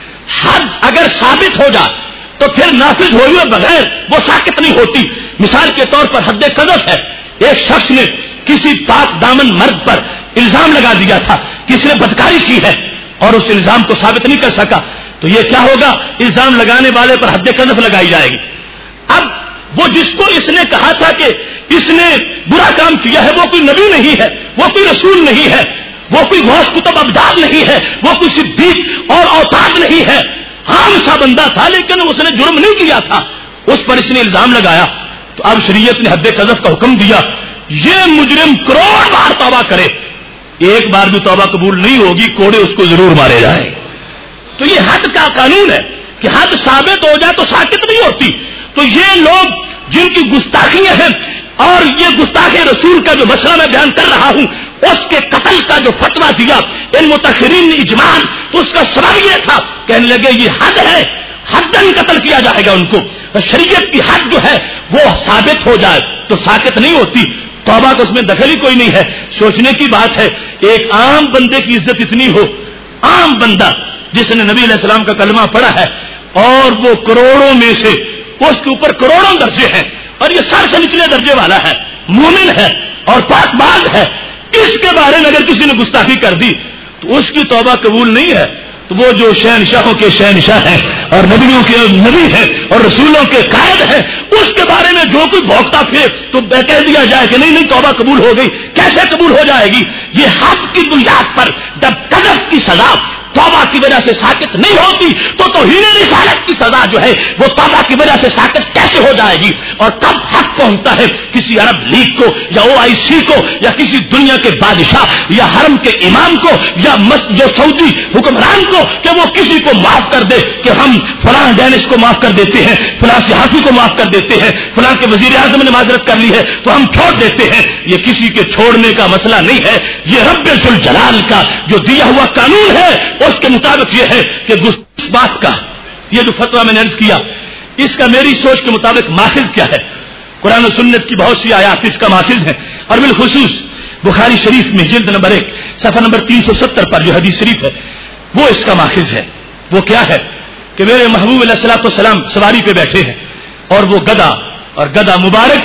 A: حد اگر ثابت ہو جائے تو پھر نافذ ہوئے بغیر وہ ساکت نہیں ہوتی. مثال کے طور پر حد قذف ہے. ایک شخص نے کسی پاک دامن مرد پر الزام لگا دیا تھا کہ اس نے بدکاری کی ہے اور اس الزام کو ثابت نہیں کر سکا، تو یہ کیا ہوگا؟ الزام لگانے والے پر حد قذف لگائی جائے گی. اب وہ جس کو اس نے کہا تھا کہ اس نے برا کام کیا ہے وہ کوئی نبی نہیں ہے، وہ کوئی رسول نہیں ہے، وہ کوئی غوث کتب ابدال نہیں ہے، وہ کوئی صدیق اور اوتاد نہیں ہے، عام سا بندہ تھا لیکن اس نے جرم نہیں کیا تھا، اس پر اس نے الزام لگایا. تو اب شریعت نے حد قذف کا حکم دیا. یہ مجرم کروڑ بار توبہ کرے، ایک بار بھی توبہ قبول نہیں ہوگی، کوڑے اس کو ضرور مارے جائیں. تو یہ حد کا قانون ہے کہ حد ثابت ہو جائے تو ساکت نہیں ہوتی. تو یہ لوگ جن کی گستاخیاں ہیں اور یہ گستاخ رسول کا جو مسئلہ میں بیان کر رہا ہوں، اس کے قتل کا جو فتویٰ دیا ان متاخرین نے اجماع، تو اس کا سبب یہ تھا، کہنے لگے یہ حد ہے، حداً قتل کیا جائے گا ان کو. شریعت کی حد جو ہے وہ ثابت ہو جائے تو ساکت نہیں ہوتی. توبہ کو اس میں دخل ہی کوئی نہیں ہے. سوچنے کی بات ہے ایک عام بندے کی عزت اتنی ہو، عام بندہ جس نے نبی علیہ السلام کا کلمہ پڑھا ہے اور وہ کروڑوں میں سے اس کے اوپر کروڑوں درجے ہیں اور یہ سب سے نچلے درجے والا ہے، مومن ہے اور پاک باز ہے، اس کے بارے میں اگر کسی نے گستاخی کر دی تو اس کی توبہ قبول نہیں ہے. تو وہ جو شہنشاہوں کے شہنشاہ ہیں اور نبیوں کے نبی ہیں اور رسولوں کے قائد ہیں، اس کے بارے میں جو کوئی بھوکتا پھر تو کہہ دیا جائے کہ نہیں توبہ قبول ہو گئی. کیسے قبول ہو جائے گی؟ یہ حد کی بنیاد پر جب قذف کی سزا توبہ کی وجہ سے ساکت نہیں ہوتی تو توہین رسالت کی سزا جو ہے وہ توبہ کی وجہ سے ساکت کیسے ہو جائے گی؟ اور کب حق پہنچتا ہے کسی عرب لیگ کو یا OIC کو یا کسی دنیا کے بادشاہ یا حرم کے امام کو یا جو سعودی حکمران کو کہ وہ کسی کو معاف کر دے کہ ہم فلاں ڈینش کو معاف کر دیتے ہیں، فلاں صحافی کو معاف کر دیتے ہیں، فلاں کے وزیر اعظم نے معذرت کر لی ہے تو ہم چھوڑ دیتے ہیں. یہ کسی کے چھوڑنے کا مسئلہ نہیں ہے، یہ رب ذوالجلال کا جو دیا ہوا قانون ہے اس کے مطابق یہ ہے کہ اس بات کا یہ جو فتویٰ میں نے عرض کیا اس کا میری سوچ کے مطابق ماخذ کیا ہے؟ قرآن و سنت کی بہت سی آیات اس کا ماخذ ہے اور بالخصوص بخاری شریف میں جلد نمبر 1 صفحہ نمبر 370 پر جو حدیث شریف ہے وہ اس کا ماخذ ہے. وہ کیا ہے کہ میرے محبوب علیہ الصلوۃ والسلام سواری پہ بیٹھے ہیں اور وہ گدا، اور گدا مبارک ہے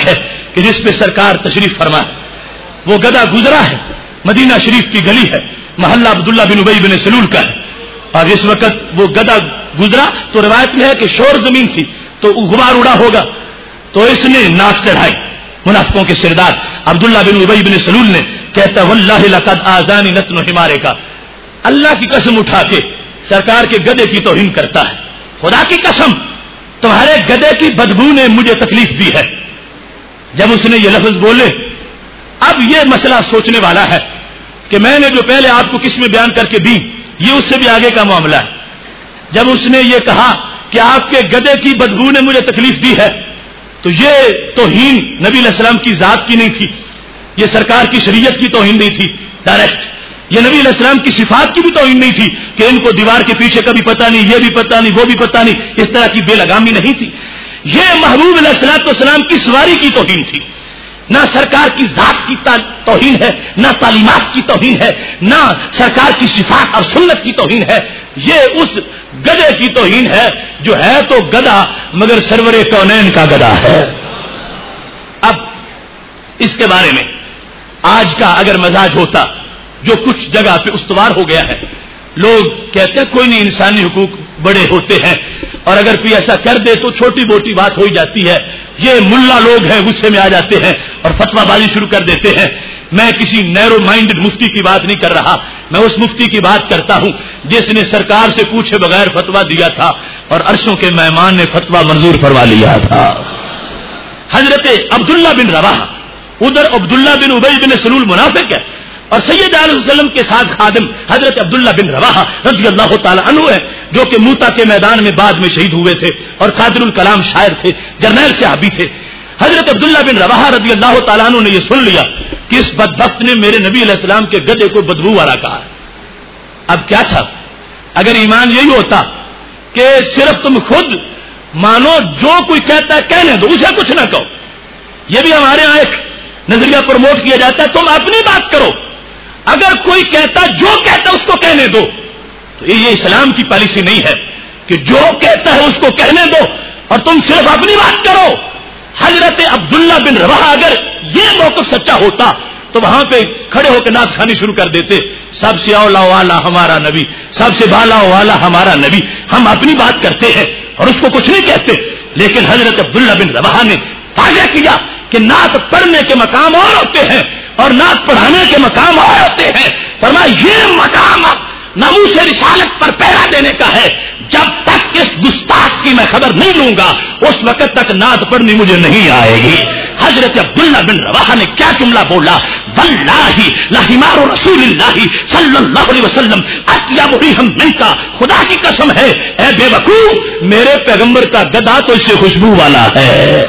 A: کہ جس پہ سرکار تشریف فرمائے. وہ گدھا گزرا ہے، مدینہ شریف کی گلی ہے، محلہ عبداللہ بن ابی بن سلول کا ہے. اور اس وقت وہ گدھا گزرا تو روایت میں ہے کہ شور زمین تھی تو غبار اڑا ہوگا، تو اس نے ناک چڑھائی. منافقوں کے سردار عبداللہ بن ابی بن سلول نے کہتا واللہ لقد آذانی نتن حمارے کا، اللہ کی قسم اٹھا کے سرکار کے گدھے کی توہین کرتا ہے. خدا کی قسم تمہارے گدھے کی بدبو نے مجھے تکلیف دی ہے. جب اس نے یہ لفظ بولے، اب یہ مسئلہ سوچنے والا ہے کہ میں نے جو پہلے آپ کو قسمیں بیان کر کے دی یہ اس سے بھی آگے کا معاملہ ہے. جب اس نے یہ کہا کہ آپ کے گدھے کی بدبو نے مجھے تکلیف دی ہے تو یہ توہین نبی علیہ السلام کی ذات کی نہیں تھی، یہ سرکار کی شریعت کی توہین نہیں تھی ڈائریکٹ. یہ نبی علیہ السلام کی صفات کی بھی توہین نہیں تھی کہ ان کو دیوار کے پیچھے کا بھی پتہ نہیں، یہ بھی پتہ نہیں، وہ بھی پتہ نہیں، اس طرح کی بے لگامی نہیں تھی. یہ محبوب علیہ الصلوۃ والسلام کی سواری کی توہین تھی. نہ سرکار کی ذات کی توہین ہے، نہ تعلیمات کی توہین ہے، نہ سرکار کی صفات اور سنت کی توہین ہے. یہ اس گدھے کی توہین ہے جو ہے تو گدھا مگر سرور کونین کا گدھا ہے. اب اس کے بارے میں آج کا اگر مزاج ہوتا جو کچھ جگہ پہ استوار ہو گیا ہے، لوگ کہتے ہیں کوئی نہیں، انسانی حقوق بڑے ہوتے ہیں اور اگر کوئی ایسا کر دے تو چھوٹی موٹی بات ہو جاتی ہے. یہ ملا لوگ ہیں غصے میں آ جاتے ہیں اور فتویٰ بازی شروع کر دیتے ہیں. میں کسی نیرو مائنڈڈ مفتی کی بات نہیں کر رہا، میں اس مفتی کی بات کرتا ہوں جس نے سرکار سے پوچھے بغیر فتویٰ دیا تھا اور عرشوں کے مہمان نے فتویٰ منظور فرما لیا تھا. حضرت عبداللہ بن رواحہ، ادھر عبداللہ بن ابی بن سلول منافق ہے اور سید علیہ وسلم کے ساتھ خادم حضرت عبداللہ بن رواحہ رضی اللہ تعالی عنہ ہے جو کہ موتا کے میدان میں بعد میں شہید ہوئے تھے اور قادر الکلام شاعر تھے، جرنیل صحابی تھے. حضرت عبداللہ بن رواحہ رضی اللہ تعالیٰ عنہ نے یہ سن لیا کہ اس بدبخت نے میرے نبی علیہ السلام کے گدھے کو بدبو والا کہا. اب کیا تھا اگر ایمان یہی ہوتا کہ صرف تم خود مانو، جو کوئی کہتا ہے کہنے دو، اسے کچھ نہ کہو. یہ بھی ہمارے یہاں ایک نظریہ پروموٹ کیا جاتا ہے تم اپنی بات کرو، اگر کوئی کہتا جو کہتا اس کو کہنے دو. تو یہ اسلام کی پالیسی نہیں ہے کہ جو کہتا ہے اس کو کہنے دو اور تم صرف اپنی بات کرو. حضرت عبداللہ بن رواحہ اگر یہ موقف سچا ہوتا تو وہاں پہ کھڑے ہو کے نعت خوانی شروع کر دیتے، سب سے اولا والا ہمارا نبی، سب سے بالا والا ہمارا نبی. ہم اپنی بات کرتے ہیں اور اس کو کچھ نہیں کہتے. لیکن حضرت عبداللہ بن رواحہ نے واضح کیا کہ نعت پڑھنے کے مقام اور ہوتے ہیں اور نعت پڑھانے کے مقام اور ہوتے ہیں. فرمایا یہ مقام ناموس رسالت پر پہرا دینے کا ہے، جب تک اس گستاخ کی میں خبر نہیں لوں گا اس وقت تک نعت پڑھنی مجھے نہیں آئے گی. حضرت عبداللہ بن رواحہ نے کیا جملہ بولا، واللہ لحمار رسول اللہ صلی اللہ علیہ وسلم اطیب ریحا منک، خدا کی قسم ہے اے بے وقوف میرے پیغمبر کا گدھا تو اس سے خوشبو والا ہے.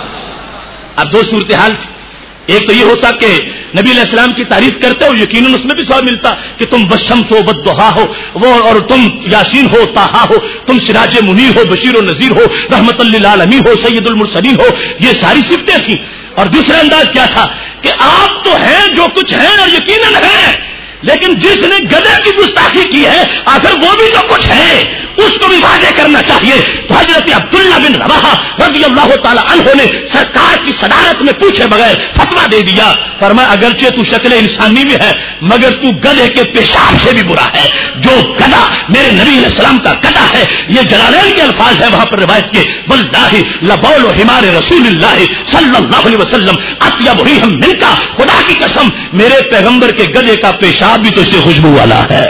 A: اب دو صورتحال تھی، ایک تو یہ ہوتا کہ نبی علیہ السلام کی تعریف کرتے ہو، یقیناً اس میں بھی ثواب ملتا کہ تم والشمس و والضحیٰ ہو وہ، اور تم یاسین ہو، طٰہٰ ہو، تم سراج منیر ہو، بشیر و نذیر ہو، رحمت للعالمین ہو، سید المرسلین ہو. یہ ساری صفتیں تھیں. اور دوسرا انداز کیا تھا کہ آپ تو ہیں جو کچھ ہیں اور یقیناً ہیں، لیکن جس نے گدھے کی گستاخی کی ہے آخر وہ بھی تو کچھ ہے، اس کو بھی واضح کرنا چاہیے. تو حضرت عبداللہ بن رواحہ رضی اللہ تعالی عنہ نے سرکار کی صدارت میں پوچھے بغیر فتویٰ دے دیا. فرمایا اگرچہ تو شکل انسانی میں ہے مگر تو گدھے کے پیشاب سے بھی برا ہے. جو گدھا میرے نبی علیہ السلام کا گدھا ہے، یہ جلالین کے الفاظ ہے وہاں پر روایت کے، واللہ لبول حمار رسول اللہ صلی اللہ علیہ وسلم اطیب ریحا منک، خدا کی قسم میرے پیغمبر کے گدھے کا پیشاب بھی تو اس سے خوشبو والا ہے.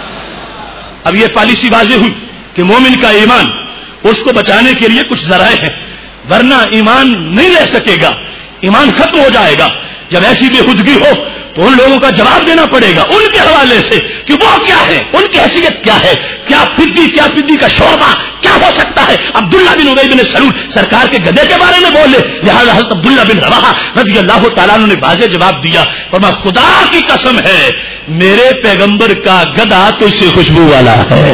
A: اب یہ پالیسی واضح ہوئی کہ مومن کا ایمان اس کو بچانے کے لیے کچھ ذرائع ہیں، ورنہ ایمان نہیں رہ سکے گا، ایمان ختم ہو جائے گا. جب ایسی بے خودگی ہو تو ان لوگوں کا جواب دینا پڑے گا ان کے حوالے سے کہ وہ کیا ہے، ان کی حیثیت کیا ہے، کیا پدی کا شعبہ کیا ہو سکتا ہے. عبداللہ بن ابی بن سلول سرکار کے گدھے کے بارے میں بولے، لہٰذا حضرت عبداللہ بن رواحہ رضی اللہ تعالیٰ عنہ نے واضح جواب دیا، فرمایا خدا کی قسم ہے میرے پیغمبر کا گدھا تو اس سے خوشبو والا ہے.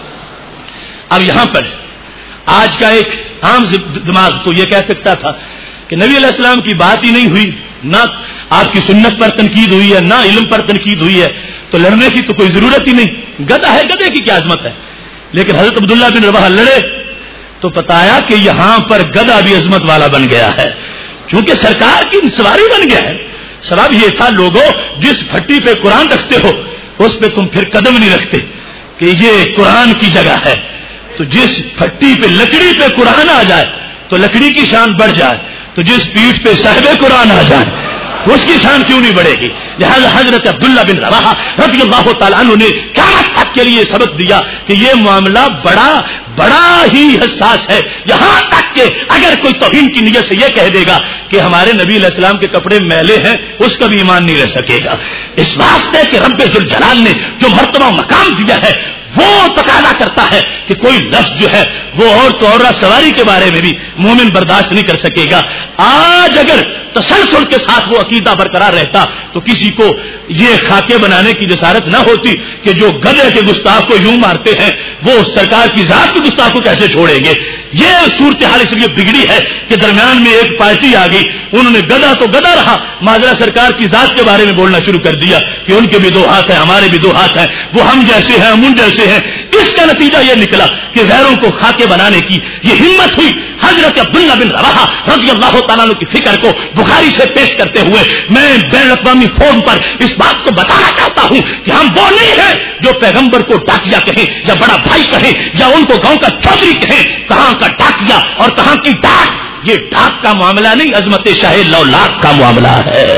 A: اب یہاں پر آج کا ایک عام دماغ تو یہ کہہ سکتا تھا کہ نبی علیہ السلام کی بات ہی نہیں ہوئی، نہ آپ کی سنت پر تنقید ہوئی ہے، نہ علم پر تنقید ہوئی ہے، تو لڑنے کی تو کوئی ضرورت ہی نہیں، گدھا ہے، گدھے کی کیا عظمت ہے. لیکن حضرت عبداللہ بن رواحہ لڑے تو بتایا کہ یہاں پر گدھا بھی عظمت والا بن گیا ہے. چونکہ سرکار کی سواری بن گیا ہے. سبب یہ تھا لوگوں جس پھٹی پہ قرآن رکھتے ہو اس پہ تم پھر قدم نہیں رکھتے کہ یہ قرآن کی جگہ ہے. تو جس پھٹی پہ لکڑی پہ قرآن آ جائے تو لکڑی کی شان بڑھ جائے, تو جس پیٹھ پہ صاحب قرآن آ جائے تو اس کی شان کیوں نہیں بڑھے گی. لہذا حضرت عبداللہ بن رواحہ رضی اللہ تعالیٰ عنہ نے قیامت تک کے لیے سبق دیا کہ یہ معاملہ بڑا ہی حساس ہے. یہاں تک کہ اگر کوئی توہین کی نیت سے یہ کہہ دے گا کہ ہمارے نبی علیہ السلام کے کپڑے میلے ہیں, اس کا بھی ایمان نہیں رہ سکے گا. اس واسطے کہ رب ذوالجلال نے جو مرتبہ مقام دیا ہے وہ تقاضا کرتا ہے کہ کوئی لفظ جو ہے وہ عورت اور سواری کے بارے میں بھی مومن برداشت نہیں کر سکے گا. آج اگر تسلسل کے ساتھ وہ عقیدہ برقرار رہتا تو کسی کو یہ خاکے بنانے کی جسارت نہ ہوتی کہ جو گدھے کے گستاخ کو یوں مارتے ہیں وہ سرکار کی ذات کے گستاخ کو کیسے چھوڑیں گے. یہ صورتحال اس لیے بگڑی ہے کہ درمیان میں ایک پارٹی آ گئی, انہوں نے گدھا تو گدھا رہا, معذرہ سرکار کی ذات کے بارے میں بولنا شروع کر دیا کہ ان کے بھی 2 ہاتھ ہیں, ہمارے بھی 2 ہاتھ ہیں, وہ ہم جیسے ہیں, ہم ان جیسے ہیں. اس کا نتیجہ یہ نکلا کہ غیروں کو خاکے بنانے کی یہ ہمت ہوئی. حضرت عبداللہ بن رواحہ رضی اللہ تعالیٰ عنہ کی فکر کو بخاری سے پیش کرتے ہوئے میں بین الاقوامی فورم پر اس بات کو بتانا چاہتا ہوں کہ ہم وہ نہیں ہیں جو پیغمبر کو ڈاکیا کہیں یا بڑا بھائی کہیں یا ان کو گاؤں کا چودھری کہیں. کہاں کا ڈاکیا اور کہاں کی ڈاک, یہ ڈاک کا معاملہ نہیں, عظمت شاہ لولاک کا معاملہ ہے.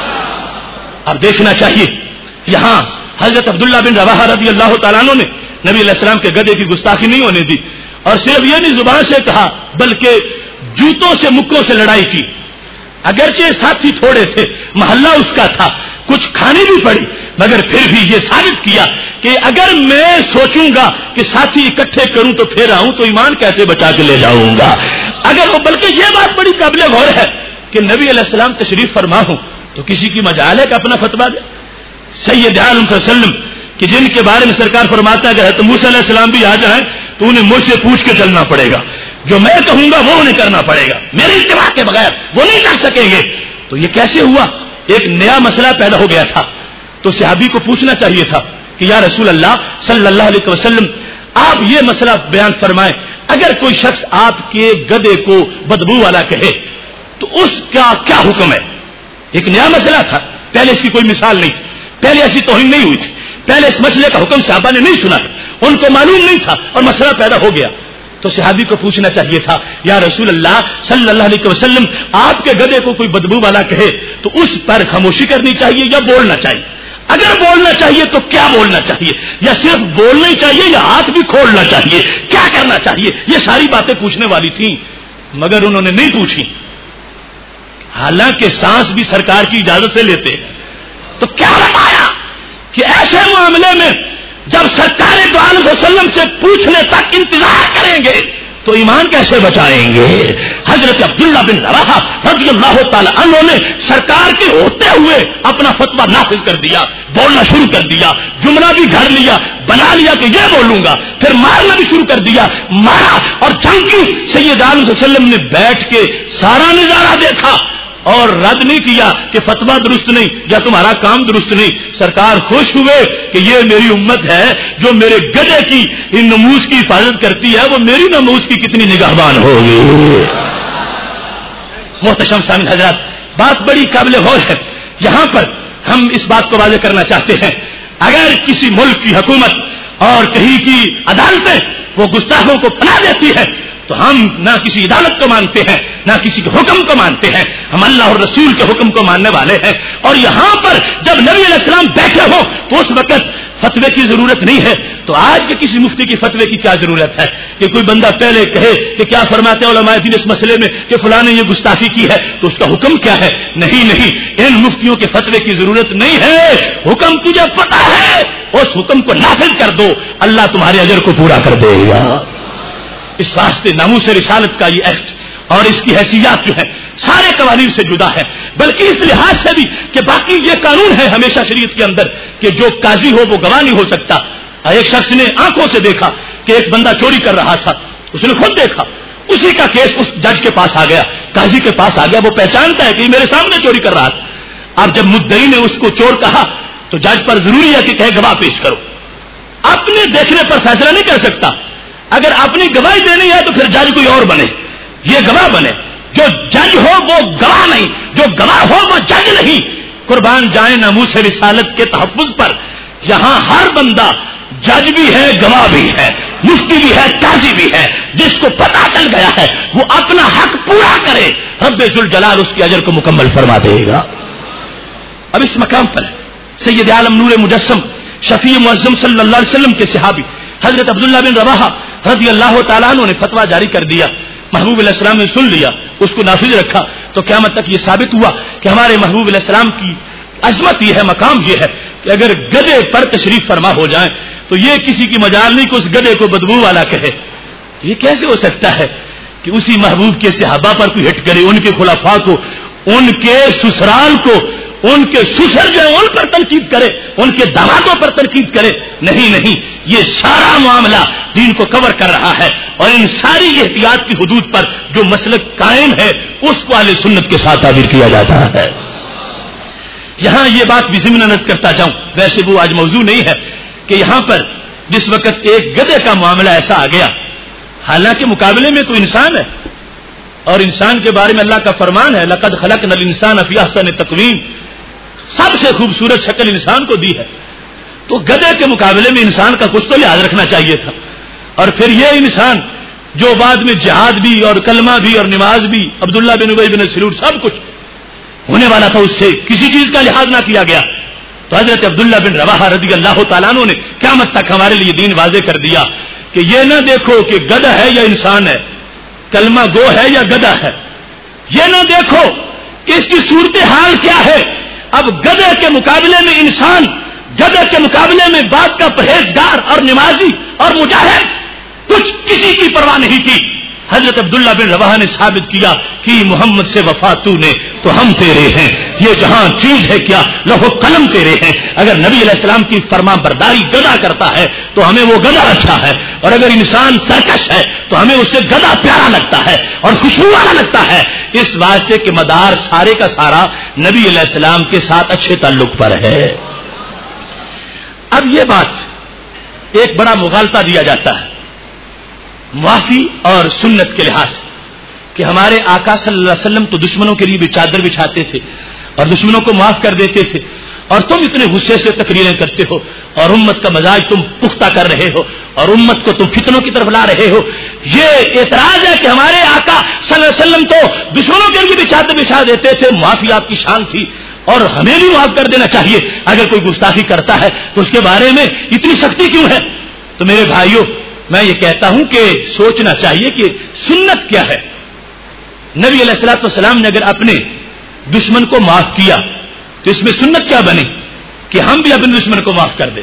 A: اب دیکھنا چاہیے یہاں حضرت عبداللہ بن رواحہ رضی اللہ تعالیٰ عنہ نے نبی علیہ السلام کے گدھے کی گستاخی نہیں ہونے دی, اور صرف یہ نہیں زبان سے کہا بلکہ جوتوں سے مکوں سے لڑائی کی. اگرچہ ساتھی تھوڑے تھے, محلہ اس کا تھا, کچھ کھانی بھی پڑی, مگر پھر بھی یہ ثابت کیا کہ اگر میں سوچوں گا کہ ساتھی اکٹھے کروں تو پھر آؤں تو ایمان کیسے بچا کے لے جاؤں گا. اگر وہ بلکہ یہ بات بڑی قابل غور ہے کہ نبی علیہ السلام تشریف فرما ہوں تو کسی کی مجال ہے کہ اپنا فتویٰ دے. سید عالم صلی اللہ علیہ وسلم کہ جن کے بارے میں سرکار فرماتا ہے کہ حضرت موسیٰ علیہ السلام بھی آ جائیں تو انہیں مجھ سے پوچھ کے چلنا پڑے گا, جو میں کہوں گا وہ انہیں کرنا پڑے گا, میرے اتباع کے بغیر وہ نہیں کر سکیں گے. تو یہ کیسے ہوا؟ ایک نیا مسئلہ پیدا ہو گیا تھا, تو صحابی کو پوچھنا چاہیے تھا کہ یا رسول اللہ صلی اللہ علیہ وسلم آپ یہ مسئلہ بیان فرمائیں, اگر کوئی شخص آپ کے گدھے کو بدبو والا کہے تو اس کا کیا حکم ہے؟ ایک نیا مسئلہ تھا, پہلے اس کی کوئی مثال نہیں تھی, پہلے ایسی توہین نہیں ہوئی تھی, پہلے اس مسئلے کا حکم صحابہ نے نہیں سنا تھا, ان کو معلوم نہیں تھا اور مسئلہ پیدا ہو گیا. تو صحابی کو پوچھنا چاہیے تھا یا رسول اللہ صلی اللہ علیہ وسلم آپ کے گدھے کو کوئی بدبو والا کہے تو اس پر خاموشی کرنی چاہیے یا بولنا چاہیے؟ اگر بولنا چاہیے تو کیا بولنا چاہیے, یا صرف بولنا ہی چاہیے یا ہاتھ بھی کھولنا چاہیے, کیا کرنا چاہیے؟ یہ ساری باتیں پوچھنے والی تھیں مگر انہوں نے نہیں پوچھی, حالانکہ سانس بھی سرکار کی اجازت سے لیتے ہیں. تو کیا بتایا کہ ایسے معاملے میں جب سرکار دو عالم صلی اللہ علیہ وسلم سے پوچھنے تک انتظار کریں گے تو ایمان کیسے بچائیں گے؟ حضرت عبداللہ بن رواحہ رضی اللہ تعالی عنہ نے سرکار کے ہوتے ہوئے اپنا فتویٰ نافذ کر دیا, بولنا شروع کر دیا, جملہ بھی گھڑ لیا, بنا لیا کہ یہ بولوں گا, پھر مارنا بھی شروع کر دیا, مارا اور جنگ کی. سید عالم صلی اللہ علیہ وسلم نے بیٹھ کے سارا نظارہ دیکھا اور رد نہیں کیا کہ فتویٰ درست نہیں یا تمہارا کام درست نہیں. سرکار خوش ہوئے کہ یہ میری امت ہے جو میرے گدھے کی ان نموز کی حفاظت کرتی ہے, وہ میری نموز کی کتنی نگہبان ہوگی. محتشم سامعین حضرات, بات بڑی قابل غور ہے. یہاں پر ہم اس بات کو واضح کرنا چاہتے ہیں, اگر کسی ملک کی حکومت اور کہیں کی عدالتیں وہ گستاخوں کو پناہ دیتی ہے تو ہم نہ کسی عدالت کو مانتے ہیں نہ کسی کے حکم کو مانتے ہیں, ہم اللہ اور رسول کے حکم کو ماننے والے ہیں. اور یہاں پر جب نبی علیہ السلام بیٹھے ہو تو اس وقت فتوے کی ضرورت نہیں ہے. تو آج کے کسی مفتی کی فتوے کی کیا ضرورت ہے کہ کوئی بندہ پہلے کہے کہ کیا فرماتے ہیں علماء دین اس مسئلے میں کہ فلاں نے یہ گستاخی کی ہے تو اس کا حکم کیا ہے؟ نہیں, ان مفتیوں کے فتوے کی ضرورت نہیں ہے. حکم تجھے پتہ ہے, اس حکم کو نافذ کر دو, اللہ تمہارے اجر کو پورا کر دے گا. اس واسطے ناموس رسالت کا یہ ایکٹ اور اس کی حیثیت جو ہے سارے قوانین سے جدا ہے, بلکہ اس لحاظ سے بھی کہ باقی یہ قانون ہے ہمیشہ شریعت کے اندر کہ جو قاضی ہو وہ گواہ نہیں ہو سکتا. ایک شخص نے آنکھوں سے دیکھا کہ ایک بندہ چوری کر رہا تھا, اس نے خود دیکھا, اسی کا کیس اس جج کے پاس آ گیا, قاضی کے پاس آ گیا, وہ پہچانتا ہے کہ یہ میرے سامنے چوری کر رہا تھا. اب جب مدعی نے اس کو چور کہا تو جج پر ضروری ہے کہ کہے گواہ پیش کرو. اپنے دیکھنے پر فیصلہ نہیں کر سکتا, اگر اپنی گواہی دینی ہے تو پھر جج کوئی اور بنے, یہ گواہ بنے. جو جج ہو وہ گواہ نہیں، جو گواہ ہو وہ جج نہیں۔ قربان جائیں ناموس رسالت کے تحفظ پر، یہاں ہر بندہ جج بھی ہے، گواہ بھی ہے، مفتی بھی ہے، قاضی بھی ہے۔ جس کو پتا چل گیا ہے وہ اپنا حق پورا کرے، رب ذوالجلال اس کے اجر کو مکمل فرما دے گا۔ اب اس مقام پر سید عالم نور مجسم شفیع معظم صلی اللہ علیہ وسلم کے صحابی حضرت عبداللہ بن رواحہ رضی اللہ تعالیٰ عنہ نے فتویٰ جاری کر دیا۔ محبوب علیہ السلام نے سن لیا، اس کو نافذ رکھا، تو قیامت تک یہ ثابت ہوا کہ ہمارے محبوب علیہ السلام کی عظمت یہ ہے، مقام یہ ہے کہ اگر گدھے پر تشریف فرما ہو جائیں تو یہ کسی کی مجال نہیں کہ اس گدھے کو بدبو والا کہے۔ یہ کیسے ہو سکتا ہے کہ اسی محبوب کے صحابہ پر کوئی ہٹ کرے، ان کے خلفاء کو، ان کے سسرال کو، ان کے سسر جو ہے ان پر تنقید کرے، ان کے دامادوں پر تنقید کرے؟ نہیں، یہ سارا معاملہ دین کو کور کر رہا ہے، اور ان ساری احتیاط کی حدود پر جو مسلک قائم ہے اس کو اہل سنت کے ساتھ تعبیر کیا جاتا ہے۔ یہاں یہ بات بھی ضمن نظر کرتا جاؤں، ویسے وہ آج موضوع نہیں ہے، کہ یہاں پر جس وقت ایک گدھے کا معاملہ ایسا آ گیا، حالانکہ مقابلے میں تو انسان ہے، اور انسان کے بارے میں اللہ کا فرمان ہے لقد خلقنا الانسان فی احسن تقویم، سب سے خوبصورت شکل انسان کو دی ہے، تو گدھے کے مقابلے میں انسان کا کچھ تو لحاظ رکھنا چاہیے تھا۔ اور پھر یہ انسان جو بعد میں جہاد بھی اور کلمہ بھی اور نماز بھی، عبداللہ بن ابی بن سلول سب کچھ ہونے والا تھا، اس سے کسی چیز کا لحاظ نہ کیا گیا، تو حضرت عبداللہ بن رواحہ رضی اللہ تعالیٰ عنہ نے قیامت تک ہمارے لیے دین واضح کر دیا کہ یہ نہ دیکھو کہ گدھا ہے یا انسان ہے، کلمہ گو ہے یا گدھا ہے، یہ نہ دیکھو کہ اس کی صورتحال کیا ہے۔ اب گدھے کے مقابلے میں انسان، گدھے کے مقابلے میں بات کا پرہیزگار اور نمازی اور مجاہد، کچھ کسی کی پرواہ نہیں کی۔ حضرت عبداللہ بن رواحہ نے ثابت کیا کہ محمد سے وفا تو نے تو ہم تیرے ہیں، یہ جہاں چیز ہے کیا لوح قلم تیرے ہیں۔ اگر نبی علیہ السلام کی فرما برداری گدھا کرتا ہے تو ہمیں وہ گدھا اچھا ہے، اور اگر انسان سرکش ہے تو ہمیں اس سے گدھا پیارا لگتا ہے اور خوشبو والا لگتا ہے، اس واسطے کہ مدار سارے کا سارا نبی علیہ السلام کے ساتھ اچھے تعلق پر ہے۔ اب یہ بات ایک بڑا مغالطہ دیا جاتا ہے معافی اور سنت کے لحاظ سے، کہ ہمارے آقا صلی اللہ علیہ وسلم تو دشمنوں کے لیے بھی چادر بچھاتے تھے اور دشمنوں کو معاف کر دیتے تھے، اور تم اتنے غصے سے تقریریں کرتے ہو اور امت کا مزاج تم پختہ کر رہے ہو اور امت کو تم فتنوں کی طرف لا رہے ہو۔ یہ اعتراض ہے کہ ہمارے آقا صلی اللہ علیہ وسلم تو دشمنوں کے لیے بھی چادر بچھا دیتے تھے، معافی آپ کی شان تھی اور ہمیں بھی معاف کر دینا چاہیے، اگر کوئی گستاخی کرتا ہے تو اس کے بارے میں اتنی سختی کیوں ہے؟ تو میرے بھائیوں، میں یہ کہتا ہوں کہ سوچنا چاہیے کہ سنت کیا ہے۔ نبی علیہ الصلوۃ والسلام نے اگر اپنے دشمن کو معاف کیا تو اس میں سنت کیا بنی کہ ہم بھی اپنے دشمن کو معاف کر دیں۔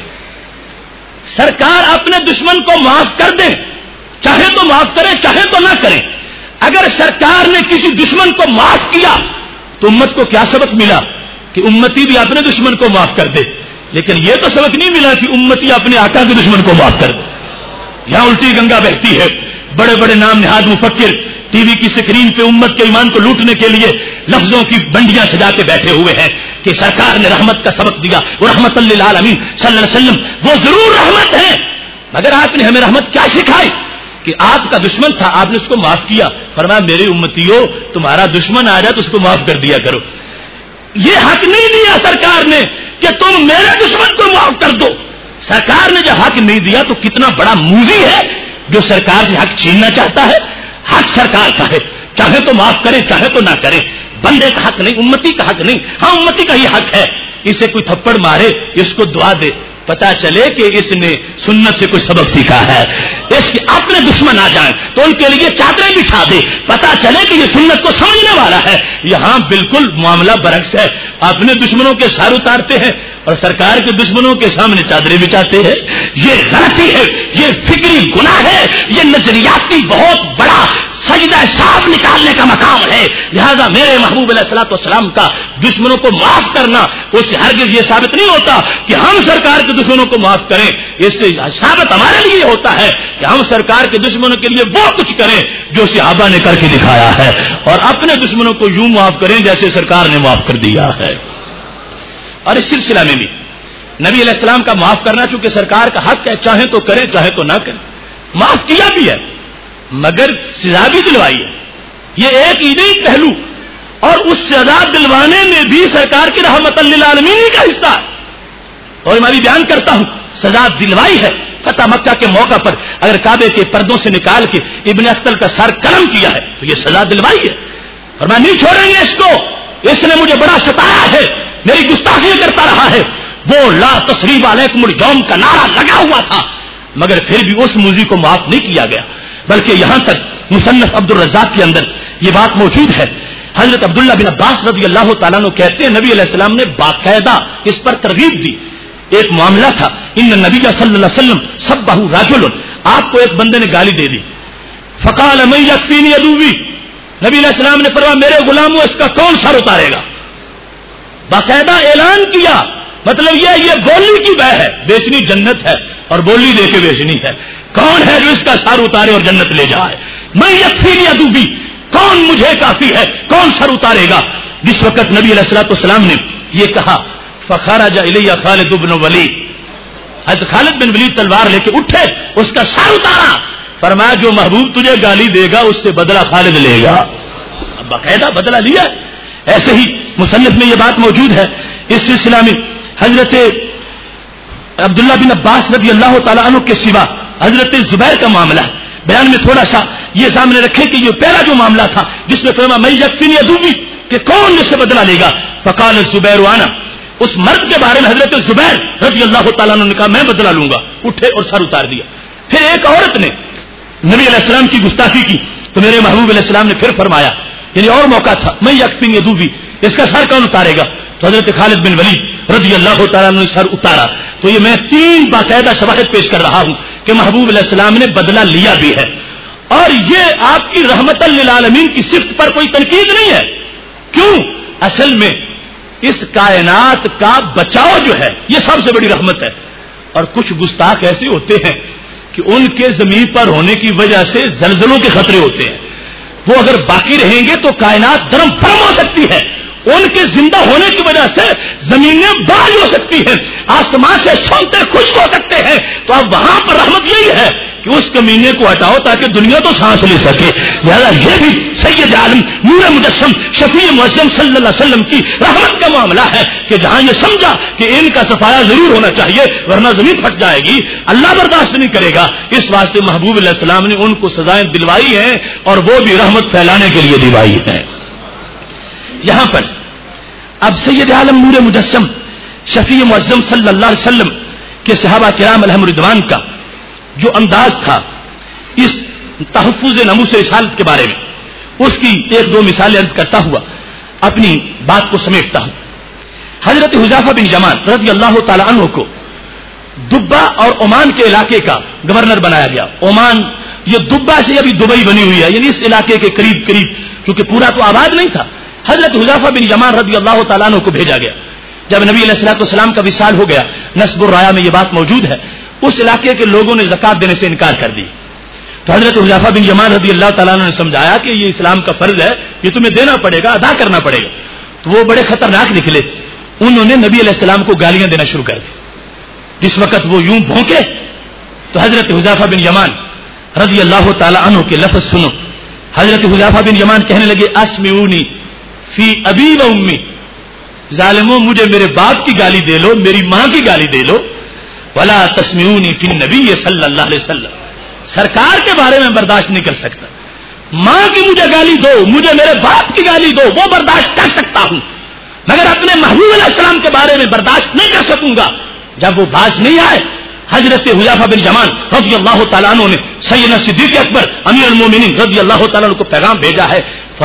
A: سرکار اپنے دشمن کو معاف کر دیں، چاہے تو معاف کریں چاہے تو نہ کریں۔ اگر سرکار نے کسی دشمن کو معاف کیا تو امت کو کیا سبق ملا کہ امتی بھی اپنے دشمن کو معاف کر دے، لیکن یہ تو سبق نہیں ملا کہ امتی اپنے آقا کے دشمن کو معاف کر دے۔ یہاں الٹی گنگا بہتی ہے، بڑے بڑے نام نہاد مفکر ٹی وی کی سکرین پہ امت کے ایمان کو لوٹنے کے لیے لفظوں کی بنڈیاں سجا کے بیٹھے ہوئے ہیں کہ سرکار نے رحمت کا سبق دیا، وہ رحمت للعالمین صلی اللہ علیہ وسلم وہ ضرور رحمت ہے، مگر آپ نے ہمیں رحمت کیا سکھائی کہ آپ کا دشمن تھا، آپ نے اس کو معاف کیا، فرمایا میرے امتیوں تمہارا دشمن آ جائے تو اس کو معاف کر دیا کرو۔ یہ حق نہیں دیا سرکار نے کہ تم میرے دشمن کو معاف کر دو۔ سرکار نے جو حق نہیں دیا تو کتنا بڑا موذی ہے جو سرکار سے حق چھیننا چاہتا ہے۔ حق سرکار کا ہے، چاہے تو معاف کرے چاہے تو نہ کرے، بندے کا حق نہیں، امتی کا حق نہیں۔ ہاں امتی کا ہی حق ہے، اسے کوئی تھپڑ مارے اس کو دعا دے، پتا چلے کہ اس نے سنت سے کوئی سبق سیکھا ہے۔ اس کے اپنے دشمن آ جائیں تو ان کے لیے چادریں بچھا دے، پتا چلے کہ یہ سنت کو سمجھنے والا ہے۔ یہاں بالکل معاملہ برعکس ہے، اپنے دشمنوں کے سر اتارتے ہیں اور سرکار کے دشمنوں کے سامنے چادریں بچھاتے ہیں۔ یہ غلطی ہے، یہ فکری گناہ ہے، یہ نظریاتی بہت بڑا سجدہ صاف نکالنے کا مقام ہے۔ لہذا میرے محبوب علیہ الصلوۃ والسلام کا دشمنوں کو معاف کرنا اس سے ہرگز یہ ثابت نہیں ہوتا کہ ہم سرکار کے دشمنوں کو معاف کریں، اس سے ثابت ہمارے لیے ہوتا ہے کہ ہم سرکار کے دشمنوں کے لیے وہ کچھ کریں جو صحابہ نے کر کے دکھایا ہے، اور اپنے دشمنوں کو یوں معاف کریں جیسے سرکار نے معاف کر دیا ہے۔ اور اس سلسلہ میں بھی نبی علیہ السلام کا معاف کرنا چونکہ سرکار کا حق ہے، چاہے تو کریں چاہے تو نہ کریں، معاف کیا بھی ہے مگر سزا بھی دلوائی ہے۔
B: یہ ایک ہی نہیں پہلو، اور اس سزا دلوانے میں بھی سرکار کی رحمت للعالمین کا حصہ ہے. اور میں بھی بیان کرتا ہوں، سزا دلوائی ہے. فتح مکہ کے موقع پر اگر کعبے کے پردوں سے نکال کے ابن اختل کا سر قلم کیا ہے تو یہ سزا دلوائی ہے. اور میں نہیں چھوڑیں گے اس کو، اس نے مجھے بڑا ستایا ہے، میری گستاخی کرتا رہا ہے. وہ لا تثریب علیکم اليوم کا نعرہ لگا ہوا تھا، مگر پھر بھی اس موذی کو معاف نہیں کیا گیا. بلکہ یہاں تک مصنف عبد الرزاق کے اندر یہ بات موجود ہے. حضرت عبداللہ بن عباس رضی اللہ تعالیٰ عنہ کہتے ہیں نبی علیہ السلام نے باقاعدہ اس پر ترغیب دی. ایک معاملہ تھا، ان نبی صلی اللہ علیہ وسلم سبہ رجل، آپ کو ایک بندے نے گالی دے دی. فقال من یکفینی عدوی، نبی علیہ السلام نے فرمایا میرے غلاموں اس کا کون سر اتارے گا. باقاعدہ اعلان کیا. مطلب یہ بولی کی بہ ہے، بیچنی جنت ہے اور بولی دے کے بیچنی ہے. کون ہے جو اس کا سر اتارے اور جنت لے جائے؟ من یکفینی عدوی، کون مجھے کافی ہے، کون سر اتارے گا؟ جس وقت نبی علیہ الصلوۃ والسلام نے یہ کہا فخرج الی خالد بن ولید، حضرت خالد بن ولید تلوار لے کے اٹھے، اس کا سر اتارا. فرمایا جو محبوب تجھے گالی دے گا اس سے بدلہ خالد لے گا. اب باقاعدہ بدلہ لیا. ایسے ہی مصنف میں یہ بات موجود ہے. اس سلسلہ میں حضرت عبداللہ بن عباس رضی اللہ تعالیٰ عنہ کے سوا حضرت زبیر کا معاملہ ہے. بیان میں تھوڑا سا یہ سامنے رکھے کہ یہ پہلا جو معاملہ تھا جس میں فرمایا میں یکفینی عدوی کہ کون اس سے بدلہ لے گا. فقال الزبیر وانا، اس مرد کے بارے میں حضرت زبیر رضی اللہ تعالیٰ عنہ نے کہا میں بدلہ لوں گا. اٹھے اور سر اتار دیا. پھر ایک عورت نے نبی علیہ السلام کی گستاخی کی تو میرے محبوب علیہ السلام نے پھر فرمایا، یعنی اور موقع تھا، میں یکفینی عدوی، اس کا سر کون اتارے گا؟ تو حضرت خالد بن ولید رضی اللہ تعالیٰ عنہ نے سر اتارا. تو یہ میں 3 باقاعدہ شواہد پیش کر رہا ہوں کہ محبوب علیہ السلام نے بدلہ لیا بھی ہے. اور یہ آپ کی رحمت للعالمین کی صفت پر کوئی تنقید نہیں ہے. کیوں؟ اصل میں اس کائنات کا بچاؤ جو ہے یہ سب سے بڑی رحمت ہے. اور کچھ گستاخ ایسے ہوتے ہیں کہ ان کے زمین پر ہونے کی وجہ سے زلزلوں کے خطرے ہوتے ہیں. وہ اگر باقی رہیں گے تو کائنات درم فرم ہو سکتی ہے. ان کے زندہ ہونے کی وجہ سے زمینیں باز ہو سکتی ہیں، آسمان سے سونتے خشک ہو سکتے ہیں. تو اب وہاں پر رحمت یہی ہے کہ اس کمینے کو ہٹاؤ تاکہ دنیا تو سانس لے سکے. لہذا یہ بھی سید عالم نور مجسم شفیع معظم صلی اللہ علیہ وسلم کی رحمت کا معاملہ ہے کہ جہاں یہ سمجھا کہ ان کا صفایا ضرور ہونا چاہیے ورنہ زمین پھٹ جائے گی، اللہ برداشت نہیں کرے گا. اس واسطے محبوب علیہ السلام نے ان کو سزائیں دلوائی ہیں اور وہ بھی رحمت پھیلانے کے لیے دلوائی ہیں. یہاں پر اب سید عالم نور مجسم شفیع معظم صلی اللہ علیہ وسلم کے صحابہ کرام علیہم رضوان کا جو انداز تھا اس تحفظ ناموس رسالت کے بارے میں، اس کی 1-2 مثالیں عرض کرتا ہوا اپنی بات کو سمیٹتا ہوں. حضرت حذیفہ بن یمان رضی اللہ تعالی عنہ کو دبا اور عمان کے علاقے کا گورنر بنایا گیا. عمان یہ دبا سے ابھی دبئی بنی ہوئی ہے، یعنی اس علاقے کے قریب قریب، کیونکہ پورا تو آباد نہیں تھا. حضرت حذیفہ بن یمان رضی اللہ تعالیٰ عنہ کو بھیجا گیا. جب نبی علیہ الصلوۃ والسلام کا وصال ہو گیا، نسب الرایا میں یہ بات موجود ہے، اس علاقے کے لوگوں نے زکات دینے سے انکار کر دی. تو حضرت حذیفہ بن یمان رضی اللہ تعالیٰ عنہ نے سمجھایا کہ یہ اسلام کا فرض ہے، یہ تمہیں دینا پڑے گا، ادا کرنا پڑے گا. تو وہ بڑے خطرناک نکلے. انہوں نے نبی علیہ السلام کو گالیاں دینا شروع کر دی. جس وقت وہ یوں بھونکے تو حضرت حذیفہ بن یمان رضی اللہ تعالیٰ عنہ کے لفظ سنو. حضرت حذیفہ بن یمان کہنے لگے اسمعونی فی ابی و امی، ظالموں مجھے میرے باپ کی گالی دے لو، میری ماں کی گالی دے لو، ولا تسمعونی فی النبی صلی اللہ علیہ وسلم، سرکار کے بارے میں برداشت نہیں کر سکتا. ماں کی مجھے گالی دو، مجھے میرے باپ کی گالی دو، وہ برداشت کر سکتا ہوں، مگر اپنے محبوب علیہ السلام کے بارے میں برداشت نہیں کر سکوں گا. جب وہ باز نہیں آئے، حضرت حذیفہ بن یمان رضی اللہ تعالیٰ عنہ نے سیدنا صدیق اکبر امیر المومنین رضی اللہ تعالیٰ عنہ کو پیغام بھیجا ہے.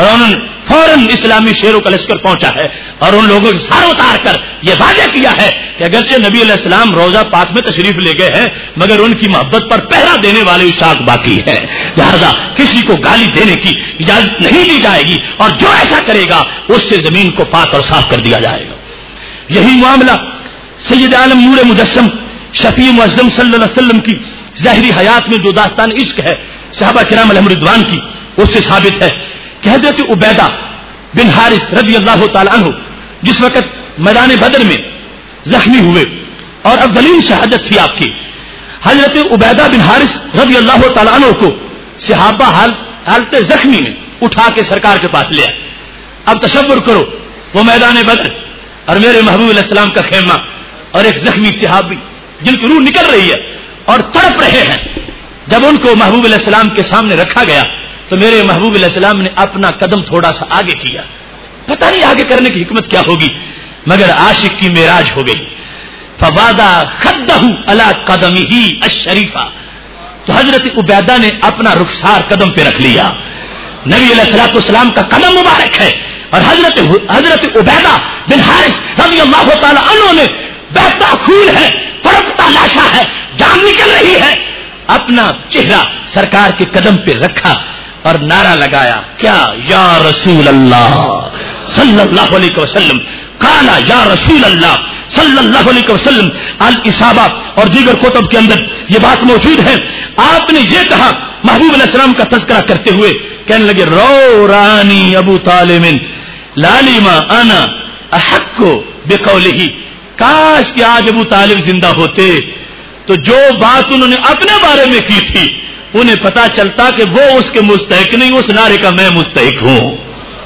B: فوراً اسلامی شیروں کا لشکر پہنچا ہے اور ان لوگوں کے سر اتار کر یہ واضح کیا ہے کہ اگرچہ نبی علیہ السلام روضہ پاک میں تشریف لے گئے ہیں مگر ان کی محبت پر پہرا دینے والے اشاق باقی ہیں. لہذا کسی کو گالی دینے کی اجازت نہیں دی جائے گی اور جو ایسا کرے گا اس سے زمین کو پاک اور صاف کر دیا جائے گا. یہی معاملہ سید عالم نور مجسم شفیع معظم صلی اللہ علیہ وسلم کی ظاہری حیات میں جو داستان عشق ہے صحابہ کرام علیہم رضوان کی، اس سے ثابت ہے کہ حضرت عبیدہ بن حارث رضی اللہ تعالی عنہ جس وقت میدان بدر میں زخمی ہوئے اور اولین شہادت تھی آپ کی، حضرت عبیدہ بن حارث رضی اللہ تعالی عنہ کو صحابہ حالت زخمی میں اٹھا کے سرکار کے پاس لے آئے. اب تصور کرو وہ میدان بدر اور میرے محبوب علیہ السلام کا خیمہ اور ایک زخمی صحابی جن کی روح نکل رہی ہے اور تڑپ رہے ہیں. جب ان کو محبوب علیہ السلام کے سامنے رکھا گیا تو میرے محبوب علیہ السلام نے اپنا قدم تھوڑا سا آگے کیا. پتہ نہیں آگے کرنے کی حکمت کیا ہوگی, مگر عاشق کی معراج ہو گئی. فوادہ خدہ علی قدمہ الشریفہ, تو حضرت عبیدہ نے اپنا رخسار قدم پہ رکھ لیا. نبی علیہ الصلوۃ والسلام کا قدم مبارک ہے اور حضرت عبیدہ بن حارث رضی اللہ تعالی عنہ نے بہتا خون ہے, تڑپتا لاشا ہے, جان نکل رہی ہے, اپنا چہرہ سرکار کے قدم پہ رکھا اور نعرہ لگایا, کیا یا رسول اللہ صلی اللہ علیہ وسلم, قالا یا رسول اللہ صلی اللہ علیہ وسلم. الاصابہ اور دیگر کتب کے اندر یہ بات موجود ہے. آپ نے یہ کہا محبوب علیہ السلام کا تذکرہ کرتے ہوئے, کہنے لگے رو رانی ابو طالب لالیما انا احق بقولہ, کاش کہ آج ابو طالب زندہ ہوتے تو جو بات انہوں نے اپنے بارے میں کی تھی انہیں پتا چلتا کہ وہ اس کے مستحق نہیں, اس نعرے کا میں مستحق ہوں.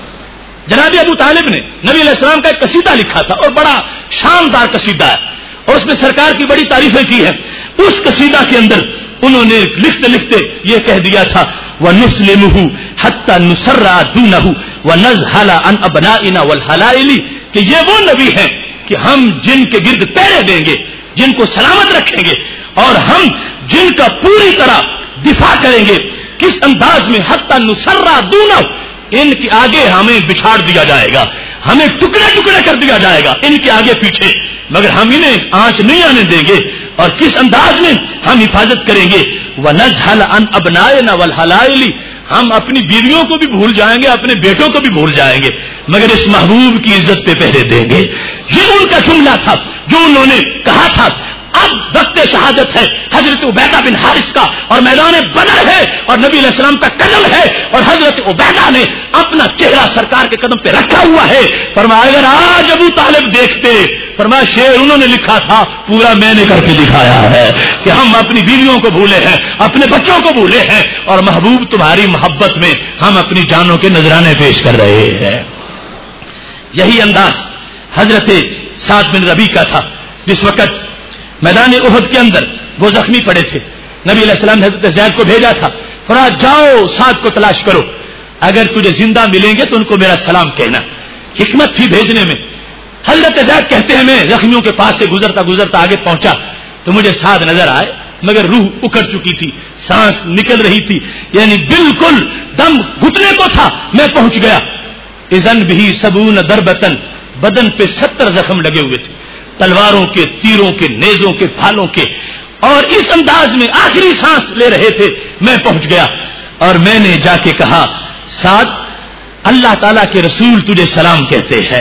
B: جناب ابو طالب نے نبی علیہ السلام کا ایک قصیدہ لکھا تھا اور بڑا شاندار قصیدہ ہے اور اس میں سرکار کی بڑی تعریفیں کی ہیں. اس قصیدہ کے اندر انہوں نے لکھتے لکھتے یہ کہہ دیا تھا, وَنُسْلِمُهُ حَتَّى نُسَرَّ دُونَهُ وَنَزْحَلَ عَنْ أَبْنَائِنَا وَالْحَلَائِلِ, کہ یہ وہ نبی ہیں کہ ہم جن کے گرد پیرے دیں گے, جن کو سلامت رکھیں گے اور ہم جن کا پوری طرح دفاع کریں گے. کس انداز میں؟ حَتَّى نُسَرَّ دُونَهُ, ان کے آگے ہمیں بچھاڑ دیا جائے گا, ہمیں ٹکڑے ٹکڑے کر دیا جائے گا ان کے آگے پیچھے, مگر ہم انہیں آنچ نہیں آنے دیں گے. اور کس انداز میں ہم حفاظت کریں گے؟ وَنَزْحَلَ عَنْ أَبْنَائِنَا وَالْحَلَائِلِ, ہم اپنی بیویوں کو بھی بھول جائیں گے, اپنے بیٹوں کو بھی بھول جائیں گے, مگر اس محبوب کی عزت پہ پہرے دیں گے. یہ ان کا جملہ تھا جو انہوں نے کہا تھا. اب وقت شہادت ہے حضرت عبیدہ بن حارث کا اور میدان بدر ہے اور نبی علیہ السلام کا قدم ہے اور حضرت عبیدہ نے اپنا چہرہ سرکار کے قدم پہ رکھا ہوا ہے. فرمایا اگر آج ابو طالب دیکھتے, فرمایا شعر انہوں نے لکھا تھا پورا میں نے کر کے دکھایا ہے کہ ہم اپنی بیویوں کو بھولے ہیں, اپنے بچوں کو بھولے ہیں, اور محبوب تمہاری محبت میں ہم اپنی جانوں کے نذرانے پیش کر رہے ہیں. یہی انداز حضرت سعد بن ربیع کا تھا جس وقت میدان احد کے اندر وہ زخمی پڑے تھے. نبی علیہ السلام نے حضرت زید کو بھیجا تھا, فرمایا جاؤ سعد کو تلاش کرو, اگر تجھے زندہ ملیں گے تو ان کو میرا سلام کہنا. حکمت تھی بھیجنے میں. حضرت زید کہتے ہیں میں زخمیوں کے پاس سے گزرتا گزرتا آگے پہنچا تو مجھے سعد نظر آئے, مگر روح اکڑ چکی تھی, سانس نکل رہی تھی, یعنی بالکل دم گھٹنے کو تھا. میں پہنچ گیا. اذن بھی سبون دربتن, بدن پہ 70 زخم لگے ہوئے تھے, تلواروں کے, تیروں کے, نیزوں کے, بھالوں کے, اور اس انداز میں آخری سانس لے رہے تھے. میں پہنچ گیا اور میں نے جا کے کہا, سعد اللہ تعالیٰ کے رسول تجھے سلام کہتے ہیں.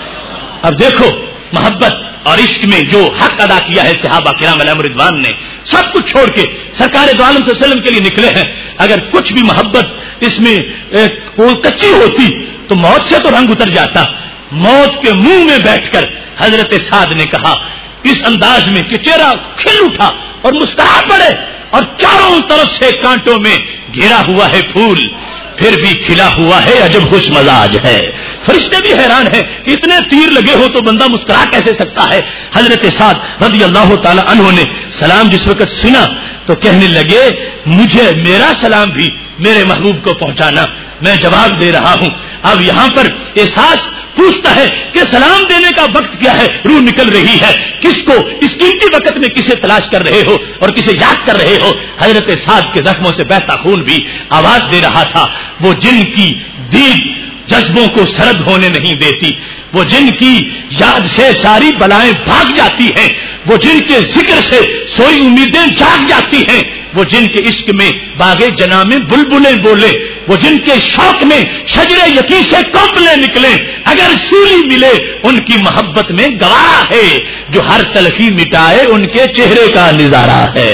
B: اب دیکھو محبت اور عشق میں جو حق ادا کیا ہے صحابہ کرام علیہم رضوان نے, سب کچھ چھوڑ کے سرکار دو عالم صلی اللہ علیہ وسلم کے لیے نکلے ہیں. اگر کچھ بھی محبت اس میں کچی ہوتی تو موت سے تو رنگ اتر جاتا. موت کے منہ میں بیٹھ کر حضرت سعد نے کہا اس انداز میں کہ چہرہ کھل اٹھا اور مسکرا پڑے, اور چاروں طرف سے کانٹوں میں گھیرا ہوا ہے پھول, پھر بھی کھلا ہوا ہے عجب خوش مزاج ہے. فرشتے بھی حیران ہیں کہ اتنے تیر لگے ہو تو بندہ مسکرا کیسے سکتا ہے. حضرت سعد رضی اللہ تعالی عنہ نے سلام جس وقت سنا تو کہنے لگے مجھے میرا سلام بھی میرے محبوب کو پہنچانا, میں جواب دے رہا ہوں. اب یہاں پر احساس پوچھتا ہے کہ سلام دینے کا وقت کیا ہے, روح نکل رہی ہے, کس کو اس قیمتی وقت میں کسے تلاش کر رہے ہو اور کسے یاد کر رہے ہو. حضرت سعد کے زخموں سے بہتا خون بھی آواز دے رہا تھا. وہ جن کی دید جذبوں کو سرد ہونے نہیں دیتی, وہ جن کی یاد سے ساری بلائیں بھاگ جاتی ہیں, وہ جن کے ذکر سے سوئی امیدیں جاگ جاتی ہیں, وہ جن کے عشق میں باغ جنا میں بلبلیں بولے, وہ جن کے شوق میں شجر یقین سے کوپلیں نکلیں, اگر سولی ملے ان کی محبت میں گواہ ہے, جو ہر تلخی مٹائے ان کے چہرے کا نظارہ ہے.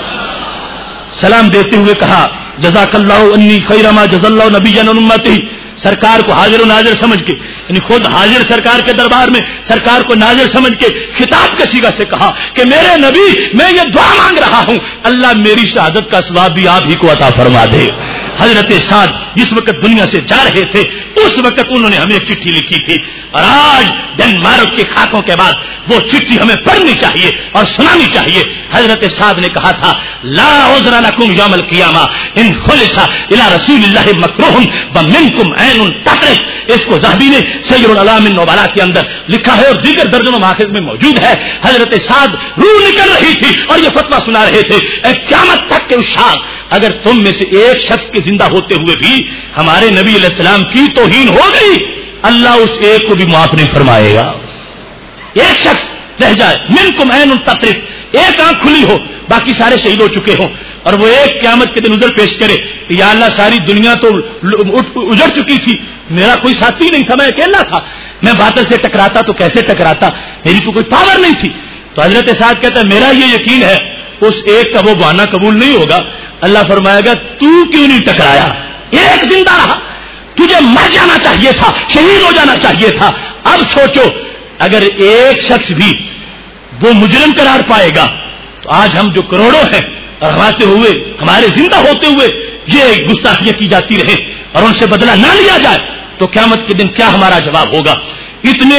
B: سلام دیتے ہوئے کہا جزاک اللہ انی خیر ما جزا اللہ نبیا عن امتی. سرکار کو حاضر و ناظر سمجھ کے, یعنی خود حاضر سرکار کے دربار میں سرکار کو ناظر سمجھ کے خطاب کا صیغہ سے کہا کہ میرے نبی میں یہ دعا مانگ رہا ہوں, اللہ میری شہادت کا ثواب بھی آپ ہی کو عطا فرما دے. حضرت سعد جس وقت دنیا سے جا رہے تھے اس وقت انہوں نے ہمیں چٹھی لکھی تھی، اور آج ڈنمارک کے خاکوں کے بعد وہ چٹھی ہمیں پڑھنی چاہیے اور سنانی چاہیے۔ حضرت سعد نے کہا تھا لا عذر لکم یوم القیامہ ان خلص الی رسول اللہ مکروہ ومنکم عین تحرق۔ اس کو ذہبی نے سیر العلام النبلاء کے اندر لکھا ہے اور دیگر درجنوں ماخذ میں موجود ہے۔ حضرت سعد روح نکل رہی تھی اور یہ فتویٰ سنا رہے تھے، اے قیامت تک کے اشاق، اگر تم میں سے ایک شخص کے زندہ ہوتے ہوئے بھی ہمارے نبی علیہ السلام کی توہین ہو گئی، اللہ اس ایک کو بھی معاف نہیں فرمائے گا۔ ایک شخص رہ جائے، منکم عین تطرف، ایک آنکھ کھلی ہو، باقی سارے شہید ہو چکے ہوں، اور وہ ایک قیامت کے دن عذر پیش کرے کہ یا اللہ ساری دنیا تو اجڑ چکی تھی، میرا کوئی ساتھی نہیں تھا، میں اکیلا تھا، میں بادل سے ٹکراتا تو کیسے ٹکراتا، میری تو کوئی پاور نہیں تھی۔ تو حضرت سعد کہتا ہے میرا یہ یقین ہے اس ایک کا وہ بہانہ قبول نہیں ہوگا۔ اللہ فرمائے گا تو کیوں نہیں ٹکرایا، ایک زندہ رہا، تجھے مر جانا چاہیے تھا، شہید ہو جانا چاہیے تھا۔ اب سوچو اگر ایک شخص بھی وہ مجرم قرار پائے گا تو آج ہم جو کروڑوں ہیں اور ہمارے زندہ ہوتے ہوئے یہ گستاخیاں کی جاتی رہے اور ان سے بدلہ نہ لیا جائے تو قیامت کے دن کیا ہمارا جواب ہوگا؟ اتنے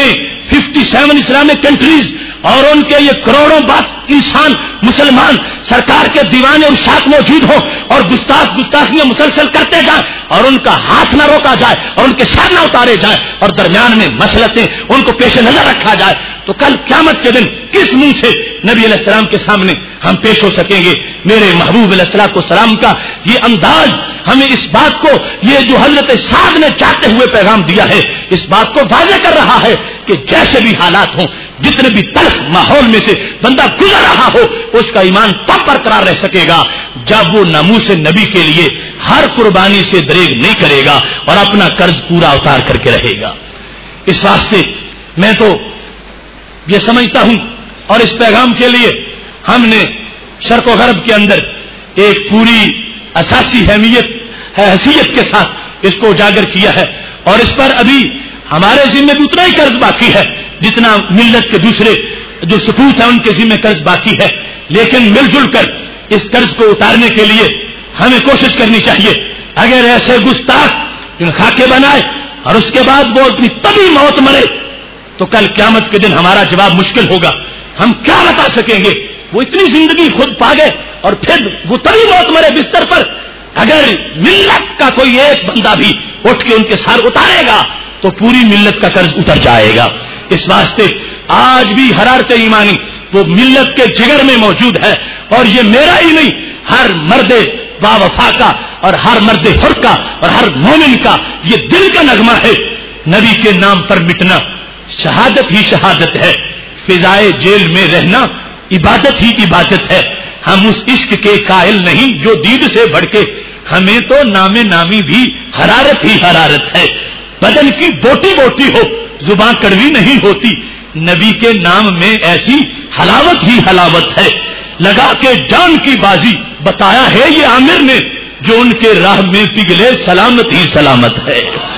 B: 57 اسلامک کنٹریز اور ان کے یہ کروڑوں بات انسان مسلمان سرکار کے دیوانے اور شاک موجود ہوں اور گستاخیاں مسلسل کرتے جائیں اور ان کا ہاتھ نہ روکا جائے اور ان کے سر نہ اتارے جائیں اور درمیان میں مسلطیں ان کو پیش نظر رکھا جائے تو کل قیامت کے دن کس منہ سے نبی علیہ السلام کے سامنے ہم پیش ہو سکیں گے؟ میرے محبوب علیہ السلام کا یہ انداز ہمیں اس بات کو، یہ جو حضرت سعد نے چاہتے ہوئے پیغام دیا ہے، اس بات کو واضح کر رہا ہے کہ جیسے بھی حالات ہوں، جتنے بھی تلخ ماحول میں سے بندہ گزر رہا ہو، اس کا ایمان تب برقرار رہ سکے گا جب وہ ناموس نبی کے لیے ہر قربانی سے دریغ نہیں کرے گا اور اپنا قرض پورا اتار کر کے رہے گا۔ اس واسطے میں تو یہ سمجھتا ہوں اور اس پیغام کے لیے ہم نے شرق و غرب کے اندر ایک پوری اساسی حیثیت کے ساتھ اس کو اجاگر کیا ہے، اور اس پر ابھی ہمارے ذمہ بھی اتنا ہی قرض باقی ہے جتنا ملت کے دوسرے جو سپوت ہیں ان کے ذمہ قرض باقی ہے، لیکن مل جل کر اس قرض کو اتارنے کے لیے ہمیں کوشش کرنی چاہیے۔ اگر ایسے گستاخ جن خاکے بنائے اور اس کے بعد وہ اپنی طبی موت مرے تو کل قیامت کے دن ہمارا جواب مشکل ہوگا۔ ہم کیا بتا سکیں گے؟ وہ اتنی زندگی خود پا گئے اور پھر وہ طبی موت مرے بستر پر۔ اگر ملت کا کوئی ایک بندہ بھی اٹھ کے ان کے سر اتارے گا تو پوری ملت کا قرض اتر جائے گا۔ اس واسطے آج بھی حرارت ایمانی وہ ملت کے جگر میں موجود ہے، اور یہ میرا ہی نہیں، ہر مرد با وفا کا اور ہر مرد حر کا اور ہر مومن کا یہ دل کا نغمہ ہے۔ نبی کے نام پر مٹنا شہادت ہی شہادت ہے، فضائے جیل میں رہنا عبادت ہی عبادت ہے۔ ہم اس عشق کے قائل نہیں جو دید سے بڑھ کے، ہمیں تو نام نامی بھی حرارت ہی حرارت ہے۔ بدن کی بوٹی بوٹی ہو زباں کڑوی نہیں ہوتی، نبی کے نام میں ایسی حلاوت ہی حلاوت ہے۔ لگا کے جان کی بازی بتایا ہے یہ عامر نے، جو ان کے راہ میں پگھلے سلامت ہی سلامت ہے۔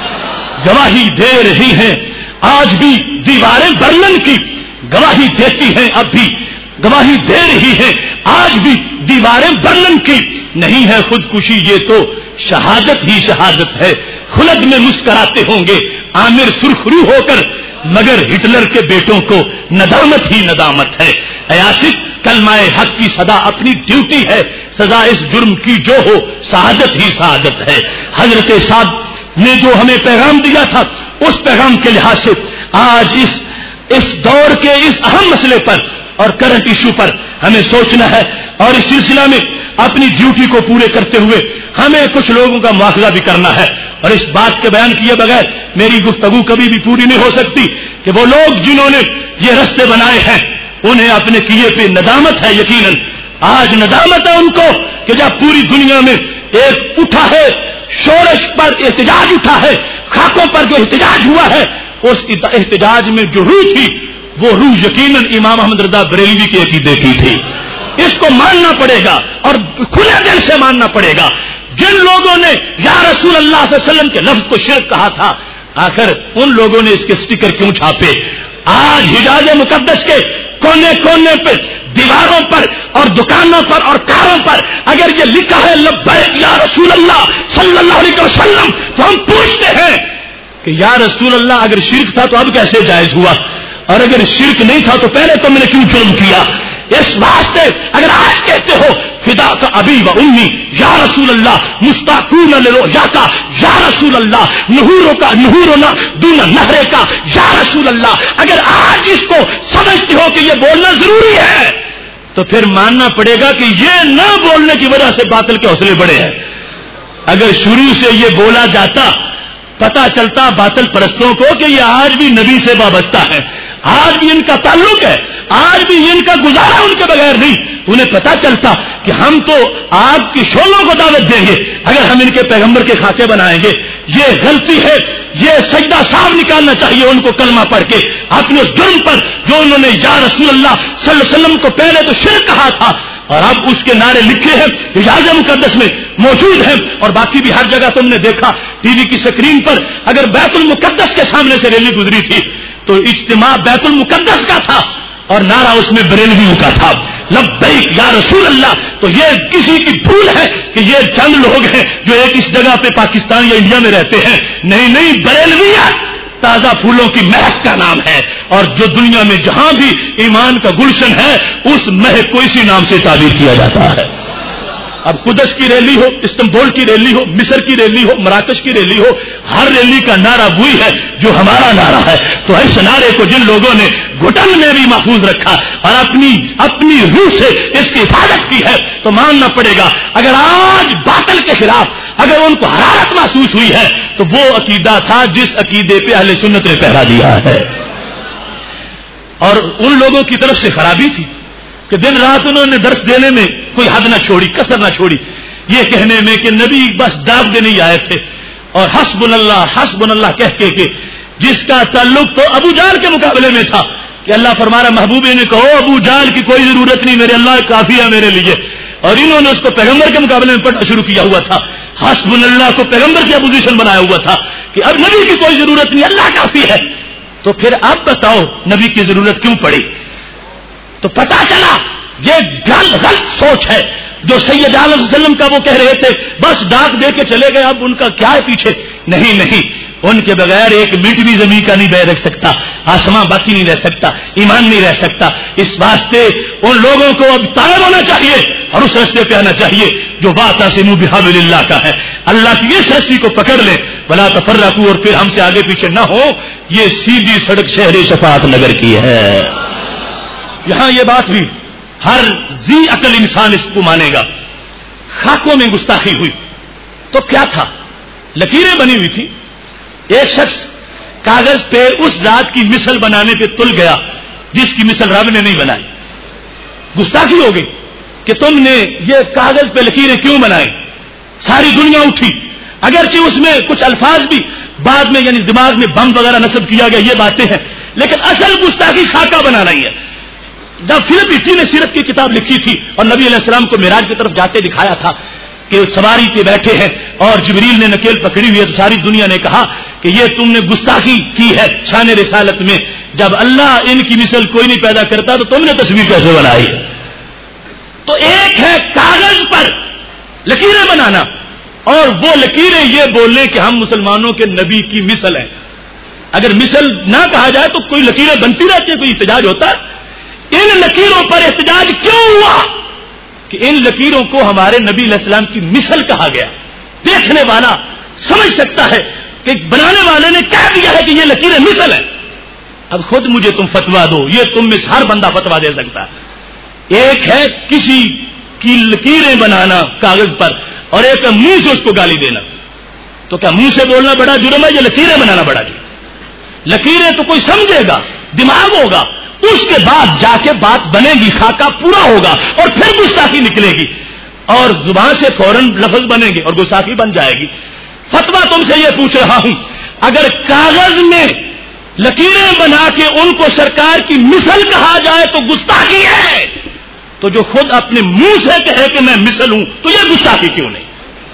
B: گواہی دے رہی ہیں آج بھی دیواریں برلن کی، گواہی دیتی ہیں اب بھی، گواہی دے رہی ہے آج بھی دیواریں برلن کی، نہیں ہے خودکشی یہ تو شہادت ہی شہادت ہے۔ خلد میں مسکراتے ہوں گے عامر سرخرو ہو کر، مگر ہٹلر کے بیٹوں کو ندامت ہی ندامت ہے۔ اے عاشق کلمہ حق کی صدا اپنی ڈیوٹی ہے، سزا اس جرم کی جو ہو شہادت ہی شہادت ہے۔ حضرت سعد نے جو ہمیں پیغام دیا تھا اس پیغام کے لحاظ سے آج اس دور کے اس اہم مسئلے پر اور کرنٹ ایشو پر ہمیں سوچنا ہے، اور اس سلسلہ میں اپنی ڈیوٹی کو پورے کرتے ہوئے ہمیں کچھ لوگوں کا مواخذہ بھی کرنا ہے۔ اور اس بات کے بیان کیے بغیر میری گفتگو کبھی بھی پوری نہیں ہو سکتی کہ وہ لوگ جنہوں نے یہ رستے بنائے ہیں انہیں اپنے کیے پہ ندامت ہے، یقیناً آج ندامت ہے ان کو کہ جب پوری دنیا میں ایک اٹھا ہے، شورش پر احتجاج اٹھا ہے، خاکوں پر جو احتجاج ہوا ہے، اس احتجاج میں جو روح تھی وہ روح یقیناً امام احمد رضا بریلوی کے عقیدے کی تھی۔ اس کو ماننا پڑے گا اور کھلے دل سے ماننا پڑے گا۔ جن لوگوں نے یا رسول اللہ صلی اللہ علیہ وسلم کے لفظ کو شرک کہا تھا، آخر ان لوگوں نے اس کے سٹیکر کیوں چھاپے؟ آج حجاز مقدس کے کونے کونے پہ دیواروں پر اور دکانوں پر اور کاروں پر اگر یہ لکھا ہے لبیک یا رسول اللہ صلی اللہ علیہ وسلم تو ہم پوچھتے ہیں کہ یا رسول اللہ اگر شرک تھا تو اب کیسے جائز ہوا، اور اگر شرک نہیں تھا تو پہلے تم نے کیوں جرم کیا؟ اس واسطے اگر آج کہتے ہو فدا کا ابی و امی یا رسول اللہ مستاقون لرویا کا یا رسول اللہ نہورنا دون نہرے کا یا رسول اللہ، اگر آج اس کو سمجھتے ہو کہ یہ بولنا ضروری ہے تو پھر ماننا پڑے گا کہ یہ نہ بولنے کی وجہ سے باطل کے حوصلے بڑے ہیں۔ اگر شروع سے یہ بولا جاتا پتا چلتا باطل پرستوں کو کہ یہ آج بھی نبی سے وابستہ ہے، آج بھی ان کا تعلق ہے، آج بھی ان کا گزارا ان کے بغیر نہیں، انہیں پتا چلتا کہ ہم تو آگ کی شعلوں کو دعوت دیں گے اگر ہم ان کے پیغمبر کے خاکے بنائیں گے۔ یہ غلطی ہے، یہ سجدہ صاحب نکالنا چاہیے ان کو کلمہ پڑھ کے اپنے اس جرم پر جو انہوں نے یا رسول اللہ صلی اللہ علیہ وسلم کو پہلے تو شرک کہا تھا اور اب اس کے نعرے لکھے ہیں اجازت مقدس میں موجود ہیں، اور باقی بھی ہر جگہ تم نے دیکھا ٹی وی کی سکرین پر اگر بیت المقدس کے سامنے سے ریلی گزری تھی تو اجتماع بیت المقدس کا تھا اور نعرہ اس میں بریلویوں کا تھا لبیک یا رسول اللہ۔ تو یہ کسی کی بھول ہے کہ یہ چند لوگ ہیں جو ایک اس جگہ پہ پاکستان یا انڈیا میں رہتے ہیں، نہیں بریلویت تازہ پھولوں کی مہک کا نام ہے، اور جو دنیا میں جہاں بھی ایمان کا گلشن ہے اس مہک کو اسی نام سے تعبیر کیا جاتا ہے۔ اب قدس کی ریلی ہو، استنبول کی ریلی ہو، مصر کی ریلی ہو، مراکش کی ریلی ہو، ہر ریلی کا نعرہ وہی ہے جو ہمارا نعرہ ہے۔ تو اس نعرے کو جن لوگوں نے گھٹن میں بھی محفوظ رکھا اور اپنی روح سے اس کی حفاظت کی ہے تو ماننا پڑے گا اگر آج باطل کے خلاف اگر ان کو حرارت محسوس ہوئی ہے تو وہ عقیدہ تھا جس عقیدے پہ اہل سنت نے پہرا دیا ہے، اور ان لوگوں کی طرف سے خرابی تھی کہ دن رات انہوں نے درس دینے میں کوئی حد نہ چھوڑی، کسر نہ چھوڑی، یہ کہنے میں کہ نبی بس دعوت دینے ہی آئے تھے، اور حسبنا اللہ کہہ کے جس کا تعلق تو ابو جہل کے مقابلے میں تھا کہ اللہ فرما رہا محبوب نے کہو ابو جہل کی کوئی ضرورت نہیں، میرے اللہ کافی ہے میرے لیے، اور انہوں نے اس کو پیغمبر کے مقابلے میں پڑھنا شروع کیا ہوا تھا، حسبنا اللہ کو پیغمبر کی اپوزیشن بنایا ہوا تھا کہ اب نبی کی کوئی ضرورت نہیں، اللہ کافی ہے۔ تو پھر آپ بتاؤ نبی کی ضرورت کیوں پڑی؟ تو پتا چلا یہ غلط سوچ ہے جو سید عالم صلی اللہ علیہ وسلم کا وہ کہہ رہے تھے بس ڈاک دے کے چلے گئے، اب ان کا کیا ہے پیچھے؟ نہیں، ان کے بغیر ایک منٹ بھی زمین کا نہیں بہ رہ سکتا، آسماں باقی نہیں رہ سکتا، ایمان نہیں رہ سکتا۔ اس واسطے ان لوگوں کو اب طالب ہونا چاہیے اور اس رستے پہ آنا چاہیے جو واعتصموا بحبل اللہ کا ہے، اللہ کی اس رسی کو پکڑ لیں، ولا تفرقوا، اور پھر ہم سے آگے پیچھے نہ ہو۔ یہ سیدھی سڑک شہر شفاعت نگر کی ہے، یہاں یہ بات بھی ہر ذی عقل انسان اس کو مانے گا۔ خاکوں میں گستاخی ہوئی تو کیا تھا؟ لکیریں بنی ہوئی تھی، ایک شخص کاغذ پہ اس ذات کی مثل بنانے پہ تل گیا جس کی مثل رب نے نہیں بنائی، گستاخی ہو گئی کہ تم نے یہ کاغذ پہ لکیریں کیوں بنائی؟ ساری دنیا اٹھی، اگرچہ اس میں کچھ الفاظ بھی بعد میں یعنی دماغ میں بم وغیرہ نصب کیا گیا، یہ باتیں ہیں، لیکن اصل گستاخی خاکہ بنانا ہی ہے۔ جب فلپ اٹی نے سیرت کی کتاب لکھی تھی اور نبی علیہ السلام کو معراج کی طرف جاتے دکھایا تھا کہ سواری پہ بیٹھے ہیں اور جبریل نے نکیل پکڑی ہوئی ہے، تو ساری دنیا نے کہا کہ یہ تم نے گستاخی کی ہے شان رسالت میں، جب اللہ ان کی مثل کوئی نہیں پیدا کرتا تو تم نے تصویر کیسے بنائی؟ تو ایک ہے کاغذ پر لکیریں بنانا، اور وہ لکیریں یہ بولنے کہ ہم مسلمانوں کے نبی کی مثل ہیں۔ اگر مثل نہ کہا جائے تو کوئی لکیریں بنتی رہتی ہیں، کوئی احتجاج ہوتا ہے۔ ان لکیروں پر احتجاج کیوں ہوا کہ ان لکیروں کو ہمارے نبی علیہ السلام کی مثل کہا گیا؟ دیکھنے والا سمجھ سکتا ہے کہ بنانے والے نے کہہ دیا ہے کہ یہ لکیریں مثل ہیں، اب خود مجھے تم فتوا دو، یہ تم میں سے ہر بندہ فتوا دے سکتا ہے۔ ایک ہے کسی کی لکیریں بنانا کاغذ پر، اور ایک ہے منہ سے اس کو گالی دینا۔ تو کیا منہ سے بولنا بڑا جرم ہے یا لکیریں بنانا بڑا جرم؟ لکیریں تو کوئی سمجھے گا، دماغ ہوگا، اس کے بعد جا کے بات بنے گی، خاکہ پورا ہوگا اور پھر گستاخی نکلے گی، اور زبان سے فوراً لفظ بنے گے اور گستاخی بن جائے گی۔ فتویٰ تم سے یہ پوچھ رہا ہوں، اگر کاغذ میں لکیریں بنا کے ان کو سرکار کی مثل کہا جائے تو گستاخی ہے، تو جو خود اپنے منہ سے کہے کہ میں مثل ہوں تو یہ گستاخی کیوں نہیں؟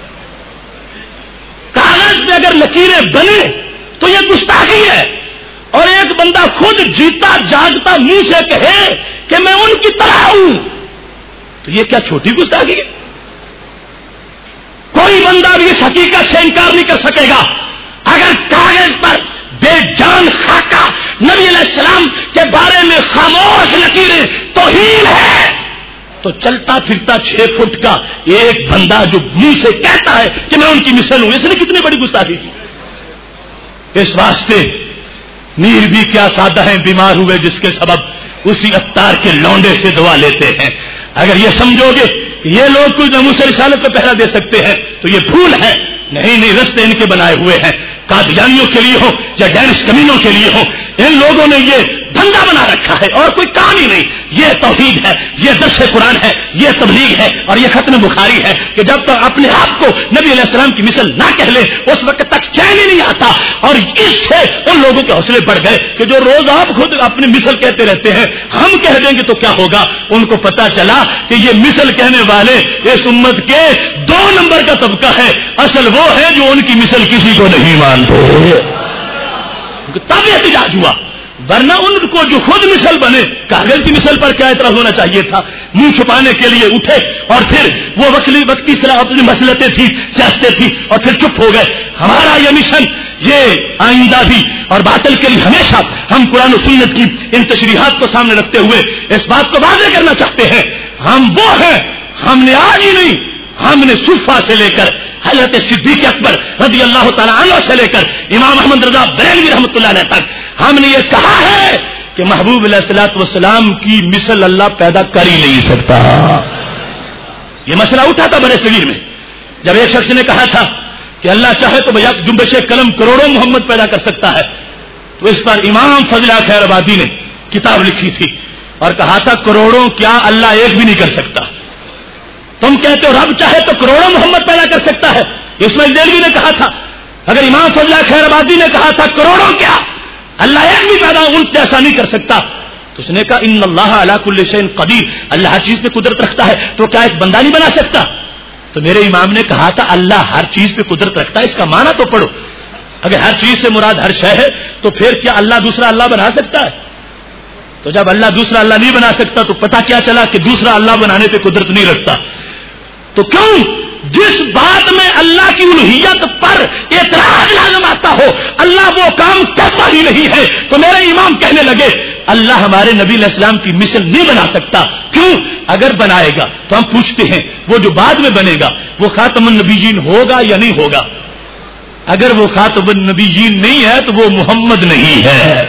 B: کاغذ میں اگر لکیریں بنے تو یہ گستاخی ہے، اور ایک بندہ خود جیتا جاگتا منہ سے کہے کہ میں ان کی طرح ہوں، تو یہ کیا چھوٹی گستاخی ہے؟ کوئی بندہ بھی اس حقیقت سے انکار نہیں کر سکے گا اگر کاغذ پر بے جان خاکہ نبی علیہ السلام کے بارے میں خاموش لکیریں توہین ہے، تو چلتا پھرتا 6 فٹ کا ایک بندہ جو منہ سے کہتا ہے کہ میں ان کی مثل ہوں، اس نے کتنی بڑی گستاخی کی؟ اس واسطے میر بھی کیا سادہ ہیں، بیمار ہوئے جس کے سبب اسی عطار کے لونڈے سے دعا لیتے ہیں۔ اگر یہ سمجھو گے کہ یہ لوگ کوئی ناموس رسالت پہ پہرا دے سکتے ہیں تو یہ بھول ہے۔ نہیں، رستے ان کے بنائے ہوئے ہیں، قادیانیوں کے لیے ہو یا ڈینش کمینوں کے لیے ہو، ان لوگوں نے یہ دھندا بنا رکھا ہے اور کوئی کام ہی نہیں۔ یہ توحید ہے، یہ درس قرآن ہے، یہ تبلیغ ہے اور یہ ختم بخاری ہے کہ جب تک اپنے آپ کو نبی علیہ السلام کی مثل نہ کہہ لے اس وقت تک چین ہی نہیں آتا۔ اور اس سے ان لوگوں کے حوصلے بڑھ گئے کہ جو روز آپ خود اپنی مثل کہتے رہتے ہیں، ہم کہہ دیں گے تو کیا ہوگا۔ ان کو پتا چلا کہ یہ مثل کہنے والے اس امت کے 2 نمبر کا طبقہ ہے، اصل وہ ہے جو ان کی مثل کسی کو نہیں مانتے، تب احتجاج ہوا۔ ورنہ ان کو جو خود مثل بنے، کاغذ کی مثل پر کیا اعتراض ہونا چاہیے تھا؟ منہ چھپانے کے لیے اٹھے اور پھر وہ وقتی صلاح اپنی مسلطیں تھی، سیاستیں تھی اور پھر چپ ہو گئے۔ ہمارا یہ مشن، یہ آئندہ بھی اور باطل کے لیے ہمیشہ ہم قرآن و سنت کی ان تشریحات کو سامنے رکھتے ہوئے اس بات کو واضح کرنا چاہتے ہیں، ہم وہ ہیں، ہم نے آج ہی نہیں، ہم نے صفا سے لے کر حضرت صدیق اکبر رضی اللہ تعالیٰ عنہ سے لے کر امام احمد رضا بریلوی رحمۃ اللہ علیہ تک ہم نے یہ کہا ہے کہ محبوب علیہ الصلوۃ والسلام کی مثل اللہ پیدا کر ہی نہیں سکتا۔ یہ مسئلہ اٹھا تھا برے صغیر میں، جب ایک شخص نے کہا تھا کہ اللہ چاہے تو یک جنبش قلم کروڑوں محمد پیدا کر سکتا ہے، تو اس پر امام فضل خیر آبادی نے کتاب لکھی تھی اور کہا تھا کروڑوں کیا اللہ ایک بھی نہیں کر سکتا۔ تم کہتے ہو رب چاہے تو کروڑوں محمد پیدا کر سکتا ہے، اسماعیل دہلوی نے کہا تھا، اگر امام فضل خیر آبادی نے کہا تھا کروڑوں کیا اللہ ایک بھی پیدا ان جیسا نہیں کر سکتا، تو اس نے کہا ان اللہ علی کل شیء قدیر، اللہ ہر چیز پہ قدرت رکھتا ہے، تو کیا ایک بندہ نہیں بنا سکتا؟ تو میرے امام نے کہا تھا اللہ ہر چیز پہ قدرت رکھتا ہے، اس کا معنی تو پڑھو، اگر ہر چیز سے مراد ہر شے ہے تو پھر کیا اللہ دوسرا اللہ بنا سکتا ہے؟ تو جب اللہ دوسرا اللہ نہیں بنا سکتا تو پتہ کیا چلا کہ دوسرا اللہ بنانے پہ قدرت نہیں رکھتا۔ تو کیوں جس بات میں اللہ کی الوہیت پر اعتراض لازم آتا ہو اللہ وہ کام کرتا ہی نہیں ہے، تو میرے امام کہنے لگے اللہ ہمارے نبی علیہ السلام کی مثل نہیں بنا سکتا۔ کیوں؟ اگر بنائے گا تو ہم پوچھتے ہیں وہ جو بعد میں بنے گا وہ خاتم النبیین ہوگا یا نہیں ہوگا؟ اگر وہ خاتم النبیین نہیں ہے تو وہ محمد نہیں ہے۔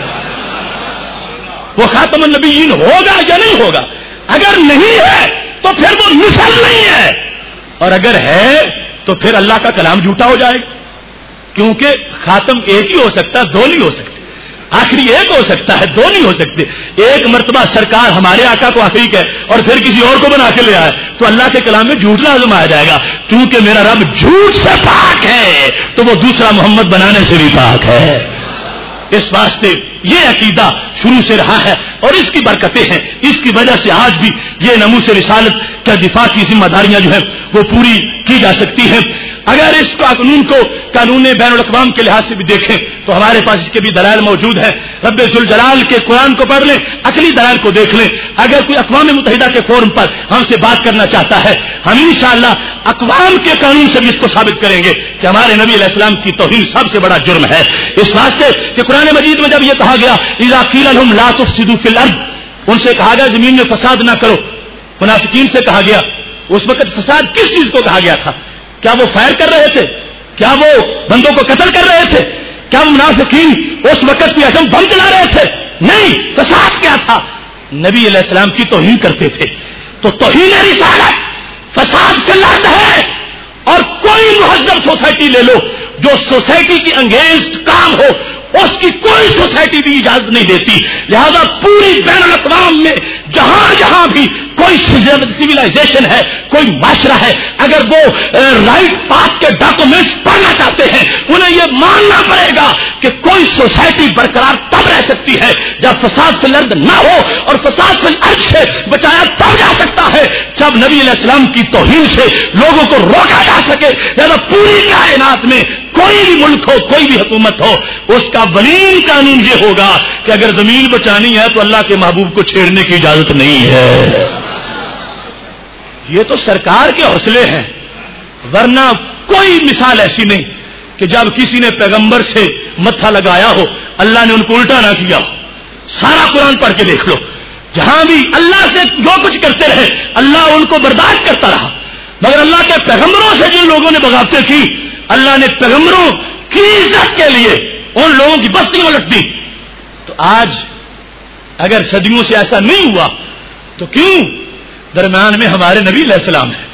B: وہ خاتم النبیین ہوگا یا نہیں ہوگا؟ اگر نہیں ہے تو پھر وہ مثل نہیں ہے، اور اگر ہے تو پھر اللہ کا کلام جھوٹا ہو جائے گا، کیونکہ خاتم ایک ہی ہو سکتا، 2 نہیں ہو سکتے، آخری ایک ہو سکتا ہے، 2 نہیں ہو سکتے۔ ایک مرتبہ سرکار ہمارے آقا کو آخری کہے اور پھر کسی اور کو بنا کے لے آئے تو اللہ کے کلام میں جھوٹ لازم آ جائے گا، کیونکہ میرا رب جھوٹ سے پاک ہے تو وہ دوسرا محمد بنانے سے بھی پاک ہے۔ اس واسطے یہ عقیدہ شروع سے رہا ہے اور اس کی برکتیں ہیں، اس کی وجہ سے آج بھی یہ ناموس رسالت کا دفاع کی ذمہ داریاں جو ہیں وہ پوری کی جا سکتی ہیں۔ اگر اس قانون کو قانون بین الاقوام کے لحاظ سے بھی دیکھیں تو ہمارے پاس اس کے بھی دلائل موجود ہیں۔ رب ذوالجلال کے قرآن کو پڑھ لیں، عقلی دلائل کو دیکھ لیں۔ اگر کوئی اقوام متحدہ کے فورم پر ہم سے بات کرنا چاہتا ہے، ہم انشاءاللہ اقوام کے قانون سے بھی اس کو ثابت کریں گے کہ ہمارے نبی علیہ السلام کی توہین سب سے بڑا جرم ہے، اس واسطے کہ قرآن مجید میں جب یہ کہا گیا اذا قیل لهم لا تفسدوا فی الارض، ان سے کہا گیا زمین میں فساد نہ کرو، منافقین سے کہا گیا، اس وقت فساد کس چیز کو کہا گیا تھا؟ کیا وہ فائر کر رہے تھے؟ کیا وہ بندوں کو قتل کر رہے تھے؟ کیا وہ منافقین اس وقت کوئی ایٹم بم چلا رہے تھے؟ نہیں، فساد کیا تھا؟ نبی علیہ السلام کی توہین کرتے تھے۔ تو توہین رسالت فساد کا لفظ ہے، اور کوئی مہذب سوسائٹی لے لو جو سوسائٹی کی انگیزڈ کام ہو اس کی کوئی سوسائٹی بھی اجازت نہیں دیتی، لہذا پوری بین الاقوام میں جہاں جہاں بھی کوئی سویلائزیشن ہے، کوئی معاشرہ ہے، اگر وہ رائٹ پاتھ کے ڈاکومنٹس پڑھنا چاہتے ہیں انہیں یہ ماننا پڑے گا کہ کوئی سوسائٹی برقرار تب رہ سکتی ہے جب فساد فی الارض نہ ہو، اور فساد فی الارض سے بچایا تب جا سکتا ہے جب نبی علیہ السلام کی توہین سے لوگوں کو روکا جا سکے۔ لہذا پوری کائنات میں کوئی بھی ملک ہو، کوئی بھی حکومت ہو، اس کا اولین قانون یہ ہوگا کہ اگر زمین بچانی ہے تو اللہ کے محبوب کو چھیڑنے کی اجازت نہیں ہے۔ یہ تو سرکار کے حوصلے ہیں، ورنہ کوئی مثال ایسی نہیں کہ جب کسی نے پیغمبر سے متھا لگایا ہو اللہ نے ان کو الٹا نہ کیا ہو۔ سارا قرآن پڑھ کے دیکھ لو، جہاں بھی اللہ سے جو کچھ کرتے رہے اللہ ان کو برداشت کرتا رہا، مگر اللہ کے پیغمبروں سے جن لوگوں نے بغاوتیں کی اللہ نے پیغمبروں کی عزت کے لیے ان لوگوں کی بستیاں الٹ دی۔ تو آج اگر صدیوں سے ایسا نہیں ہوا تو کیوں درمیان میں ہمارے نبی علیہ السلام ہے۔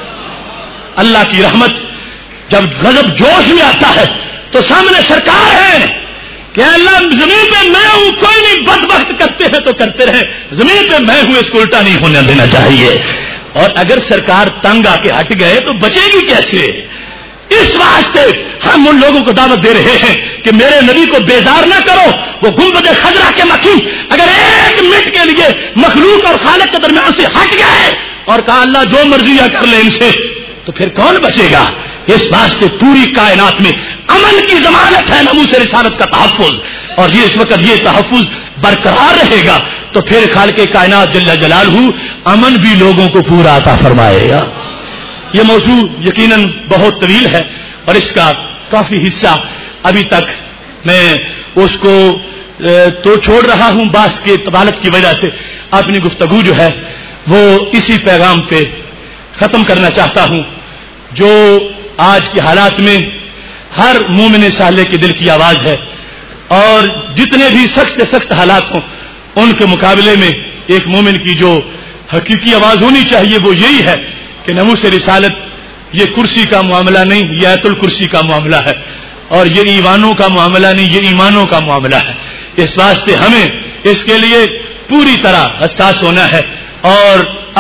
B: اللہ کی رحمت جب غضب جوش میں آتا ہے تو سامنے سرکار ہے کہ اللہ زمین پہ میں ہوں، کوئی نہیں، بدبخت کرتے ہیں تو کرتے رہے، زمین پہ میں ہوں، اس کو الٹا نہیں ہونے دینا چاہیے۔ اور اگر سرکار تنگ آ کے ہٹ گئے تو بچے گی کیسے؟ اس واسطے ہم ان لوگوں کو دعوت دے رہے ہیں کہ میرے نبی کو بیزار نہ کرو۔ وہ گنبد خضرا کے مکھی اگر ایک منٹ کے لیے مخلوق اور خالق کے درمیان سے ہٹ گئے اور کہا اللہ جو مرضی کر لے ان سے، تو پھر کون بچے گا؟ اس واسطے پوری کائنات میں امن کی ضمانت ہے ناموس رسالت کا تحفظ، اور یہ اس وقت یہ تحفظ برقرار رہے گا تو پھر خالق کائنات جل جلالہ امن بھی لوگوں کو پورا عطا فرمائے گا۔ یہ موضوع یقیناً بہت طویل ہے اور اس کا کافی حصہ ابھی تک میں اس کو تو چھوڑ رہا ہوں، باس کے طوالت کی وجہ سے اپنی گفتگو جو ہے وہ اسی پیغام پہ ختم کرنا چاہتا ہوں جو آج کے حالات میں ہر مومن صالح کے دل کی آواز ہے، اور جتنے بھی سخت سے سخت حالات ہوں ان کے مقابلے میں ایک مومن کی جو حقیقی آواز ہونی چاہیے وہ یہی ہے کہ ناموس رسالت یہ کرسی کا معاملہ نہیں، یہ آیت الکرسی کا معاملہ ہے، اور یہ ایوانوں کا معاملہ نہیں، یہ ایمانوں کا معاملہ ہے۔ اس واسطے ہمیں اس کے لیے پوری طرح حساس ہونا ہے اور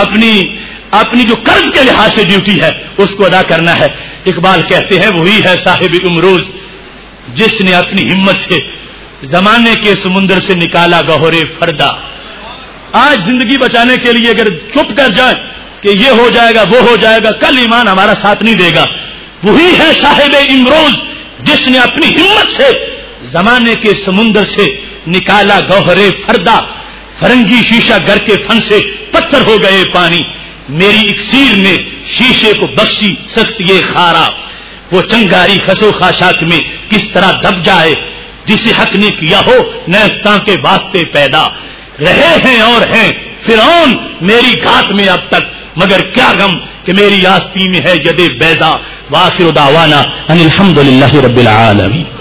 B: اپنی جو قرض کے لحاظ سے ڈیوٹی ہے اس کو ادا کرنا ہے۔ اقبال کہتے ہیں وہی ہے صاحب امروز جس نے اپنی ہمت سے زمانے کے سمندر سے نکالا گوہر فردا۔ آج زندگی بچانے کے لیے اگر چپ کر جائے کہ یہ ہو جائے گا وہ ہو جائے گا، کل ایمان ہمارا ساتھ نہیں دے گا۔ وہی ہے صاحب امروز جس نے اپنی ہمت سے زمانے کے سمندر سے نکالا گوہر فردا۔ فرنگی شیشہ گر کے فن سے پتھر ہو گئے پانی، میری اکسیر نے شیشے کو بخشی سخت یہ خارا۔ وہ چنگاری خسو خاشاک میں کس طرح دب جائے جسے حق نے کیا ہو نیستاں کے واسطے پیدا۔ رہے ہیں اور ہیں فرعون میری گھات میں اب تک، مگر کیا غم کہ میری آستی میں ہے ید بیضا۔ وآخر دعوانا ان الحمد للہ رب العالمین۔